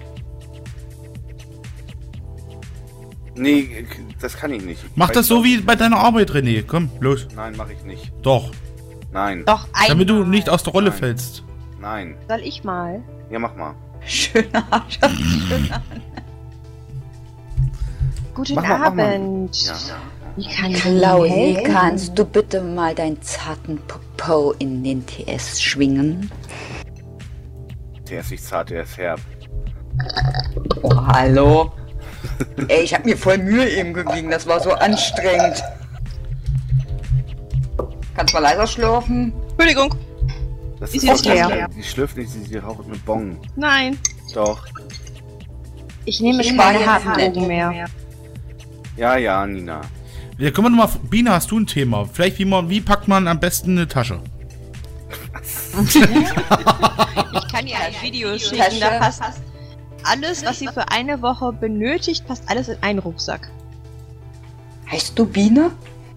Speaker 1: Nee, das kann ich nicht. Ich
Speaker 2: Mach
Speaker 1: weiß
Speaker 2: das so
Speaker 1: doch-
Speaker 2: wie bei deiner Arbeit, René. Komm, los.
Speaker 1: Nein, mach ich nicht.
Speaker 2: Doch.
Speaker 1: Nein.
Speaker 5: Doch, einmal.
Speaker 2: Damit du nicht aus der Rolle
Speaker 1: Nein.
Speaker 2: fällst.
Speaker 1: Nein.
Speaker 5: Soll ich mal?
Speaker 1: Ja, mach mal.
Speaker 7: Schöner Arsch. Schöner.
Speaker 5: Guten
Speaker 1: Mach mal, mach mal.
Speaker 5: Abend.
Speaker 1: Ja.
Speaker 5: Wie kann ich Ihnen
Speaker 7: Klausi,
Speaker 5: helfen?
Speaker 7: kannst du bitte mal deinen zarten Popo in den T S schwingen?
Speaker 1: Der ist nicht zart, der ist herb.
Speaker 7: Oh, hallo. Ey, ich hab mir voll Mühe eben gegeben, das war so anstrengend. Kannst mal leiser schlürfen?
Speaker 5: Entschuldigung.
Speaker 1: Das
Speaker 5: Ist
Speaker 1: ist
Speaker 5: jetzt
Speaker 1: doch
Speaker 5: leer.
Speaker 1: leer. Sie schlürft nicht, sie, sie raucht mit Bong.
Speaker 5: Nein.
Speaker 1: Doch.
Speaker 5: Ich nehme
Speaker 7: Ich
Speaker 5: keine
Speaker 7: war jetzt
Speaker 5: harten
Speaker 7: nicht.
Speaker 5: mehr.
Speaker 1: Ja, ja, Nina.
Speaker 2: Ja, können wir nochmal. Biene, hast du ein Thema? Vielleicht, wie, man, wie packt man am besten eine Tasche?
Speaker 5: Ich kann ihr ein Video schicken,
Speaker 7: Tasche.
Speaker 5: da passt alles, was sie für eine Woche benötigt, passt alles in einen Rucksack.
Speaker 7: Heißt du Biene?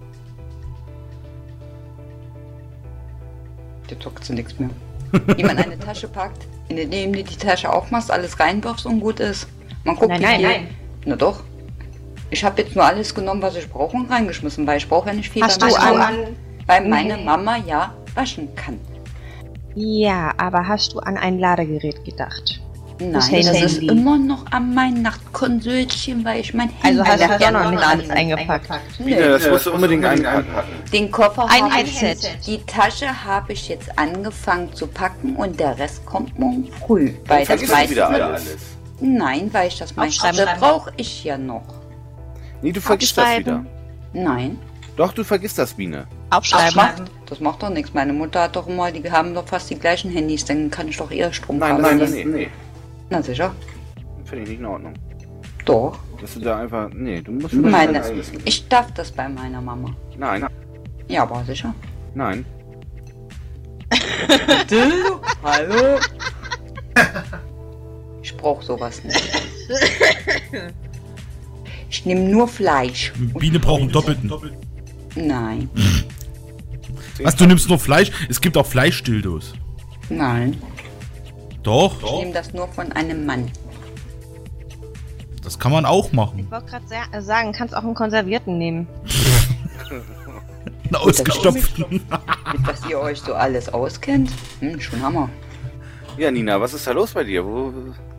Speaker 7: Dir zockt sie nichts mehr. Wie man eine Tasche packt, indem du die Tasche aufmachst, alles reinwirfst und gut ist. Man guckt,
Speaker 5: Nein,
Speaker 7: wie
Speaker 5: nein,
Speaker 7: viel.
Speaker 5: nein.
Speaker 7: Na doch. Ich habe jetzt nur alles genommen, was ich brauche und reingeschmissen, weil ich brauche ja nicht viel,
Speaker 5: Hast
Speaker 7: weil
Speaker 5: du
Speaker 7: meine
Speaker 5: an-
Speaker 7: Mama- weil meine Mama ja waschen kann.
Speaker 5: Ja, aber hast du an ein Ladegerät gedacht?
Speaker 7: Nein,
Speaker 5: Das
Speaker 7: das, ist
Speaker 5: Handy.
Speaker 7: immer noch an mein Nachtkonsolchen, weil ich mein Handy
Speaker 5: Also hast du
Speaker 7: nachher
Speaker 5: doch noch nicht alles
Speaker 7: laden-
Speaker 5: eingepackt.
Speaker 7: Nee.
Speaker 1: Ja, das musst du unbedingt ein- einpacken.
Speaker 7: Den Koffer
Speaker 5: Ein
Speaker 7: habe ich,
Speaker 5: Headset.
Speaker 7: die Tasche habe ich jetzt angefangen zu packen und der Rest kommt morgen früh. Weil das
Speaker 1: Vergiss du
Speaker 7: meiste,
Speaker 1: wieder alles.
Speaker 7: Nein, weil ich das meiste
Speaker 5: Aufschreiben.
Speaker 7: brauche ich ja noch.
Speaker 1: Nee, du vergisst das wieder.
Speaker 5: Aufschreiben.
Speaker 7: Nein.
Speaker 1: Doch, du vergisst das, Biene.
Speaker 5: Aufschreiben.
Speaker 7: Macht, das macht doch nichts. Meine Mutter hat doch immer, die haben doch fast die gleichen Handys, dann kann ich doch ihr Strom
Speaker 1: Nein, nein, nein, nee, nee.
Speaker 7: Na sicher.
Speaker 1: Finde ich nicht in Ordnung.
Speaker 7: Doch.
Speaker 1: Dass du da einfach. Nee, du musst schon
Speaker 7: Meine,
Speaker 1: das alles-
Speaker 7: ich darf das bei meiner Mama.
Speaker 1: Nein,
Speaker 7: Ja, aber sicher.
Speaker 1: nein.
Speaker 7: Dildo? Hallo? Ich brauch sowas nicht. Ich nehme nur Fleisch.
Speaker 2: Biene braucht einen doppelten.
Speaker 7: Nein,
Speaker 2: Was, du nimmst nur Fleisch? Es gibt auch Fleischdildos.
Speaker 7: nein.
Speaker 2: Doch,
Speaker 7: Ich nehme das nur von einem Mann.
Speaker 2: das kann man auch machen.
Speaker 5: Ich wollte gerade sagen, kannst auch einen Konservierten nehmen.
Speaker 2: Einen ausgestopften.
Speaker 7: Mit was ihr euch so alles auskennt? Hm, schon Hammer.
Speaker 1: Ja, Nina, was ist da los bei dir? Wo...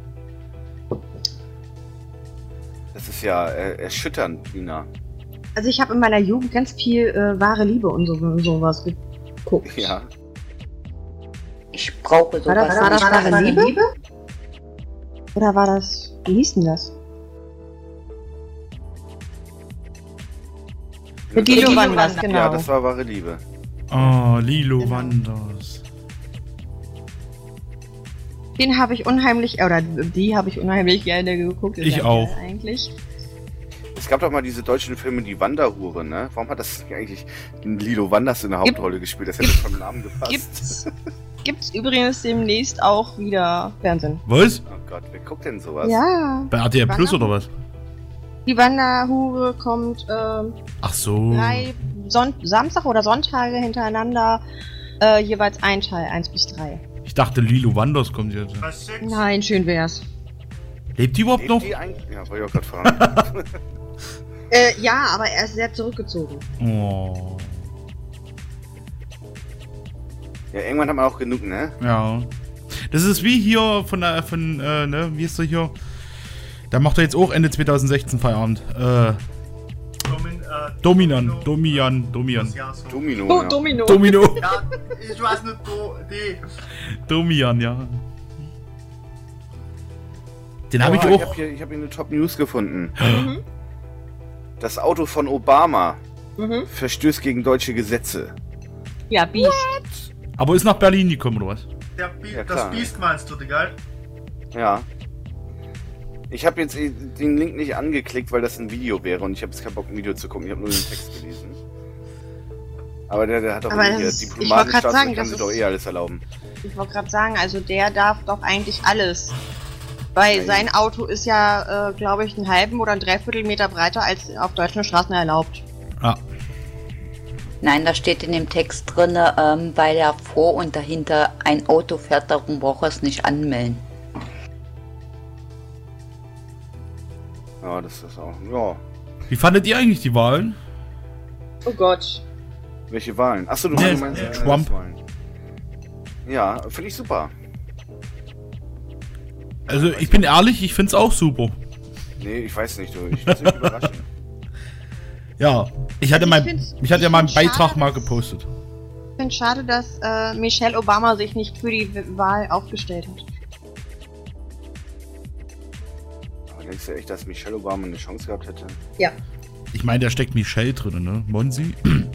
Speaker 1: Das ist ja äh, erschütternd, Nina.
Speaker 5: Also ich habe in meiner Jugend ganz viel äh, wahre Liebe und so, sowas geguckt.
Speaker 1: Ja.
Speaker 7: Ich brauche sowas.
Speaker 5: War das, war das
Speaker 7: nicht.
Speaker 5: wahre Liebe? Liebe? Oder war das... Wie hieß denn das? Mit Lilo Wanders, genau.
Speaker 1: Ja, das war wahre Liebe.
Speaker 2: Oh, Lilo genau. Wanders.
Speaker 5: Den habe ich unheimlich, oder die habe ich unheimlich gerne geguckt.
Speaker 2: Ich auch.
Speaker 5: Eigentlich.
Speaker 1: Es gab doch mal diese deutschen Filme, die Wanderhure, ne? Warum hat das eigentlich Lilo Wanders in der Hauptrolle Gibt, gespielt? Das hätte vom Namen gepasst.
Speaker 5: Gibt's, gibt's übrigens demnächst auch wieder Fernsehen.
Speaker 2: Was?
Speaker 1: Oh Gott, wer guckt denn sowas?
Speaker 5: Ja.
Speaker 2: Bei R T L Plus oder was?
Speaker 5: Die Wanderhure kommt ähm,
Speaker 2: Ach so.
Speaker 5: drei Son Samstag oder Sonntage hintereinander, äh, jeweils ein Teil, eins bis drei.
Speaker 2: Ich dachte, Lilo Wanders kommt jetzt.
Speaker 5: Nein, schön wär's.
Speaker 2: Lebt die überhaupt
Speaker 1: Lebt
Speaker 2: noch?
Speaker 1: Die ein... Ja, wollte ich auch gerade fragen.
Speaker 5: äh, ja, aber er ist sehr zurückgezogen.
Speaker 2: Oh.
Speaker 1: Ja, irgendwann haben wir auch genug, ne?
Speaker 2: Ja. Das ist wie hier von der, von, äh, ne, wie ist der hier? Da macht er jetzt auch Ende zwanzig sechzehn Feierabend. Äh.
Speaker 6: Domin, äh,
Speaker 2: Dominan, Domian, Domian.
Speaker 6: Ja, so.
Speaker 1: Domino.
Speaker 5: Oh,
Speaker 1: ja.
Speaker 5: Domino.
Speaker 2: Domino.
Speaker 6: Ja, ich weiß nicht, wo die.
Speaker 2: Domian, ja. Den habe
Speaker 1: Oh,
Speaker 2: ich auch.
Speaker 1: Ich habe hier, ich hab hier eine Top News gefunden.
Speaker 5: Mhm.
Speaker 1: Das Auto von Obama
Speaker 5: Mhm.
Speaker 1: verstößt gegen deutsche Gesetze.
Speaker 5: Ja, Biest.
Speaker 2: Aber ist nach Berlin gekommen, oder was?
Speaker 6: Der Bi
Speaker 1: Ja,
Speaker 6: das
Speaker 1: klar.
Speaker 6: Biest meinst du, gell?
Speaker 1: Ja. Ich habe jetzt den Link nicht angeklickt, weil das ein Video wäre und ich habe jetzt keinen Bock, ein Video zu gucken. Ich habe nur den Text gelesen. Aber der, der hat doch
Speaker 5: Aber
Speaker 1: hier
Speaker 5: das ist- ich wollte
Speaker 1: Diplomaten,
Speaker 5: grad sagen,
Speaker 1: Staatsmann, kann
Speaker 5: das
Speaker 1: sich
Speaker 5: ist-
Speaker 1: doch eh alles erlauben.
Speaker 5: Ich wollte gerade sagen, also der darf doch eigentlich alles. Weil
Speaker 1: Ja,
Speaker 5: sein Auto ist ja, äh, glaube ich, einen halben oder einen Dreiviertel Meter breiter als auf deutschen Straßen erlaubt.
Speaker 2: Ja.
Speaker 7: Nein, da steht in dem Text drin, ähm, weil er vor und dahinter ein Auto fährt, darum braucht er es nicht anmelden.
Speaker 1: Ja, das ist auch. Ja.
Speaker 2: Wie fandet ihr eigentlich die Wahlen?
Speaker 5: Oh Gott.
Speaker 1: Welche Wahlen? Achso, du
Speaker 2: Nee,
Speaker 1: meinst äh,
Speaker 2: Trump.
Speaker 1: Wahlen. Ja, finde ich super.
Speaker 2: Also ich bin ehrlich, ich find's auch super.
Speaker 1: Nee, ich weiß nicht, du. Ich lass mich überraschen.
Speaker 2: Ja, ich hatte
Speaker 5: Also ich
Speaker 2: mein,
Speaker 5: find's-
Speaker 2: ich hatte ja
Speaker 5: ich
Speaker 2: meinen
Speaker 5: find's
Speaker 2: Beitrag
Speaker 5: schade,
Speaker 2: mal
Speaker 5: dass-
Speaker 2: gepostet.
Speaker 5: Ich finde schade, dass äh, Michelle Obama sich nicht für die W- Wahl aufgestellt hat.
Speaker 1: Aber denkst du echt, dass Michelle Obama eine Chance gehabt hätte?
Speaker 5: Ja.
Speaker 2: Ich meine, da steckt Michelle drin, ne? Monsi.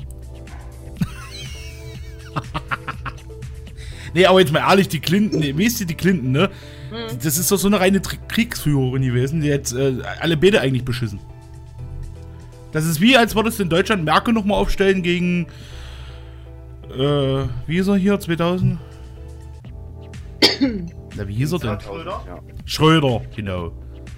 Speaker 2: Nee, aber jetzt mal ehrlich, die Clinton, nee, weißt du, die Clinton, ne?
Speaker 5: Mhm.
Speaker 2: Das ist doch so eine reine Tri- Kriegsführerin gewesen, die jetzt äh, alle Bäder eigentlich beschissen. Das ist wie, als würdest du in Deutschland Merkel nochmal aufstellen gegen, äh, wie ist er hier, zweitausend? Na, wie hieß er denn?
Speaker 6: Schröder?
Speaker 1: Ja.
Speaker 2: Schröder, genau.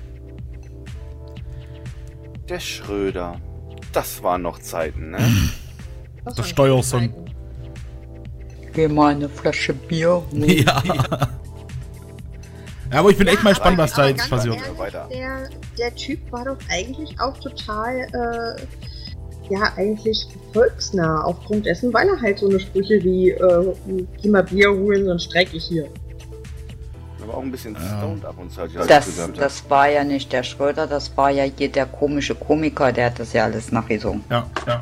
Speaker 1: Der Schröder. Das waren noch Zeiten, ne?
Speaker 5: Das
Speaker 2: Der
Speaker 5: waren
Speaker 2: Steuerson.
Speaker 5: Zeiten.
Speaker 7: Geh mal eine Flasche Bier.
Speaker 2: Ja. Ja, aber ich bin echt mal gespannt, was da
Speaker 5: Aber
Speaker 2: jetzt
Speaker 5: ganz
Speaker 2: passiert.
Speaker 5: ehrlich,
Speaker 1: Weiter.
Speaker 5: Der, der Typ war doch eigentlich auch total, äh, ja, eigentlich volksnah aufgrund dessen, weil er halt so eine Sprüche wie, äh, geh mal Bier holen, sonst streik ich hier.
Speaker 1: Aber auch ein bisschen stoned ab und zu. Hat ja
Speaker 7: Das,
Speaker 1: gesagt,
Speaker 7: das war ja nicht der Schröder, das war ja hier der komische Komiker, der hat das ja alles nachgesungen.
Speaker 2: Ja, ja.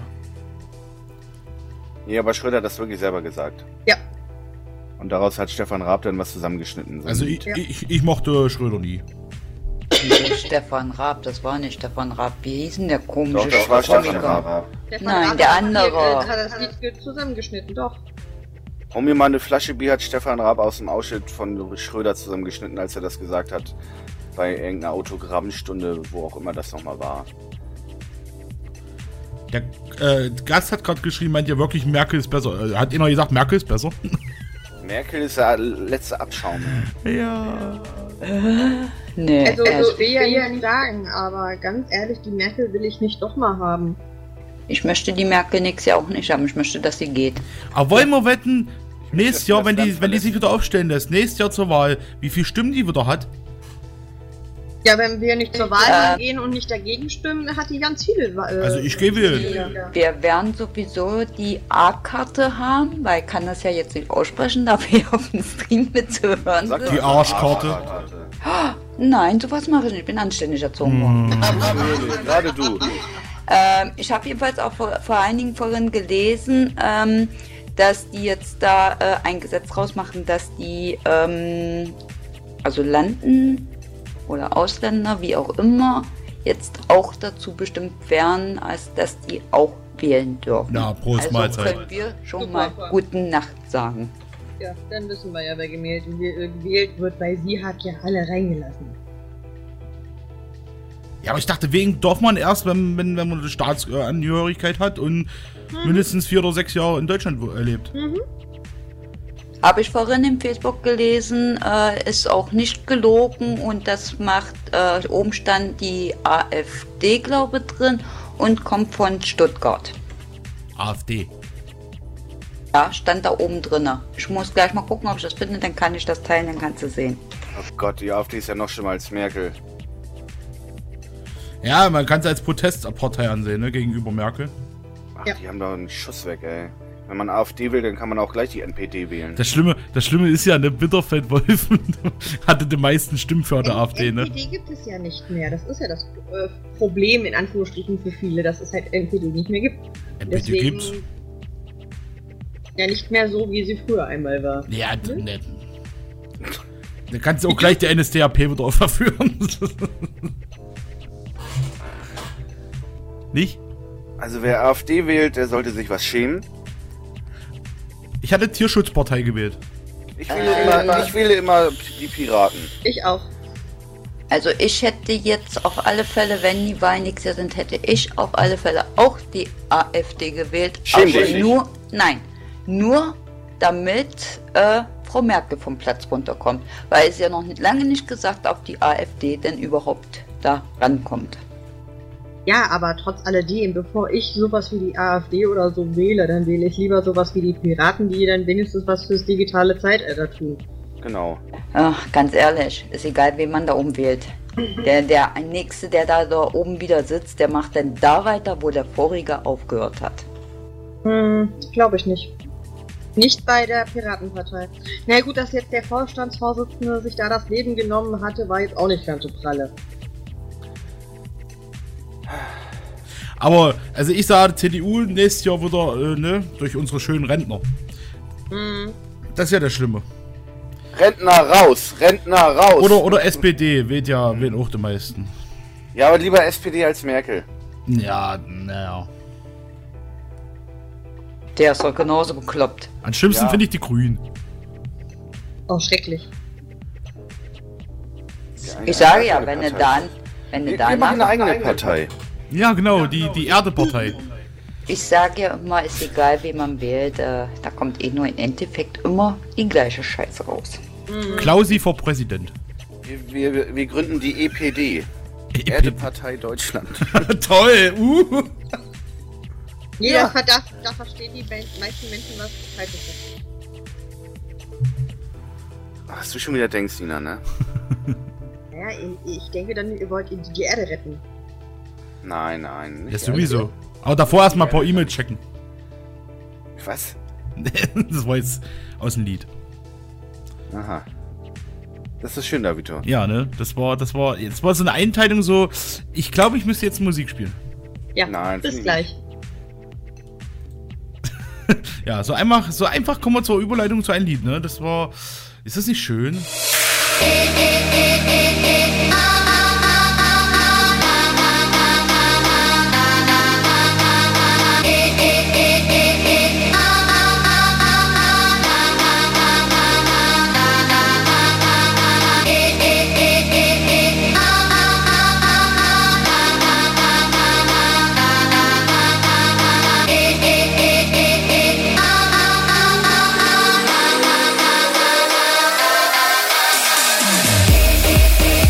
Speaker 1: Nee, aber Schröder hat das wirklich selber gesagt.
Speaker 5: Ja.
Speaker 1: Und daraus hat Stefan Raab dann was zusammengeschnitten. So
Speaker 2: Also
Speaker 1: ein-
Speaker 2: ich, ich, ich mochte Schröder nie.
Speaker 7: Nicht Stefan Raab, das war nicht Stefan Raab. Wie hieß denn der komische
Speaker 1: Doch, das war Stefan
Speaker 7: Komiker?
Speaker 1: Raab.
Speaker 5: Stefan
Speaker 7: Nein,
Speaker 5: Raab
Speaker 7: der
Speaker 5: hat
Speaker 7: andere.
Speaker 5: hier, äh, Hat das Lied zusammengeschnitten, doch.
Speaker 1: Um mir mal eine Flasche Bier hat Stefan Raab aus dem Ausschnitt von Schröder zusammengeschnitten, als er das gesagt hat. Bei irgendeiner Autogrammstunde, wo auch immer das nochmal war.
Speaker 2: Der äh, Gast hat gerade geschrieben, meint ja wirklich, Merkel ist besser. Äh, Hat einer gesagt, Merkel ist besser?
Speaker 1: Merkel ist der letzte Abschaum.
Speaker 2: Ja.
Speaker 7: Nee,
Speaker 5: Also,
Speaker 7: er
Speaker 5: so,
Speaker 7: ist-
Speaker 5: ich will ja nicht sagen, aber ganz ehrlich, die Merkel will ich nicht doch mal haben.
Speaker 7: ich möchte die Merkel nächstes Jahr auch nicht haben. Ich möchte, dass sie geht.
Speaker 2: Aber wollen wir wetten, nächstes
Speaker 1: das
Speaker 2: Jahr, wenn
Speaker 1: ganz
Speaker 2: die, wenn die sich wieder aufstellen lässt, nächstes Jahr zur Wahl, wie viel Stimmen die wieder hat?
Speaker 5: Ja, wenn wir nicht zur Wahl
Speaker 7: Äh,
Speaker 5: gehen und nicht dagegen stimmen, hat die ganz viele. Äh,
Speaker 2: Also ich gehe wählen.
Speaker 5: Ja.
Speaker 7: Wir werden sowieso die A-Karte haben, weil ich kann das ja jetzt nicht aussprechen, da wir auf dem Stream mitzuhören
Speaker 1: Sag
Speaker 7: sind.
Speaker 2: Die Arschkarte.
Speaker 7: Nein, sowas mache ich nicht. Ich bin anständig erzogen worden.
Speaker 1: Natürlich, gerade du.
Speaker 7: Ähm, ich habe jedenfalls auch vor, vor einigen vorhin gelesen, ähm, dass die jetzt da äh, ein Gesetz rausmachen, dass die ähm, also Landen oder Ausländer, wie auch immer, jetzt auch dazu bestimmt werden, als dass die auch wählen dürfen.
Speaker 2: Na, Prost,
Speaker 7: also
Speaker 2: Mahlzeit.
Speaker 7: können wir schon mal guten Nacht sagen.
Speaker 5: Ja, dann wissen wir ja, wer gewählt, gewählt wird, weil sie hat ja alle reingelassen.
Speaker 2: Ja, aber ich dachte, wegen darf man erst, wenn, wenn, wenn man eine Staatsangehörigkeit hat und
Speaker 5: Mhm.
Speaker 2: mindestens vier oder sechs Jahre in Deutschland wo- erlebt.
Speaker 5: Mhm.
Speaker 7: Habe ich vorhin im Facebook gelesen, äh, ist auch nicht gelogen und das macht, äh, oben stand die AfD, glaube ich, drin und kommt von Stuttgart.
Speaker 2: AfD.
Speaker 7: Ja, stand da oben drinne. Ich muss gleich mal gucken, ob ich das finde, dann kann ich das teilen, dann kannst du sehen.
Speaker 1: Oh Gott, die AfD ist ja noch schlimmer als Merkel.
Speaker 2: Ja, man kann es als Protestpartei ansehen, ne, gegenüber Merkel.
Speaker 1: Ach,
Speaker 5: Ja.
Speaker 1: die haben doch einen Schuss weg, ey. Wenn man AfD will, dann kann man auch gleich die N P D wählen.
Speaker 2: Das Schlimme, das Schlimme ist ja, ne, Bitterfeld-Wolf hatte die meisten Stimmen für die AfD, ne?
Speaker 5: N P D gibt es ja nicht mehr. Das ist ja das äh, Problem in Anführungsstrichen für viele, dass es halt N P D nicht mehr gibt.
Speaker 2: N P D
Speaker 5: Deswegen
Speaker 2: gibt's.
Speaker 5: ja nicht mehr so, wie sie früher einmal war.
Speaker 2: Ja, d- ne. Dann kannst du auch gleich die N S D A P wieder verführen. Nicht?
Speaker 1: Also wer AfD wählt, der sollte sich was schämen.
Speaker 2: Ich hatte Tierschutzpartei gewählt.
Speaker 1: Ich wähle, immer, ich wähle immer die Piraten.
Speaker 5: Ich auch.
Speaker 7: Also ich hätte jetzt auf alle Fälle, wenn die Wahlen nächstes Jahr sind, hätte ich auf alle Fälle auch die AfD gewählt.
Speaker 1: Schäm dich
Speaker 7: aber
Speaker 1: nicht.
Speaker 7: nur, nein, nur damit äh, Frau Merkel vom Platz runterkommt. Weil es ja noch nicht, lange nicht gesagt, ob die AfD denn überhaupt da rankommt.
Speaker 5: Ja, aber trotz alledem, bevor ich sowas wie die AfD oder so wähle, dann wähle ich lieber sowas wie die Piraten, die dann wenigstens was fürs digitale Zeitalter tun.
Speaker 1: Genau.
Speaker 7: Ach, ganz ehrlich, ist egal, wen man da oben wählt. Der, der Nächste, der da, da oben wieder sitzt, der macht dann da weiter, wo der vorige aufgehört hat.
Speaker 5: Hm, glaube ich nicht. Nicht bei der Piratenpartei. Na gut, dass jetzt der Vorstandsvorsitzende sich da das Leben genommen hatte, war jetzt auch nicht ganz so pralle.
Speaker 2: Aber, also ich sage, C D U nächstes Jahr wieder, äh, ne, durch unsere schönen Rentner.
Speaker 5: Hm.
Speaker 2: Das ist ja das Schlimme.
Speaker 1: Rentner raus, Rentner raus.
Speaker 2: Oder, oder S P D, wählt ja, wählen auch die meisten.
Speaker 1: Ja, aber lieber S P D als Merkel.
Speaker 2: Ja, naja.
Speaker 7: Der ist doch genauso bekloppt.
Speaker 2: Am schlimmsten
Speaker 1: Ja.
Speaker 2: finde ich die Grünen.
Speaker 5: Oh, schrecklich.
Speaker 7: Ich sage ja, wenn du dann, wenn du
Speaker 1: Wir,
Speaker 7: dann
Speaker 1: wir machen eine eigene Partei.
Speaker 2: Ja, genau, die, die Erde-Partei.
Speaker 7: Ich sage ja immer, ist egal, wen man wählt, äh, da kommt eh nur im Endeffekt immer die gleiche Scheiße raus.
Speaker 2: Klausi vor Präsident.
Speaker 1: Wir, wir, wir gründen die E P D. Erde-Partei Deutschland.
Speaker 2: Toll, uh.
Speaker 5: Jeder
Speaker 1: Ja.
Speaker 5: Verdacht, da verstehen die me- meisten Menschen was Falsches.
Speaker 1: Was du schon wieder denkst, Nina, ne?
Speaker 5: Ja, ich, ich denke dann, ihr wollt die Erde retten.
Speaker 1: Nein, nein.
Speaker 2: Ja,
Speaker 1: Nicht
Speaker 2: sowieso. Aber davor erstmal ein paar E-Mails checken.
Speaker 1: Was?
Speaker 2: Das war jetzt aus dem Lied.
Speaker 1: Aha. Das ist schön, Davito.
Speaker 2: Ja, ne? Das war, das war, jetzt war so eine Einteilung so, ich glaube, ich müsste jetzt Musik spielen.
Speaker 5: Ja,
Speaker 1: Nein,
Speaker 5: bis
Speaker 1: finde ich
Speaker 5: gleich.
Speaker 2: Ja, so einfach, so einfach kommen wir zur Überleitung zu einem Lied, ne? Das war, ist das nicht schön?
Speaker 4: Hey,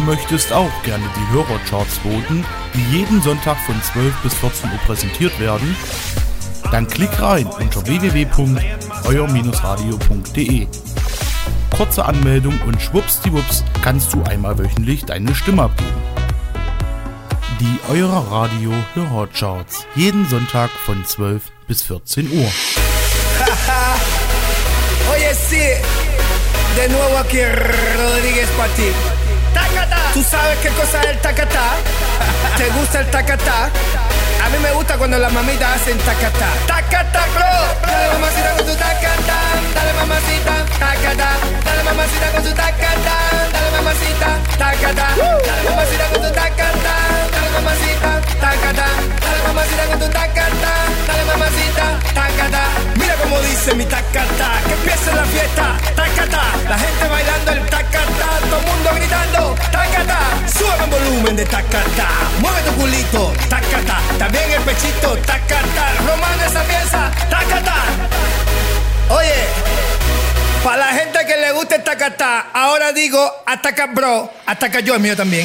Speaker 2: möchtest auch gerne die Hörercharts voten, die jeden Sonntag von zwölf bis vierzehn Uhr präsentiert werden? Dann klick rein unter w w w punkt euer radio punkt d e. Kurze Anmeldung und schwuppsdiwupps kannst du einmal wöchentlich deine Stimme abgeben. Die Eurer Radio Hörercharts. Jeden Sonntag von zwölf bis vierzehn Uhr.
Speaker 13: Oye, sí, de nuevo aquí Rodríguez para ti. ¡Tacata! ¿Tú sabes qué cosa es el tacatá? ¿Te gusta el tacatá? A mí me gusta cuando las mamitas hacen tacatá. ¡Tacatá, bro! Dale mamacita con tu tacatá. Dale mamacita, tacatá. Dale mamacita con tu tacatá. Dale mamacita, tacatá. Dale mamacita con tu tacatá. Dale mamacita, tacatá. Dale mamacita con tu tacatá. Dale mamacita, tacatá. Mira cómo dice mi tacatá. Que empiece la fiesta, tacatá. La gente bailando el tacatá. Todo el mundo gritando, tacatá. Sube el volumen de tacatá. Mueve tu culito, tacatá. También el pechito, tacatá. Romano esa pieza, tacatá. Oye, para la gente que le gusta el tacatá, ahora digo, ataca bro, ataca yo, el mío también.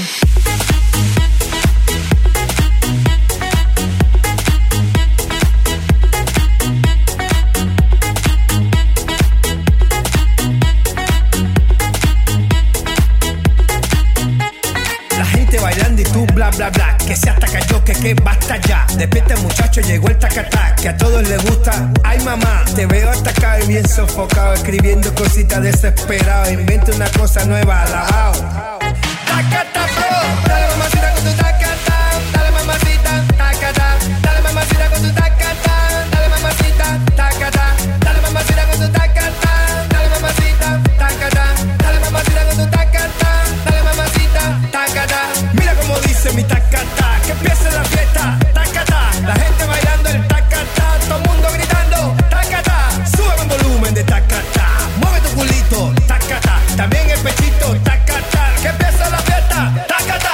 Speaker 13: Bailando y tú bla bla bla, que se ataca yo, que que basta ya. Despierta muchacho, llegó el tacatá, que a todos les gusta. Ay mamá, te veo atacado y bien sofocado, escribiendo cositas desesperado. Inventa una cosa nueva, alabao. Tacata bro, dale mamacita con tu tacata, dale mamacita, tacata, dale mamacita con tu tacata, dale mamacita, tacata, dale mamacita con tu tacata, dale mamacita, tacata, dale mamacita con tu tacata, dale mamacita, tacata. Mira como dice mi tacata, que empiece la fiesta, tacata. La gente bailando el tacata, todo el mundo gritando, tacata. Sube el volumen de tacata, mueve tu culito, tacata. También el pechito, tacata. Que empiece la fiesta, tacata.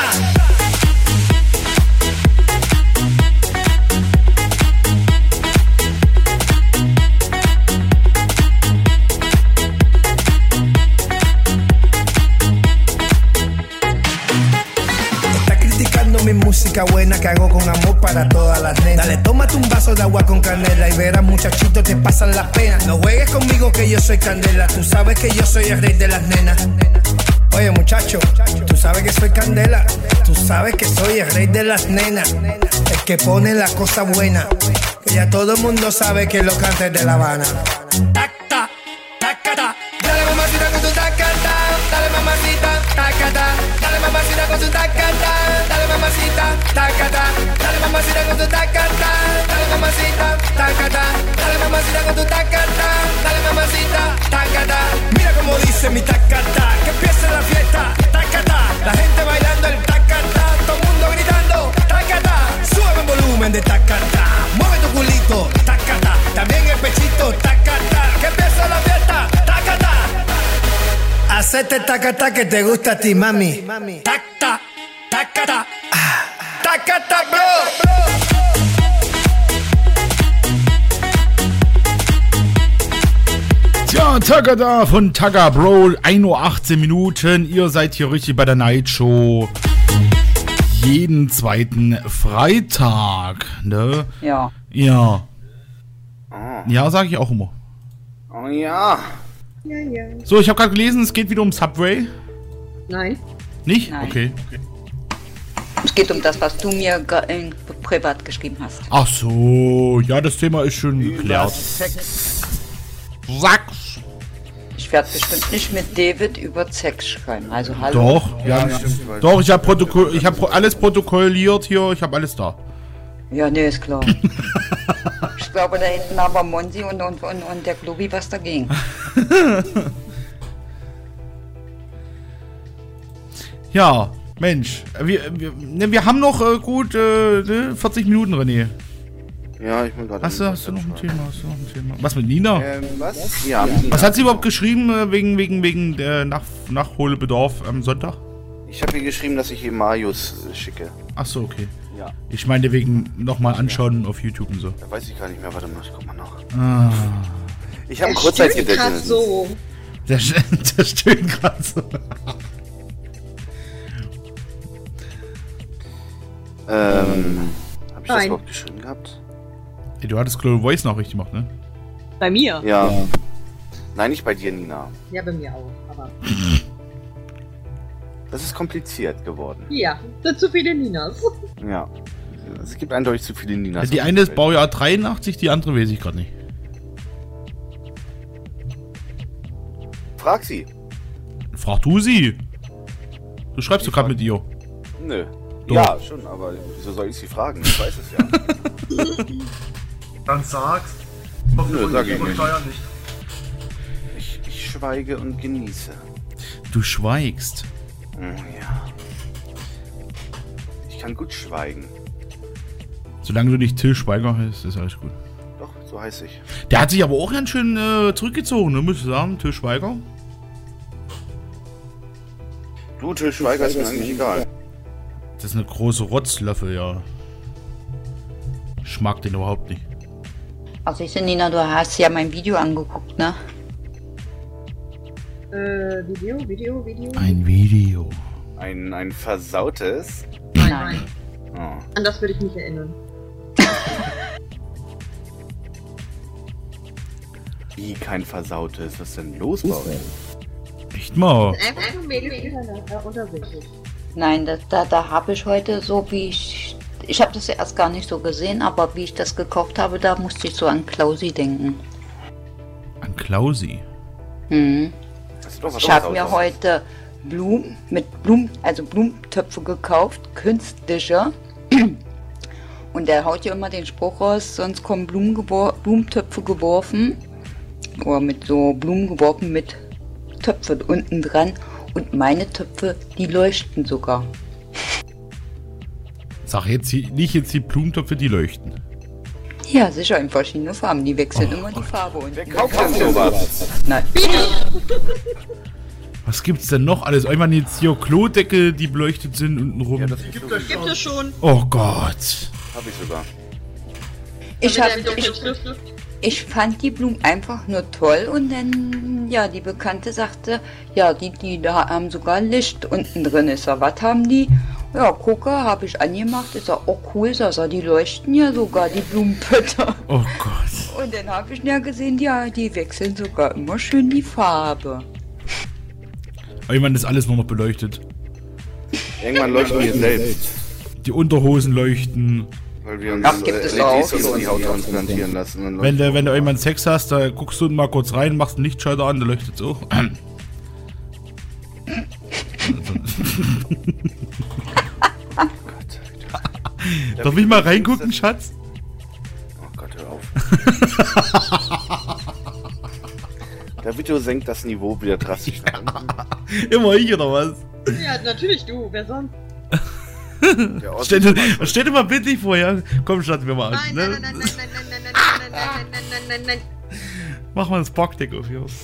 Speaker 13: Mi música buena que hago con amor para todas las nenas. Dale, tómate un vaso de agua con canela y verás muchachito te pasan las penas. No juegues conmigo que yo soy candela. Tú sabes que yo soy el rey de las nenas. Oye muchacho, tú sabes que soy candela. Tú sabes que soy el rey de las nenas. El que pone la cosa buena. Que ya todo el mundo sabe que lo canta es de La Habana. Tacta, tacata. Dale mamacita con tu tacata. Dale mamacita, tacata. Dale mamacita con tu tacata. Dale mamacita, tacata. Dale mamacita con tu tacata. Dale mamacita, tacata. Dale mamacita con tu tacata. Dale mamacita, tacata. Mira como dice mi tacata. Que empiece la fiesta, tacata. La gente bailando el tacata. Todo el mundo gritando, tacata. Sube el volumen de tacata. Mueve tu culito, tacata. También el pechito, tacata. Que empiece la fiesta, tacata. Hacete tacata que te gusta a ti, mami. Tacta, tacata. Tacata, bro.
Speaker 2: Tja, Tagada von Taga Bro, ein Uhr achtzehn Minuten. Ihr seid hier richtig bei der Night Show. Jeden zweiten Freitag, ne?
Speaker 7: Ja.
Speaker 2: Ja. Ja, sag ich auch immer.
Speaker 1: Oh ja.
Speaker 5: Ja, ja.
Speaker 2: So, ich habe gerade gelesen, es geht wieder um Subway.
Speaker 5: Nein.
Speaker 2: Nicht?
Speaker 7: Nein.
Speaker 2: Okay.
Speaker 7: Es geht um das, was du mir ge- in privat geschrieben hast.
Speaker 2: Ach so, ja, das Thema ist schon geklärt.
Speaker 1: Sex.
Speaker 2: Sag's.
Speaker 7: Ich werde bestimmt nicht mit David über Sex schreiben. Also hallo.
Speaker 2: Doch, ja, ja, doch, ich habe Protokoll, ich habe alles protokolliert hier, ich habe alles da.
Speaker 7: Ja, nee, ist klar. Ich glaube, da hinten haben Monsi und, und, und, und der Globi was dagegen.
Speaker 2: Ja, Mensch, wir, wir, ne, wir haben noch äh, gut äh, vierzig Minuten, René.
Speaker 1: Ja, ich bin gerade...
Speaker 2: Hast du, hast du noch ein Thema? Hast du noch ein Thema? Was mit Nina?
Speaker 1: Ähm, was? Ja, Nina.
Speaker 2: Was hat sie überhaupt geschrieben äh, wegen, wegen, wegen der Nach Nachholbedarf am Sonntag?
Speaker 1: Ich habe ihr geschrieben, dass ich ihr Marius schicke.
Speaker 2: Ach so, okay.
Speaker 1: Ja.
Speaker 2: Ich meine wegen nochmal anschauen auf YouTube und so.
Speaker 1: Da weiß ich gar nicht mehr, warte mal, ich guck mal nach.
Speaker 2: Ah.
Speaker 1: Ich habe ein
Speaker 5: Das
Speaker 1: Kurzzeitgedächtnis.
Speaker 5: so.
Speaker 2: Das, das stimmt gerade so.
Speaker 1: Ähm, hab ich das
Speaker 5: Nein.
Speaker 1: überhaupt geschrieben gehabt?
Speaker 2: Ey, du hattest Clone Voice Nachricht gemacht, ne?
Speaker 5: Bei mir?
Speaker 1: Ja. Nein, nicht bei dir, Nina.
Speaker 5: Ja, bei mir auch. Aber
Speaker 1: Das ist kompliziert geworden.
Speaker 5: ja, sind zu viele Ninas.
Speaker 1: Ja. Es gibt eindeutig zu viele Ninas.
Speaker 2: Die eine ist Baujahr dreiundachtzig, die andere weiß ich gerade nicht.
Speaker 1: Frag sie.
Speaker 2: Frag du sie. Du schreibst doch gerade mit ihr.
Speaker 1: Nö.
Speaker 2: Doch.
Speaker 1: Ja, schon, aber wieso soll ich sie fragen? Ich weiß es ja.
Speaker 6: Dann sag's. Hoffe,
Speaker 1: Nö, sag
Speaker 6: ich
Speaker 1: ich nicht.
Speaker 6: übersteuer nicht.
Speaker 1: Ich, ich schweige und genieße.
Speaker 2: Du schweigst.
Speaker 1: Hm, Ja. Ich kann gut schweigen.
Speaker 2: Solange du nicht Till Schweiger heißt, ist alles gut.
Speaker 1: Doch, so heiß ich.
Speaker 2: Der hat sich aber auch ganz schön äh, zurückgezogen, ne, muss ich sagen, Till Schweiger.
Speaker 1: Du, Till Schweiger ist mir eigentlich egal.
Speaker 2: Das ist eine große Rotzlöffel, ja. Ich mag den überhaupt nicht.
Speaker 7: Also ich Nina, du hast ja mein Video angeguckt, ne?
Speaker 5: Äh, Video, Video, Video.
Speaker 2: Ein Video.
Speaker 1: Ein, ein versautes.
Speaker 7: Nein.
Speaker 1: Oh.
Speaker 5: An das würde ich mich erinnern.
Speaker 1: Wie kein versautes? Was ist denn los bei euch?
Speaker 2: Echt mal.
Speaker 5: Einfach nur Mädels untereinander unter sich.
Speaker 7: Nein, da, da, da habe ich heute so, wie ich... Ich habe das ja erst gar nicht so gesehen, aber wie ich das gekocht habe, da musste ich so an Klausi denken.
Speaker 2: An Klausi.
Speaker 7: Hm.
Speaker 1: Das ist doch was
Speaker 7: Ich habe
Speaker 1: anderes.
Speaker 7: mir heute Blumen mit Blumen, also Blumentöpfe gekauft, künstliche. Und der haut ja immer den Spruch raus, sonst kommen Blumen gewor- Blumentöpfe geworfen. Oder mit so Blumen geworfen mit Töpfe unten dran. Und meine Töpfe, die leuchten sogar.
Speaker 2: Sag jetzt die, nicht jetzt die Blumentöpfe, die leuchten.
Speaker 7: Ja, sicher, in verschiedene Farben. Die wechseln immer die Farbe. Und
Speaker 1: Wer kauft denn sowas?
Speaker 7: Nein.
Speaker 2: Was gibt's denn noch alles? Einmal jetzt hier Klodeckel, die beleuchtet sind unten rum.
Speaker 1: Ja, das ist
Speaker 6: Gibt
Speaker 1: so.
Speaker 6: es
Speaker 5: Gibt es schon.
Speaker 2: Oh Gott.
Speaker 1: Hab ich sogar.
Speaker 7: Ich,
Speaker 5: Mit
Speaker 7: hab,
Speaker 5: der
Speaker 7: ich,
Speaker 5: Dunkelschrift.
Speaker 7: ich fand die Blumen einfach nur toll und dann, ja, die Bekannte sagte, ja, die, die da haben sogar Licht unten drin. Ich sag, was haben die? Ja, gucke, habe ich angemacht. Ich sag, oh cool, sag, sag, die leuchten ja sogar, die Blumenpötter.
Speaker 2: Oh Gott.
Speaker 7: Und dann habe ich ja gesehen, ja, die wechseln sogar immer schön die Farbe.
Speaker 2: Irgendwann ist alles nur noch beleuchtet.
Speaker 1: Irgendwann leuchten wir selbst.
Speaker 2: Die Unterhosen leuchten.
Speaker 1: Weil wir uns
Speaker 7: Ach, gibt es
Speaker 1: äh, L E Ds
Speaker 7: auch
Speaker 1: in
Speaker 7: schon.
Speaker 1: die Haut transplantieren lassen. Dann
Speaker 2: Wenn du, wenn du irgendwann Sex hast, da guckst du mal kurz rein, machst einen Lichtschalter an, da leuchtet es auch. Darf ich mal reingucken, Schatz?
Speaker 1: Oh Gott, hör auf. Der Video senkt das Niveau wieder drastisch nach unten.
Speaker 2: Immer ich oder was?
Speaker 5: Ja, natürlich du. Wer sonst?
Speaker 1: Der Ossi
Speaker 2: Stell dir,
Speaker 1: zum Beispiel.
Speaker 2: stell dir mal bildlich vor, ja? Komm, Schatz, wir mal an.
Speaker 5: Nein, nein,
Speaker 2: Ne?
Speaker 5: nein, nein, nein, nein, nein, nein, nein, nein, nein, nein, nein, nein, nein.
Speaker 2: Mach mal das Parkdeck auf hier.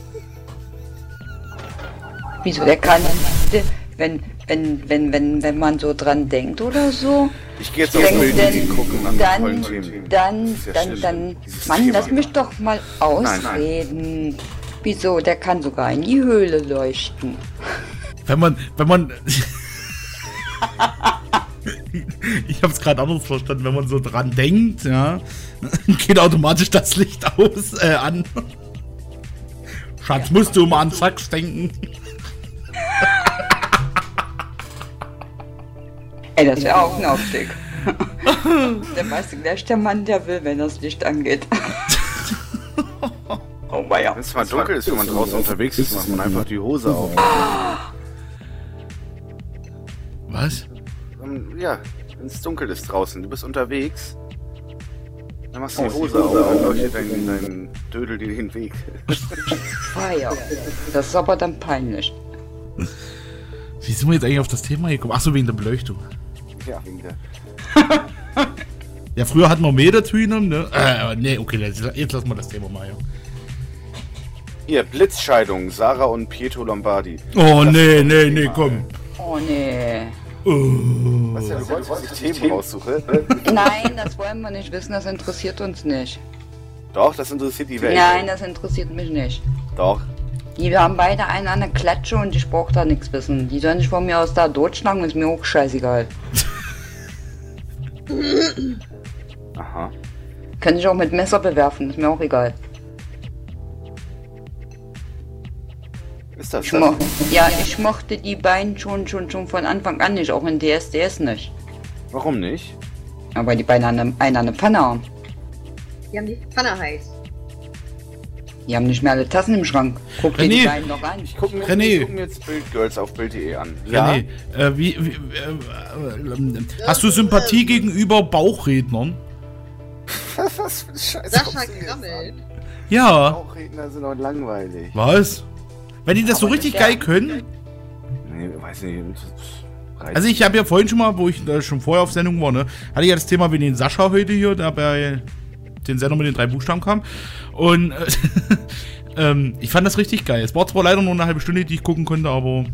Speaker 7: Wieso, der kann, wenn, wenn, wenn, wenn, wenn man so dran denkt oder so,
Speaker 1: Ich gehe jetzt auf
Speaker 7: Denk
Speaker 1: Bild
Speaker 7: denn,
Speaker 1: und gucken nach
Speaker 7: dann,
Speaker 1: tollen Themen.
Speaker 7: dann,
Speaker 1: Das ist ja
Speaker 7: dann,
Speaker 1: schlimm.
Speaker 7: dann,
Speaker 1: Dieses
Speaker 7: Mann,
Speaker 1: Thema
Speaker 7: lass mich
Speaker 1: immer.
Speaker 7: doch mal ausreden. Wieso, der kann sogar in die Höhle leuchten.
Speaker 2: Wenn man, wenn man... Ich hab's gerade anders verstanden, wenn man so dran denkt, ja, geht automatisch das Licht aus, äh, an. Schatz, musst du mal an Sex denken.
Speaker 7: Ey, das wäre auch ein Aufstieg. Der weißt du gleich, der Mann, der will, wenn das Licht angeht. Oh weia.
Speaker 1: Wenn es mal dunkel ist, wenn man draußen unterwegs ist, macht man einfach die Hose auf.
Speaker 2: Was?
Speaker 1: Ähm, Ja, wenn es dunkel ist draußen, du bist unterwegs, dann machst du die Hose auf, dann leuchtet dein, dein Dödel dir den Weg.
Speaker 7: Weia. Das ist aber dann peinlich.
Speaker 2: Wie sind wir jetzt eigentlich auf das Thema gekommen? Achso, wegen der Beleuchtung.
Speaker 1: Ja, wegen der.
Speaker 2: Ja, früher hatten wir Metertünen, ne? Äh, nee, okay, jetzt, jetzt lassen wir das Thema mal, ja.
Speaker 1: Hier, Blitzscheidung, Sarah und Pietro Lombardi.
Speaker 2: Oh,
Speaker 1: Das
Speaker 2: nee,
Speaker 1: ist
Speaker 2: nee,
Speaker 1: das
Speaker 2: nee,
Speaker 1: Thema.
Speaker 2: komm.
Speaker 7: Oh nee.
Speaker 1: Was ja, du wolltest, dass ich Themen raussuche?
Speaker 7: Nein, das wollen wir nicht wissen, das interessiert uns nicht.
Speaker 1: Doch, das interessiert die Welt.
Speaker 7: Nein, das interessiert mich nicht.
Speaker 1: Doch.
Speaker 7: Die haben beide einen an der Klatsche und ich brauch da nichts wissen. Die sollen sich von mir aus da totschlagen, ist mir auch scheißegal.
Speaker 1: Aha.
Speaker 7: Kann ich auch mit Messer bewerfen, ist mir auch egal.
Speaker 1: Ist das
Speaker 7: Ich
Speaker 1: das?
Speaker 7: mo ja, ich mochte die beiden schon, schon, schon von Anfang an nicht, auch in D S D S nicht.
Speaker 1: Warum nicht?
Speaker 7: Aber die beiden eine, einer eine Pfanne haben.
Speaker 5: Die haben die Pfanne heiß.
Speaker 7: Die haben nicht mehr alle Tassen im Schrank. Guck dir die
Speaker 2: René.
Speaker 7: beiden doch an.
Speaker 1: Ich gucke mir,
Speaker 2: René.
Speaker 1: ich guck mir jetzt Bildgirls auf Bild punkt de an. Ja?
Speaker 2: René, äh, wie, wie, äh, äh, hast du Sympathie gegenüber Bauchrednern?
Speaker 1: Was für ein Scheiß.
Speaker 5: Sascha Krammel.
Speaker 2: Ja.
Speaker 1: Bauchredner sind auch langweilig.
Speaker 2: Was? Wenn die das so richtig geil können?
Speaker 1: Nee, weiß nicht. das reicht
Speaker 2: Also ich habe ja vorhin schon mal, wo ich äh, schon vorher auf Sendung war, ne, hatte ich ja das Thema, wie den Sascha heute hier, der bei den Sender mit den drei Buchstaben kam. Und äh, ähm, ich fand das richtig geil. Es war zwar leider nur eine halbe Stunde, die ich gucken konnte, aber...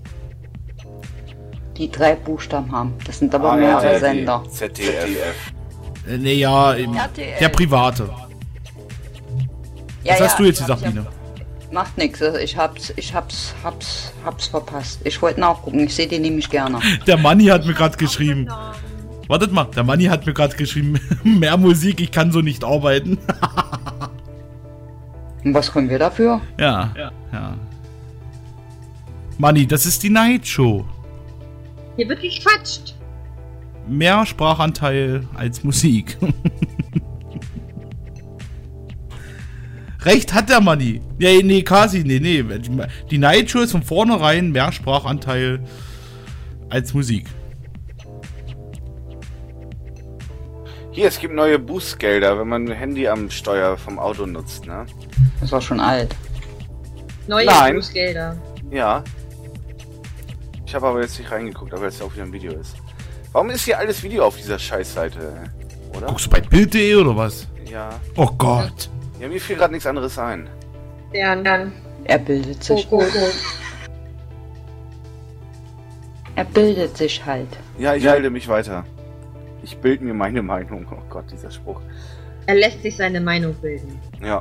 Speaker 7: Die drei Buchstaben haben. Das sind aber
Speaker 1: Ah,
Speaker 7: mehrere
Speaker 1: ja,
Speaker 7: Sender.
Speaker 1: Z D F.
Speaker 2: Äh, nee, ja, im,
Speaker 7: R T L.
Speaker 2: der private.
Speaker 7: Ja,
Speaker 2: Was
Speaker 7: ja,
Speaker 2: hast du jetzt
Speaker 7: ich
Speaker 2: gesagt,
Speaker 7: hab's
Speaker 2: Line?
Speaker 7: ja- Macht nix, ich hab's, ich hab's, hab's, hab's verpasst. Ich wollte nachgucken, ich sehe den nämlich gerne.
Speaker 2: Der Manni hat mir gerade geschrieben. Wartet mal, der Manni hat mir gerade geschrieben, mehr Musik, ich kann so nicht arbeiten.
Speaker 7: Und was können wir dafür?
Speaker 2: Ja, ja, ja. Manni, das ist die Night Show.
Speaker 5: Hier wird gequatscht.
Speaker 2: Mehr Sprachanteil als Musik. Recht hat der Manni. Ja, nee, quasi, nee, nee. Die, die Night Show ist von vornherein mehr Sprachanteil als Musik.
Speaker 1: Hier, es gibt neue Bußgelder, wenn man ein Handy am Steuer vom Auto nutzt, ne?
Speaker 7: Das war schon alt.
Speaker 5: Neue
Speaker 1: Nein.
Speaker 5: Bußgelder.
Speaker 1: Ja. Ich habe aber jetzt nicht reingeguckt, aber jetzt auch wieder ein Video ist. Warum ist hier alles Video auf dieser Scheißseite? Oder?
Speaker 2: Guckst du bei Bild punkt de oder was?
Speaker 1: Ja.
Speaker 2: Oh Gott.
Speaker 1: Ja, mir fiel gerade nichts anderes ein.
Speaker 5: Dann, dann.
Speaker 7: Er bildet sich.
Speaker 5: Go, go, go.
Speaker 7: Er bildet sich halt.
Speaker 1: Ja, ich halte mich weiter. Ich bilde mir meine Meinung. Oh Gott, dieser Spruch.
Speaker 5: Er lässt sich seine Meinung bilden.
Speaker 1: Ja.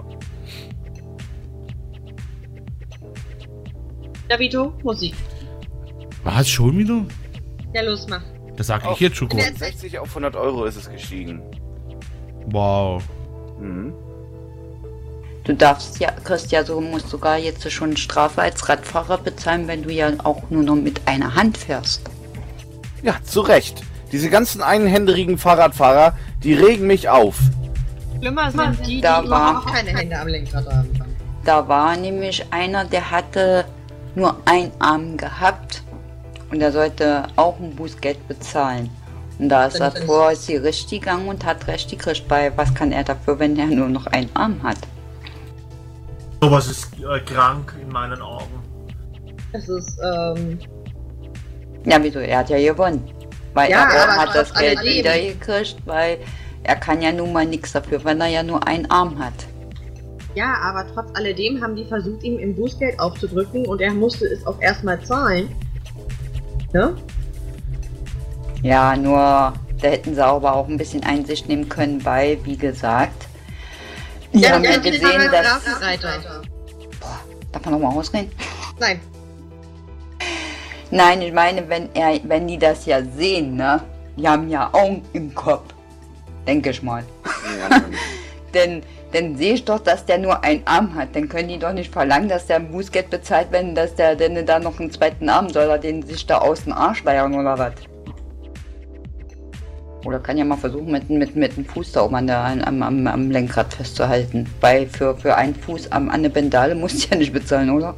Speaker 5: Davito, Musik.
Speaker 2: Was, schon wieder?
Speaker 5: Ja, los, mach.
Speaker 2: Das sag ich
Speaker 1: Auf
Speaker 2: jetzt schon kurz.
Speaker 1: sechzig auf hundert Euro ist es gestiegen.
Speaker 2: Wow.
Speaker 1: Mhm.
Speaker 7: Du darfst ja, kriegst ja so, musst sogar jetzt schon Strafe als Radfahrer bezahlen, wenn du ja auch nur noch mit einer Hand fährst.
Speaker 1: Ja, zu Recht. Diese ganzen einhändigen Fahrradfahrer, die regen mich auf.
Speaker 5: Schlimmer sind die, die
Speaker 7: Da war-
Speaker 5: überhaupt keine Hände am Lenkrad haben.
Speaker 7: Da war nämlich einer, der hatte nur einen Arm gehabt und der sollte auch ein Bußgeld bezahlen. Und da ist er
Speaker 5: Dann-
Speaker 7: vor, ist die richtig gegangen und hat recht gekriegt bei, was kann er dafür, wenn er nur noch einen Arm hat?
Speaker 6: Sowas ist äh, krank in meinen Augen.
Speaker 5: Das ist, ähm,
Speaker 7: Ja, wieso? Er hat ja gewonnen. Weil
Speaker 5: Ja,
Speaker 7: er
Speaker 5: aber
Speaker 7: hat das
Speaker 5: trotz
Speaker 7: Geld
Speaker 5: alledem.
Speaker 7: wieder gekriegt, weil er kann ja nun mal nichts dafür, wenn er ja nur einen Arm hat.
Speaker 5: ja, aber trotz alledem haben die versucht, ihm im Bußgeld aufzudrücken und er musste es auch erstmal zahlen. Ne?
Speaker 7: Ja, nur da hätten sie aber auch ein bisschen Einsicht nehmen können bei, wie gesagt, die haben ja gesehen, dass...
Speaker 5: Reiter.
Speaker 7: Darf man nochmal ausreden?
Speaker 5: Nein.
Speaker 7: Nein, ich meine, wenn er, wenn die das ja sehen, ne? Die haben ja Augen im Kopf. Denke ich mal. denn, denn sehe ich doch, dass der nur einen Arm hat. Dann können die doch nicht verlangen, dass der ein Bußgeld bezahlt, wenn dass der denn da noch einen zweiten Arm soll, er den sich da aus dem Arsch leiern oder was? Oder kann ja mal versuchen, mit, mit, mit dem Fuß da oben an der, am, am, am Lenkrad festzuhalten. Weil für, für einen Fuß am, an der Bendale musst du ja nicht bezahlen, oder?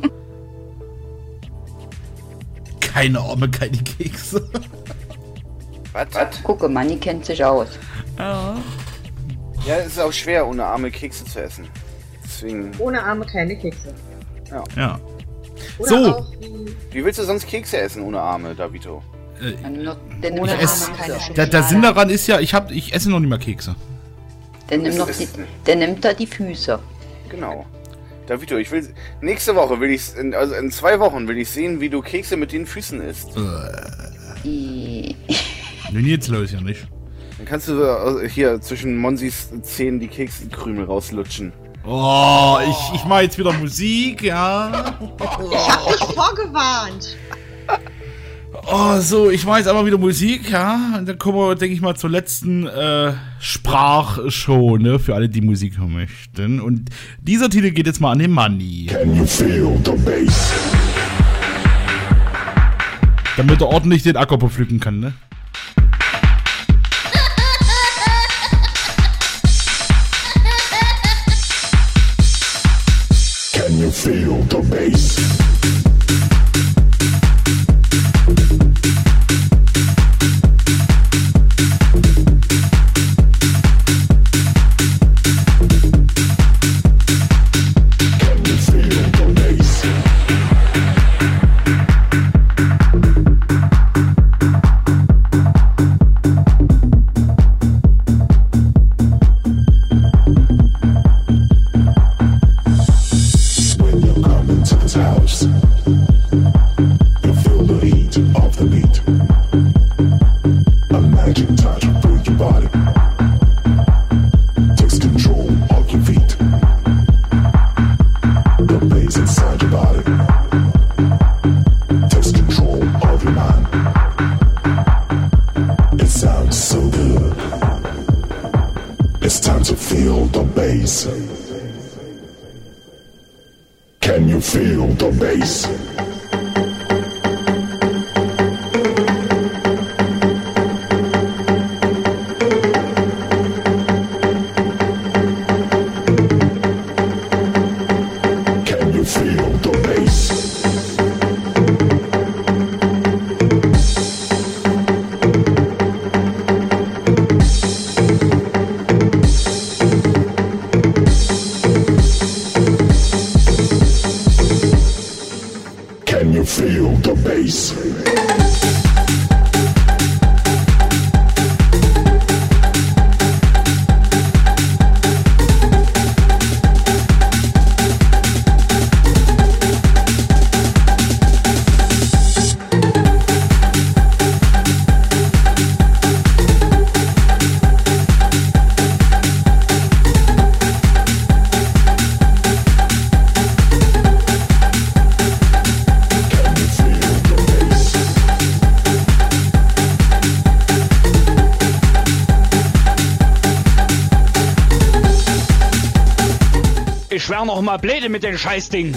Speaker 2: Keine Arme, keine Kekse.
Speaker 1: Was?
Speaker 7: Gucke, Manni kennt sich aus.
Speaker 2: Ja.
Speaker 1: Ja, es ist auch schwer, ohne arme Kekse zu essen. Deswegen.
Speaker 5: Ohne Arme keine Kekse.
Speaker 1: Ja.
Speaker 2: Ja.
Speaker 5: Oder
Speaker 2: So.
Speaker 5: auch wie
Speaker 1: Wie willst du sonst Kekse essen ohne Arme, Davito?
Speaker 7: Denn
Speaker 2: Ich
Speaker 7: ohne
Speaker 2: ess,
Speaker 7: Arme keine
Speaker 2: der,
Speaker 7: Schokolade.
Speaker 2: der Sinn daran ist ja, ich, hab, ich esse noch nicht mehr Kekse.
Speaker 7: Der nimmt, noch
Speaker 1: Das
Speaker 7: die,
Speaker 1: ist-
Speaker 7: der nimmt da die Füße.
Speaker 1: Genau. Davito, ich will. Nächste Woche will ich. Also in zwei Wochen will ich sehen, wie du Kekse mit den Füßen isst.
Speaker 7: Die...
Speaker 2: Nee, jetzt los ja nicht.
Speaker 1: Dann kannst du äh, hier zwischen Monsis Zähnen die Kekskrümel rauslutschen.
Speaker 2: Oh, ich, ich mache jetzt wieder Musik, ja.
Speaker 5: Ich hab dich vorgewarnt.
Speaker 2: Oh, so, ich mache jetzt einmal wieder Musik, ja. Und dann kommen wir, denke ich mal, zur letzten äh, Sprachshow, ne, für alle, die Musik hören möchten. Und dieser Titel geht jetzt mal an den Manni. Can you feel the bass? Damit er ordentlich den Acker bepflücken kann, ne?
Speaker 14: Can you feel the bass? Can you feel the bass? Can you feel the bass? Can you feel the bass?
Speaker 9: Ich wär noch mal blöde mit dem Scheißding.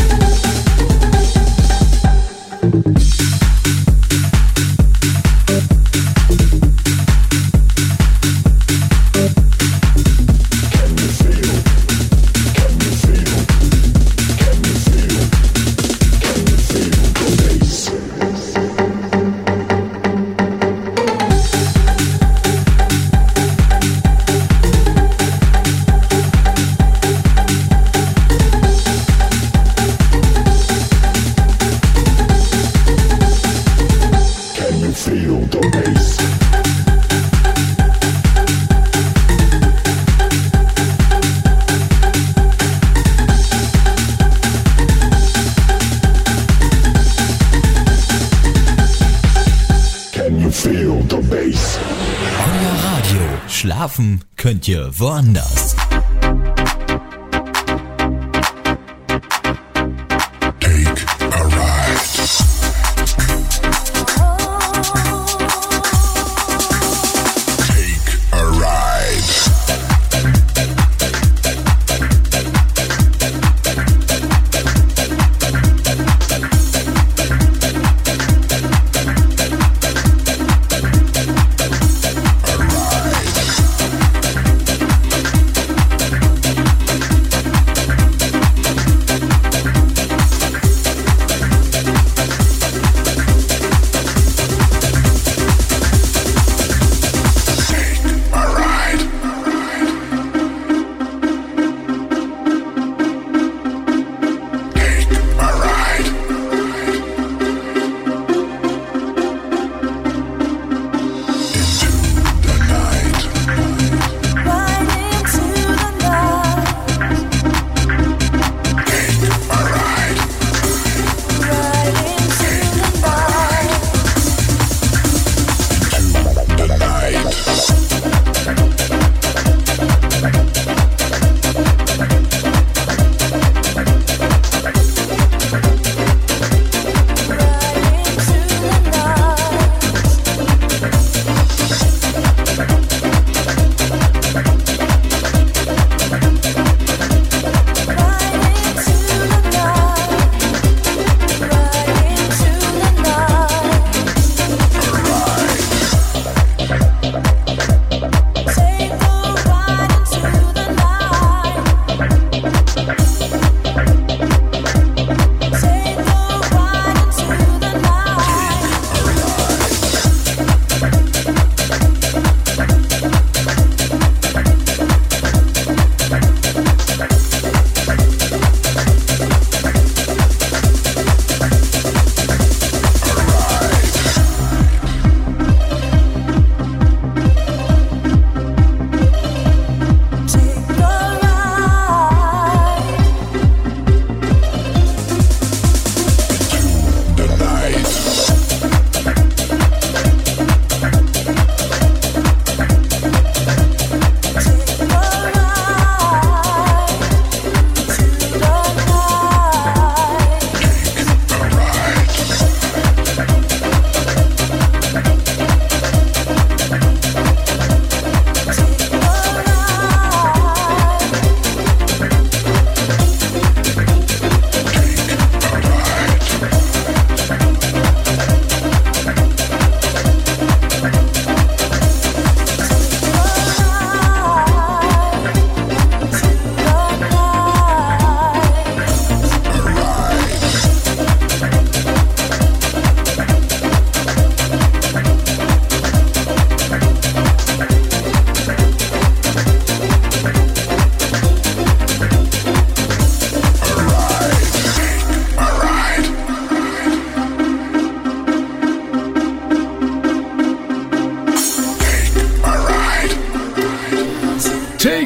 Speaker 15: Euer Radio. Schlafen könnt ihr woanders.
Speaker 14: Take a ride. Take a ride.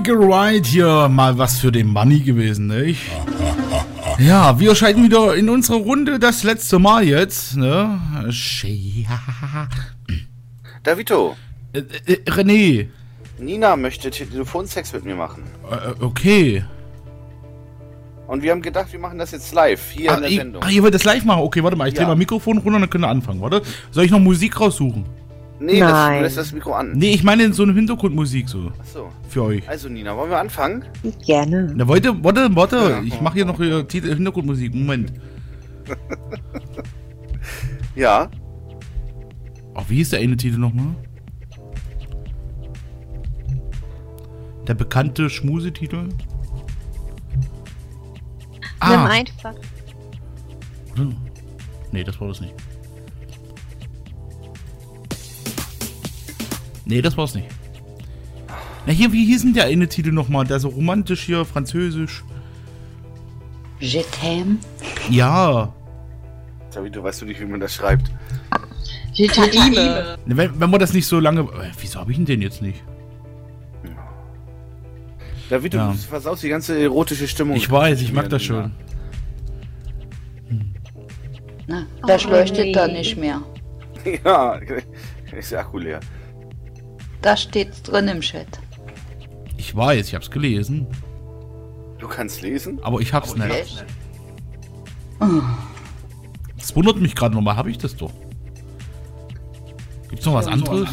Speaker 2: Take a Ride hier, mal was für den Money gewesen, nicht? Ja, wir schalten wieder in unsere Runde das letzte Mal jetzt, ne?
Speaker 1: Davito.
Speaker 2: Äh, äh, René.
Speaker 1: Nina möchte Telefonsex mit mir machen.
Speaker 2: Äh, okay.
Speaker 1: Und wir haben gedacht, wir machen das jetzt live, hier
Speaker 2: Ach,
Speaker 1: in der
Speaker 2: ich,
Speaker 1: Sendung.
Speaker 2: ach, ihr wollt das live machen? Okay, warte mal, ich drehe
Speaker 1: Ja.
Speaker 2: mal Mikrofon runter, dann können wir anfangen, warte. Soll ich noch Musik raussuchen?
Speaker 1: Nee, das,
Speaker 5: Nein.
Speaker 1: du lässt das Mikro an.
Speaker 2: Nee, ich meine so eine Hintergrundmusik so.
Speaker 1: Achso.
Speaker 2: Für euch.
Speaker 1: Also Nina, wollen wir anfangen?
Speaker 5: Gerne.
Speaker 2: Na, warte, warte, warte. Ich mache hier noch hier Titel- Hintergrundmusik. Moment.
Speaker 1: Ja.
Speaker 2: Ach, wie hieß der eine Titel nochmal? Der bekannte Schmusetitel?
Speaker 5: Nimm
Speaker 2: Ah,
Speaker 5: einfach.
Speaker 2: oder? Nee, das war das nicht. Nee, das war's nicht. Na hier, wie hieß denn der eine Titel nochmal? Der so romantisch hier, französisch.
Speaker 7: Je t'aime.
Speaker 2: Ja.
Speaker 1: Davito, weißt du nicht, wie man das schreibt?
Speaker 5: Liebe.
Speaker 2: Ne, Wenn, wenn man das nicht so lange... Äh, Wieso habe ich ihn denn jetzt nicht?
Speaker 1: Davito,
Speaker 2: Ja.
Speaker 1: du versaust die ganze erotische Stimmung.
Speaker 2: Ich weiß, ich mag das schon.
Speaker 7: Na, das
Speaker 5: Oh,
Speaker 7: leuchtet
Speaker 5: nee.
Speaker 7: da nicht mehr.
Speaker 1: Ja, ist der Akku leer.
Speaker 7: Da steht's drin im Chat.
Speaker 2: Ich weiß, ich hab's gelesen.
Speaker 1: Du kannst lesen?
Speaker 2: Aber ich hab's nicht.
Speaker 7: Echt?
Speaker 2: Das wundert mich gerade nochmal. Hab ich das doch? Gibt's noch was anderes?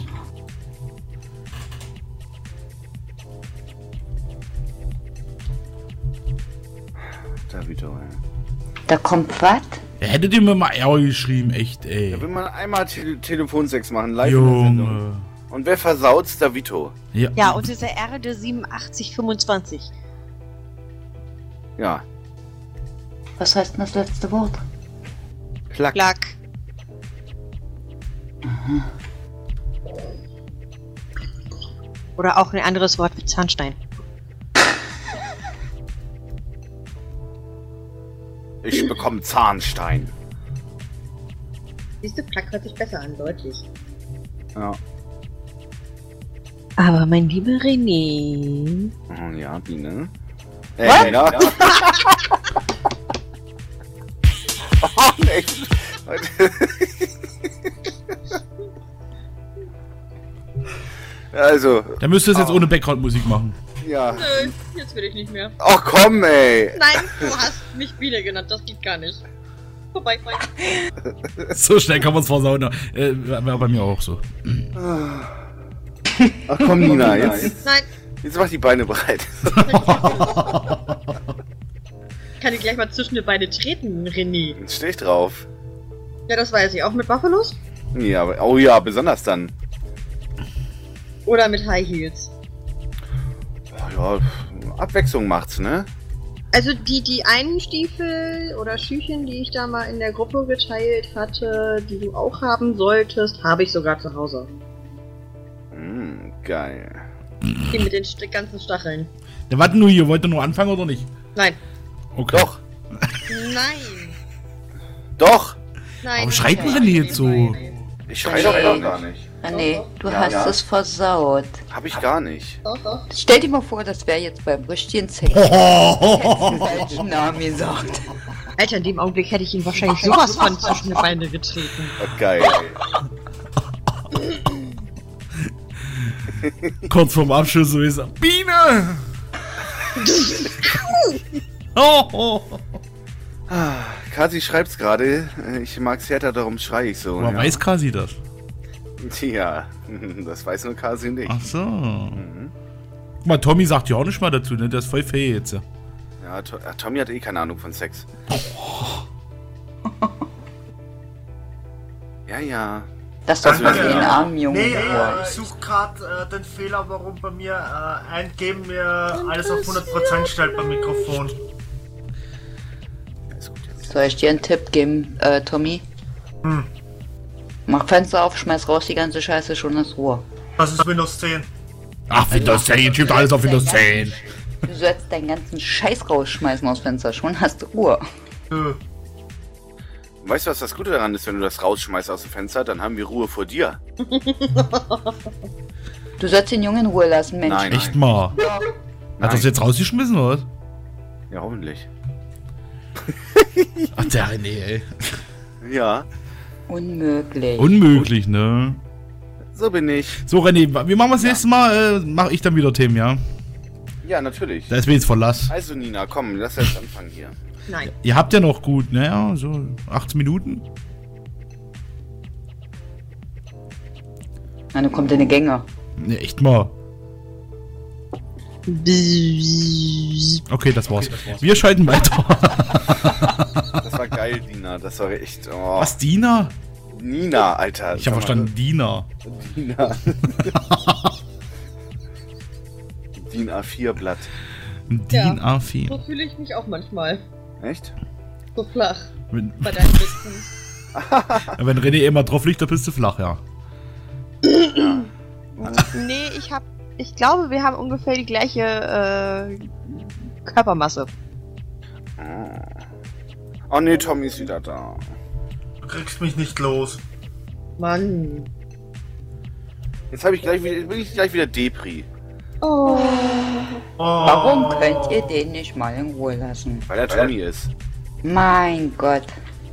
Speaker 1: Davito, ey.
Speaker 7: Da kommt was?
Speaker 2: Ja, hättet ihr mir mal eher geschrieben, echt, ey.
Speaker 1: Da will man einmal Te Telefonsex machen, live in der Sendung.
Speaker 2: Junge.
Speaker 1: Und wer versaut's? Davito.
Speaker 2: Ja.
Speaker 5: Ja, und dieser R D siebenundachtzig fünfundzwanzig.
Speaker 1: Ja.
Speaker 7: Was heißt denn das letzte Wort?
Speaker 1: Plack.
Speaker 5: Plack. Oder auch ein anderes Wort wie Zahnstein.
Speaker 1: Ich bekomme Zahnstein.
Speaker 5: Siehst du, Plack hört sich besser an, deutlich.
Speaker 1: Ja.
Speaker 5: Aber mein lieber René.
Speaker 1: Oh, ja, Biene.
Speaker 5: Was?
Speaker 1: Äh, ja. Oh, echt? Also.
Speaker 2: Da müsst ihr es jetzt ohne Background-Musik machen.
Speaker 1: Ja.
Speaker 5: Nö, jetzt will ich nicht mehr.
Speaker 1: Ach komm, ey.
Speaker 5: Nein, du hast mich wieder genannt, das geht gar nicht. Vorbei, vorbei.
Speaker 2: So schnell kann man es versauen. Äh, war bei mir auch so.
Speaker 1: Ach komm, Nina, jetzt.
Speaker 5: Nein,
Speaker 1: Jetzt mach die Beine breit.
Speaker 5: ich kann dir gleich mal zwischen die Beine treten, René.
Speaker 1: Jetzt steh ich drauf.
Speaker 5: Ja, das weiß ich. Auch mit Buffalos?
Speaker 1: Ja, aber, oh ja, besonders dann.
Speaker 5: Oder mit High Heels?
Speaker 1: Oh, ja, Abwechslung macht's, ne?
Speaker 5: Also die, die einen Stiefel oder Schüchen, die ich da mal in der Gruppe geteilt hatte, die du auch haben solltest, habe ich sogar zu Hause.
Speaker 1: Mm, geil.
Speaker 5: Die mit den st- ganzen Stacheln.
Speaker 2: Der warten nur hier, wollt ihr nur anfangen oder nicht?
Speaker 5: Nein.
Speaker 2: Okay.
Speaker 1: Doch.
Speaker 5: Nein.
Speaker 1: Doch.
Speaker 5: Nein.
Speaker 2: Warum schreit man denn jetzt so?
Speaker 1: Ich schrei doch gar, gar nicht.
Speaker 7: René, du
Speaker 1: Ja,
Speaker 7: hast
Speaker 1: ja.
Speaker 7: es versaut.
Speaker 1: Hab ich gar nicht.
Speaker 5: Doch, doch.
Speaker 7: Stell dir mal vor, das wäre jetzt beim richtigen Sex. Hättest du falschen Namen gesagt.
Speaker 5: Alter, in dem Augenblick hätte ich ihn wahrscheinlich sowas von zwischen die Beine getreten.
Speaker 1: Oh, geil.
Speaker 2: Kurz vorm Abschluss so ist er. Biene! oh, oh.
Speaker 1: Ah, Kasi schreibt's gerade. Ich mag's härter, darum schrei ich so.
Speaker 2: Woher
Speaker 1: ja.
Speaker 2: weiß Kasi das?
Speaker 1: Tja, das weiß nur Kasi nicht.
Speaker 2: Ach so.
Speaker 1: Mhm.
Speaker 2: Guck mal, Tommy sagt ja auch nicht mal dazu, ne? Der ist voll fähig jetzt.
Speaker 1: Ja, To äh, Tommy hat eh keine Ahnung von Sex. Ja, ja.
Speaker 7: Das
Speaker 1: Das
Speaker 7: doch
Speaker 1: will
Speaker 7: den
Speaker 1: ich.
Speaker 7: armen Jungen.
Speaker 6: Nee,
Speaker 7: Boah.
Speaker 6: äh, ich suche gerade äh, den Fehler, warum bei mir äh, eingeben mir alles auf hundert Prozent stellt beim Mikrofon.
Speaker 7: Soll ich dir einen Tipp geben, äh, Tommy?
Speaker 6: Hm.
Speaker 7: Mach Fenster auf, schmeiß raus die ganze Scheiße, schon ist Ruhe.
Speaker 6: Das ist Windows zehn.
Speaker 2: Ach, Windows zehn, schiebt alles auf Windows zehn.
Speaker 7: Du sollst deinen ganzen Scheiß rausschmeißen aus Fenster, schon hast du Ruhe.
Speaker 6: Äh.
Speaker 1: Weißt du, was das Gute daran ist, wenn du das rausschmeißt aus dem Fenster? Dann haben wir Ruhe vor dir.
Speaker 7: Du sollst den Jungen in Ruhe lassen, Mensch.
Speaker 1: Nein.
Speaker 2: Echt mal.
Speaker 7: Ja.
Speaker 2: Hat
Speaker 1: Nein.
Speaker 2: das jetzt rausgeschmissen, oder? was?
Speaker 1: Ja, hoffentlich.
Speaker 2: Ach, der René, ey.
Speaker 1: Ja,
Speaker 7: Unmöglich.
Speaker 2: Unmöglich, ne?
Speaker 1: so bin ich.
Speaker 2: So, René, wie machen wir das nächste Mal? Äh, mach ich dann wieder Themen, ja?
Speaker 1: Ja, natürlich.
Speaker 2: Da ist mir jetzt Verlass.
Speaker 1: Also Nina, komm, lass jetzt anfangen hier.
Speaker 5: Nein.
Speaker 2: Ihr habt ja noch gut, naja, so achtzehn Minuten.
Speaker 7: Na, dann kommt deine Gänge.
Speaker 2: Ne, echt mal. Okay, das war's. Wir schalten weiter.
Speaker 1: Das war geil, Nina. Das war echt. Oh.
Speaker 2: Was, Dina?
Speaker 1: Nina, Alter.
Speaker 2: Ich habe verstanden, Dina.
Speaker 1: Dina. DIN A vier Blatt.
Speaker 2: DIN A vier.
Speaker 5: So fühle ich mich auch manchmal.
Speaker 1: Echt?
Speaker 5: So flach.
Speaker 2: Wenn,
Speaker 5: Bei deinen Witzen.
Speaker 2: wenn René immer drauf liegt, dann bist du flach, ja.
Speaker 5: Nee, ich hab. Ich glaube, wir haben ungefähr die gleiche äh, Körpermasse.
Speaker 1: Oh nee, Tommy ist wieder da.
Speaker 6: Du kriegst mich nicht los.
Speaker 5: Mann.
Speaker 1: Jetzt habe ich gleich wieder, bin ich gleich wieder Depri.
Speaker 5: Oh.
Speaker 7: Warum könnt ihr den nicht mal in Ruhe lassen?
Speaker 1: Weil er Tommy ist.
Speaker 7: Mein Gott.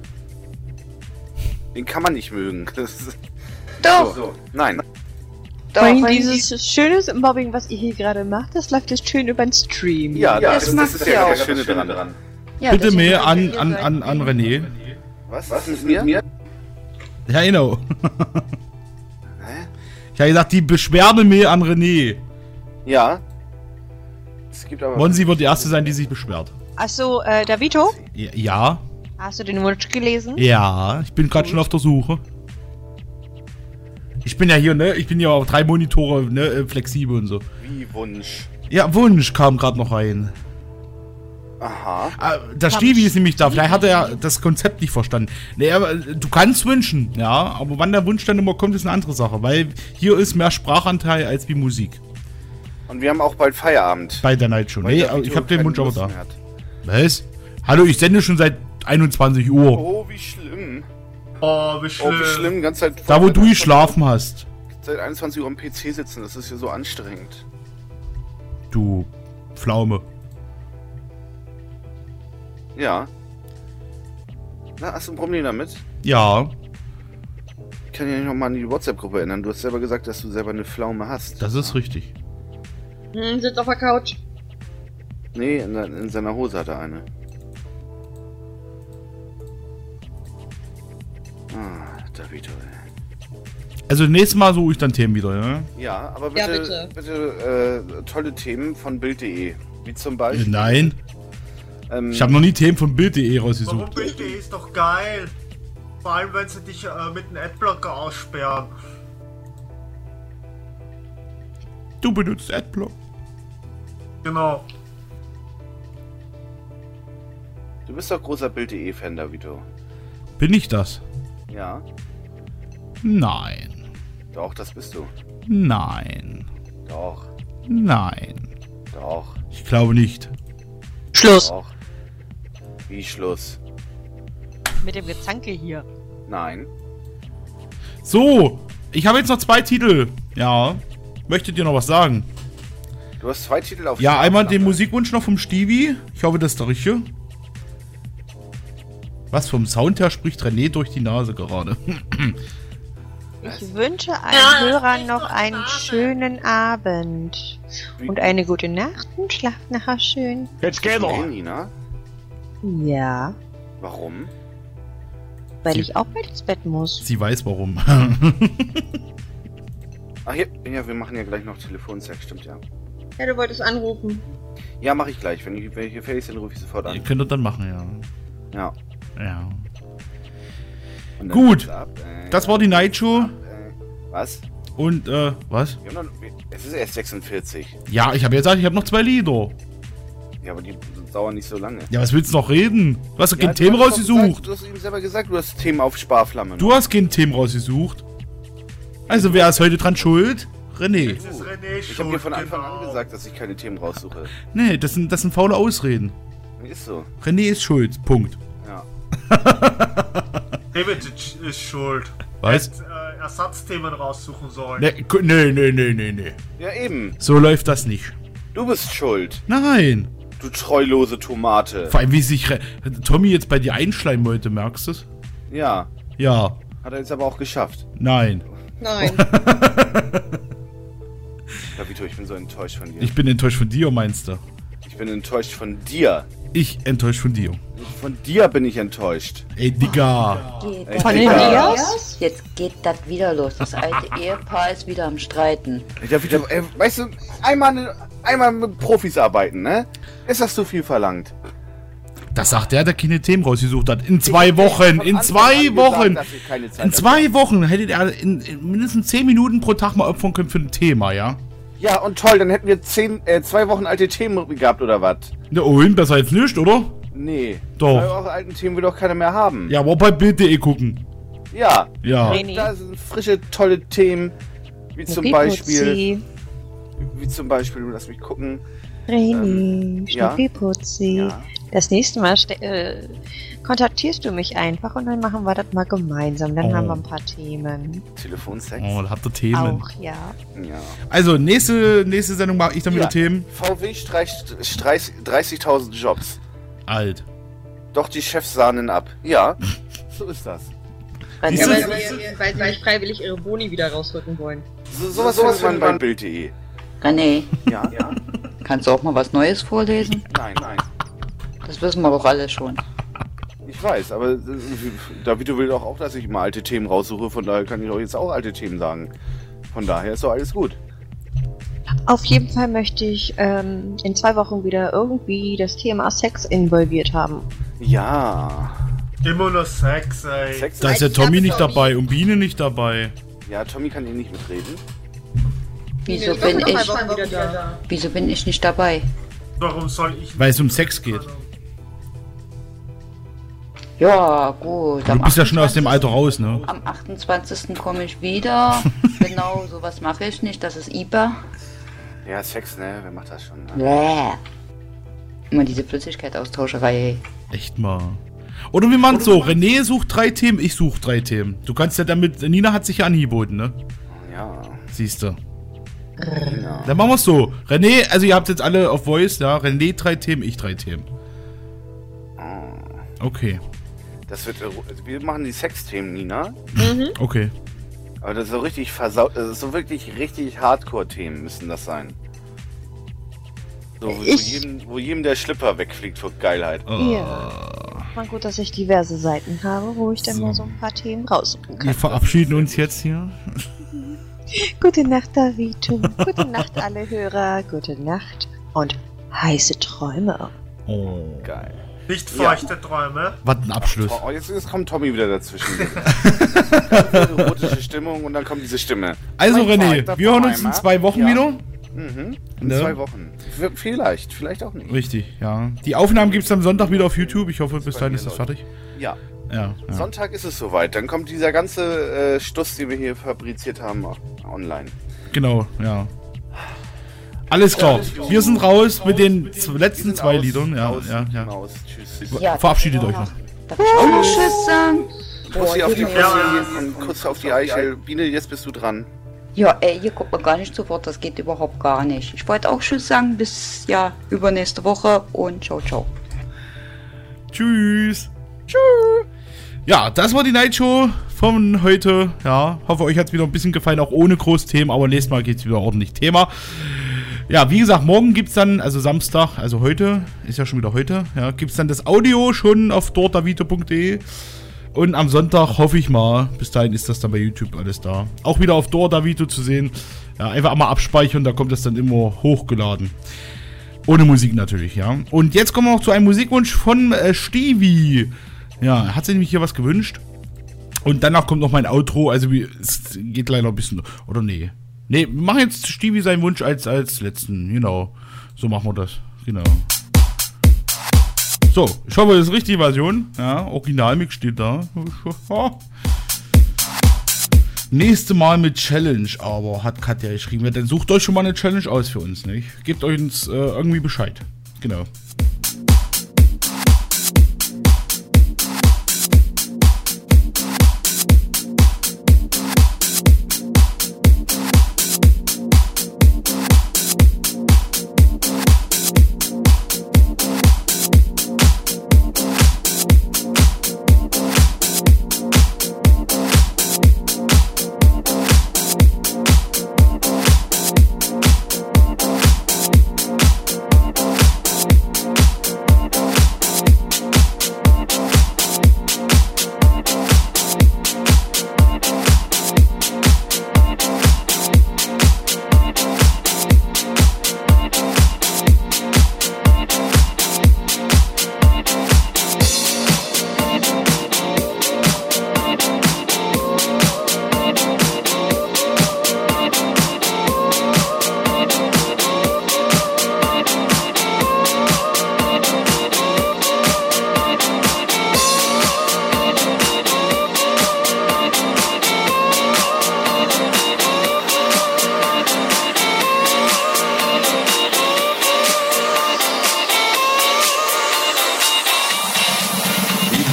Speaker 1: Den kann man nicht mögen. Das ist
Speaker 7: Doch.
Speaker 1: So, so. Nein.
Speaker 7: Doch,
Speaker 5: Vor allem
Speaker 7: wenn
Speaker 5: dieses schöne Mobbing, was ihr hier gerade macht, das läuft jetzt schön über den Stream.
Speaker 1: Ja,
Speaker 7: Ja,
Speaker 1: das,
Speaker 7: das
Speaker 1: das, das
Speaker 7: macht
Speaker 1: ist
Speaker 7: ihr
Speaker 1: ja
Speaker 7: auch.
Speaker 1: das Schöne dran. dran.
Speaker 7: Ja,
Speaker 2: Bitte
Speaker 7: deswegen
Speaker 2: mehr
Speaker 7: könnt
Speaker 2: an,
Speaker 7: ihr
Speaker 2: an,
Speaker 7: sein.
Speaker 2: an, an René.
Speaker 1: Was? Was ist mit mir?
Speaker 2: Ja, genau.
Speaker 1: Hä?
Speaker 2: Ich habe gesagt, die Beschwerde mehr an René.
Speaker 1: Ja. Es gibt aber.
Speaker 2: Monsi wird die Erste sein, die sich beschwert.
Speaker 5: Achso, äh, Davito?
Speaker 2: Ja, ja,
Speaker 5: Hast du den Wunsch gelesen?
Speaker 2: ja, ich bin gerade schon auf der Suche. Ich bin ja hier, ne? Ich bin ja auf drei Monitore, ne? äh, Flexibel und so.
Speaker 1: Wie Wunsch.
Speaker 2: Ja, Wunsch kam gerade noch rein.
Speaker 1: Aha.
Speaker 2: Ah, der Stevie ist nämlich da. Vielleicht hat er ja das Konzept nicht verstanden. Nee, aber du kannst wünschen, ja. Aber wann der Wunsch dann immer kommt, ist eine andere Sache. Weil hier ist mehr Sprachanteil als wie Musik.
Speaker 1: Und wir haben auch bald Feierabend.
Speaker 2: Bei der Night Show.
Speaker 1: Weil
Speaker 2: Nee,
Speaker 1: der
Speaker 2: aber
Speaker 1: Vito
Speaker 2: ich habe den
Speaker 1: keine
Speaker 2: Wunsch aber
Speaker 1: Lust
Speaker 2: da.
Speaker 1: mehr hat.
Speaker 2: Was? Hallo, ich sende schon seit einundzwanzig Uhr.
Speaker 1: Oh, wie schlimm.
Speaker 6: Oh, wie schlimm.
Speaker 1: Oh, wie schlimm. Ganz Zeit
Speaker 2: Da, wo du geschlafen hast.
Speaker 1: Seit einundzwanzig Uhr am P C sitzen, das ist ja so anstrengend.
Speaker 2: Du Pflaume.
Speaker 1: Ja. Na, hast du ein Problem damit?
Speaker 2: Ja,
Speaker 1: Ich kann ja nicht nochmal an die WhatsApp-Gruppe erinnern. Du hast selber gesagt, dass du selber eine Pflaume hast.
Speaker 2: das ist richtig.
Speaker 5: Hm, sitzt auf der Couch.
Speaker 1: Nee, in, in seiner Hose hat er eine. Ah, Davito, ey.
Speaker 2: Also nächstes Mal suche ich dann Themen wieder, ja?
Speaker 1: Ja, aber
Speaker 5: Ja,
Speaker 1: bitte,
Speaker 5: bitte.
Speaker 1: bitte, äh, tolle Themen von Bild punkt de. Wie zum Beispiel.
Speaker 2: Nein.
Speaker 1: Ähm,
Speaker 2: Ich habe noch nie Themen von Bild punkt de
Speaker 6: Warum
Speaker 2: rausgesucht.
Speaker 6: Bild punkt de ist doch geil. Vor allem, wenn sie dich äh, mit einem Adblocker aussperren.
Speaker 2: Du benutzt Adblock.
Speaker 6: Genau.
Speaker 1: Du bist doch großer Bild punkt de-Fan, Davito.
Speaker 2: Bin ich das?
Speaker 1: Ja,
Speaker 2: Nein.
Speaker 1: doch, das bist du.
Speaker 2: Nein.
Speaker 1: Doch,
Speaker 2: Nein.
Speaker 1: doch,
Speaker 2: Ich glaube nicht.
Speaker 5: Schluss.
Speaker 1: doch. Wie Schluss?
Speaker 5: Mit dem Gezanke hier.
Speaker 1: Nein.
Speaker 2: So, ich habe jetzt noch zwei Titel. Ja. Möchtet ihr noch was sagen?
Speaker 1: Du hast zwei Titel auf
Speaker 2: Ja, einmal den
Speaker 1: Schlaflampe.
Speaker 2: Musikwunsch noch vom Stevie. Ich hoffe, das ist der richtige. Was vom Sound her spricht René durch die Nase gerade.
Speaker 5: Ich wünsche allen Hörern noch einen schönen Abend. Und eine gute Nacht und schlaft nachher schön.
Speaker 9: Jetzt geh
Speaker 1: Hey,
Speaker 9: doch.
Speaker 1: Nina.
Speaker 5: Ja,
Speaker 1: Warum?
Speaker 5: weil ich auch bald ins Bett muss.
Speaker 2: Sie weiß warum.
Speaker 1: Ach hier, ja, wir machen ja gleich noch Telefonsex, stimmt ja.
Speaker 5: Ja, du wolltest anrufen.
Speaker 1: Ja, mache ich gleich. Wenn ich, wenn ich hier fertig bin, rufe ich sofort
Speaker 2: Ihr
Speaker 1: an.
Speaker 2: könnt das dann machen, ja.
Speaker 1: Ja.
Speaker 2: Ja.
Speaker 1: Und dann
Speaker 2: Gut.
Speaker 1: geht's ab, äh,
Speaker 2: Das war die Night Show.
Speaker 1: äh, Was?
Speaker 2: Und, äh, was?
Speaker 1: Wir haben noch, es ist erst sechsundvierzig.
Speaker 2: Ja, ich habe ja gesagt, ich habe noch zwei Lieder.
Speaker 1: Ja, aber die dauern nicht so lange.
Speaker 2: Ja, was willst du noch reden? Du hast doch
Speaker 1: Ja,
Speaker 2: kein
Speaker 1: du
Speaker 2: Thema
Speaker 1: hast doch
Speaker 2: rausgesucht.
Speaker 1: Gesagt, du hast ihm selber gesagt, du hast Themen auf Sparflamme.
Speaker 2: Du hast kein Thema rausgesucht. Also, wer ist heute dran schuld? René.
Speaker 6: Jetzt ist René
Speaker 1: Ich habe dir von Anfang
Speaker 6: genau.
Speaker 1: an gesagt, dass ich keine Themen raussuche.
Speaker 2: Nee, das sind, das sind faule Ausreden.
Speaker 1: Ist so.
Speaker 2: René ist schuld. Punkt.
Speaker 1: Ja.
Speaker 6: David ist schuld.
Speaker 2: Was?
Speaker 6: Er, hat, äh, Ersatzthemen raussuchen sollen.
Speaker 2: Nee, gu- nee, nee, nee, nee, nee.
Speaker 1: Ja, eben.
Speaker 2: So läuft das nicht.
Speaker 1: Du bist schuld.
Speaker 2: Nein.
Speaker 1: Du treulose Tomate.
Speaker 2: Vor allem, wie sich Re- Tommy jetzt bei dir einschleimen wollte, merkst du es?
Speaker 1: Ja.
Speaker 2: Ja.
Speaker 1: Hat er jetzt aber auch geschafft.
Speaker 2: Nein.
Speaker 5: Nein.
Speaker 1: Davito, ich bin so enttäuscht von dir.
Speaker 2: Ich bin enttäuscht von dir, meinst du?
Speaker 1: Ich bin enttäuscht von dir.
Speaker 2: Ich enttäuscht von dir.
Speaker 1: Von dir bin ich enttäuscht.
Speaker 2: Ey, Digga.
Speaker 7: Geht
Speaker 1: Ey,
Speaker 7: das
Speaker 1: Von
Speaker 7: wieder
Speaker 1: den
Speaker 7: los? Jetzt geht das wieder los. Das alte Ehepaar ist wieder am Streiten.
Speaker 1: Ey, Davito, ey, weißt du, einmal, einmal mit Profis arbeiten, ne? Ist das zu viel verlangt?
Speaker 2: Das sagt der, der keine Themen rausgesucht hat. In zwei Wochen, in zwei Wochen. In zwei Wochen hättet ihr in, in mindestens zehn Minuten pro Tag mal opfern können für ein Thema, ja?
Speaker 1: Ja, und toll, dann hätten wir zehn, äh, zwei Wochen alte Themen gehabt, oder was?
Speaker 2: Na, und besser als nicht, oder?
Speaker 1: Nee.
Speaker 2: Doch.
Speaker 1: Zwei Wochen alten Themen will doch keiner mehr haben.
Speaker 2: Ja, aber bei Bild punkt de gucken.
Speaker 1: Ja.
Speaker 2: Ja.
Speaker 1: Und da sind frische, tolle Themen, wie zum Beispiel... Wie zum Beispiel, lass mich gucken.
Speaker 5: Reni,
Speaker 1: ja.
Speaker 5: Schnuppiputzi.
Speaker 1: Ja.
Speaker 5: Das nächste Mal ste- äh, kontaktierst du mich einfach und dann machen wir das mal gemeinsam. Dann
Speaker 2: Oh.
Speaker 5: haben wir ein paar Themen.
Speaker 1: Telefonsex.
Speaker 2: Oh, da habt ihr Themen.
Speaker 5: Auch, ja.
Speaker 1: Ja.
Speaker 2: Also, nächste, nächste Sendung mache ich dann wieder
Speaker 1: Ja.
Speaker 2: Themen.
Speaker 1: V W streicht dreißigtausend Jobs.
Speaker 2: Alt.
Speaker 1: Doch die Chefs sahnen ab. Ja, so ist das.
Speaker 5: Weil,
Speaker 2: Siehst du?
Speaker 5: weil, sie, weil sie nicht freiwillig ihre Boni wieder rausrücken wollen.
Speaker 1: So, sowas sowas man bei Bild punkt de.
Speaker 7: René,
Speaker 1: Ja, ja.
Speaker 7: kannst du auch mal was Neues vorlesen?
Speaker 1: Nein, nein.
Speaker 7: Das wissen wir doch alle schon.
Speaker 1: Ich weiß, aber äh, Davito will doch auch, dass ich mal alte Themen raussuche. Von daher kann ich auch jetzt auch alte Themen sagen. Von daher ist doch alles gut.
Speaker 5: Auf jeden Fall möchte ich ähm, in zwei Wochen wieder irgendwie das Thema Sex involviert haben.
Speaker 1: Ja.
Speaker 6: Immer nur Sex, ey.
Speaker 1: Sex
Speaker 2: Da ist der Tommy nicht dabei und Biene nicht dabei.
Speaker 1: Ja, Tommy kann hier nicht mitreden.
Speaker 7: Wieso
Speaker 5: Ich
Speaker 7: bin
Speaker 5: bin
Speaker 7: ich,
Speaker 5: noch mal wieder da.
Speaker 7: wieso bin ich nicht dabei?
Speaker 6: Warum soll ich...
Speaker 2: Weil es um Sex geht.
Speaker 7: Ja, gut.
Speaker 2: Du bist ja schon aus dem Alter raus, ne?
Speaker 7: Am achtundzwanzigsten komme ich wieder. Genau, sowas mache ich nicht. Das ist I B A.
Speaker 1: Ja, Sex, ne? Wer macht das schon? Ne?
Speaker 7: Bäh. Immer diese Flüssigkeitaustauscherei.
Speaker 2: Echt mal. Oder wir machen so, René sucht drei Themen, ich suche drei Themen. Du kannst ja damit, Nina hat sich ja angeboten, ne?
Speaker 1: Ja.
Speaker 2: Siehst du.
Speaker 1: Ja.
Speaker 2: Dann machen wir es so. René, also ihr habt jetzt alle auf Voice, ja? René drei Themen, ich drei Themen. Okay.
Speaker 1: Das wird, wir machen die Sexthemen, Nina.
Speaker 5: Mhm.
Speaker 2: Okay.
Speaker 1: Aber das ist so richtig versaut, das ist so wirklich richtig Hardcore-Themen müssen das sein. So, wo,
Speaker 5: Ich-
Speaker 1: jedem, wo jedem der Schlipper wegfliegt vor Geilheit.
Speaker 5: Ja. Mal gut, dass ich diverse Seiten habe, wo ich dann mal so ein paar Themen raussuchen kann.
Speaker 2: Wir verabschieden uns jetzt hier.
Speaker 5: Gute Nacht, Davito. Gute Nacht, alle Hörer. Gute Nacht und heiße Träume.
Speaker 2: Oh.
Speaker 1: Geil.
Speaker 6: Nicht feuchte Träume.
Speaker 2: Was ein Abschluss.
Speaker 1: Oh, jetzt, jetzt kommt Tommy wieder dazwischen. Erotische Stimmung und dann kommt diese Stimme.
Speaker 2: Also
Speaker 1: Mein
Speaker 2: René,
Speaker 1: Vater
Speaker 2: wir hören uns
Speaker 1: Primer.
Speaker 2: in zwei Wochen
Speaker 1: Ja.
Speaker 2: wieder.
Speaker 1: Mhm. In
Speaker 2: Ne?
Speaker 1: zwei Wochen. V- Vielleicht, vielleicht auch nicht.
Speaker 2: Richtig, ja. Die Aufnahmen gibt es am Sonntag wieder auf YouTube. Ich hoffe, bis dahin ist das fertig.
Speaker 1: Ja.
Speaker 2: Ja, ja.
Speaker 1: Sonntag ist es soweit. Dann kommt dieser ganze äh, Stuss, den wir hier fabriziert haben, auch online.
Speaker 2: Genau, ja. Alles klar. Wir sind raus mit den z- letzten zwei Liedern. Ja,
Speaker 1: Raus,
Speaker 2: ja, ja.
Speaker 1: raus. Tschüss.
Speaker 7: Ja,
Speaker 2: Verabschiedet euch noch.
Speaker 7: Darf ich auch noch Tschüss sagen?
Speaker 1: Kussi auf die Pussy
Speaker 6: Ja.
Speaker 1: und Kuss auf die Eichel. Biene, jetzt bist du dran.
Speaker 7: Ja, ey, hier guckt man gar nicht sofort, das geht überhaupt gar nicht. Ich wollte auch Tschüss sagen, bis ja übernächste Woche und ciao, ciao.
Speaker 2: Tschüss. Tschüss. Ja, das war die Night Show von heute. Ja, hoffe euch hat es wieder ein bisschen gefallen, auch ohne Großthemen, aber nächstes Mal geht es wieder ordentlich Thema. Ja, wie gesagt, morgen gibt es dann, also Samstag, also heute, ist ja schon wieder heute, ja, gibt es dann das Audio schon auf dort davito punkt de. Und am Sonntag hoffe ich mal, bis dahin ist das dann bei YouTube alles da. Auch wieder auf Dor Davito zu sehen. Ja, einfach einmal abspeichern, da kommt das dann immer hochgeladen. Ohne Musik natürlich, ja. Und jetzt kommen wir noch zu einem Musikwunsch von äh, Stevie. Ja, er hat sich nämlich hier was gewünscht. Und danach kommt noch mein Outro, also wie, es geht leider ein bisschen, oder nee. Nee, wir machen jetzt Stevie seinen Wunsch als, als letzten, genau. So machen wir das, genau. So, ich hoffe, das ist die richtige Version. Ja, Originalmix steht da. Nächste Mal mit Challenge, aber hat Katja geschrieben. Ja, dann sucht euch schon mal eine Challenge aus für uns, nicht? Gebt euch uns äh, irgendwie Bescheid. Genau.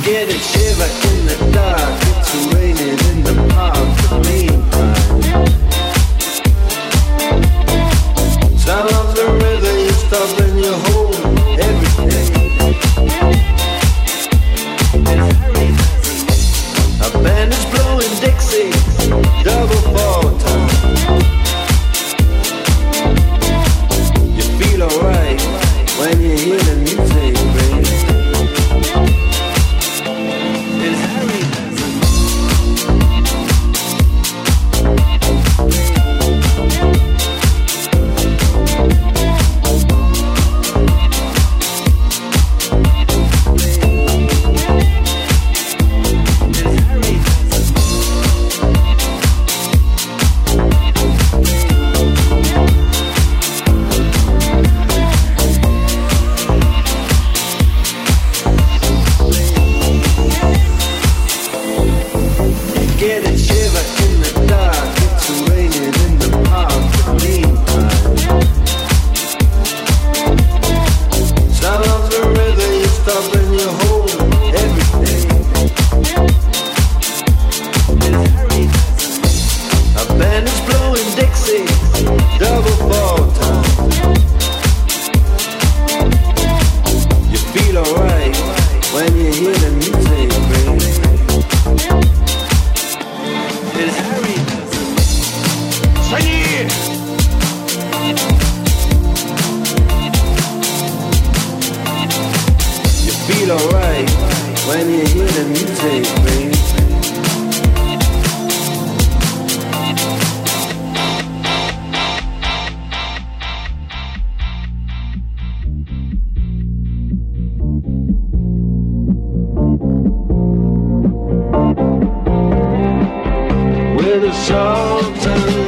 Speaker 16: Get a shiver in the dark. It's raining in the park. The meantime, sound of the river, you stop and you hold everything. A band is blowing Dixie, double fall time. You feel alright when you hear the music, baby. It's Harry with the salt and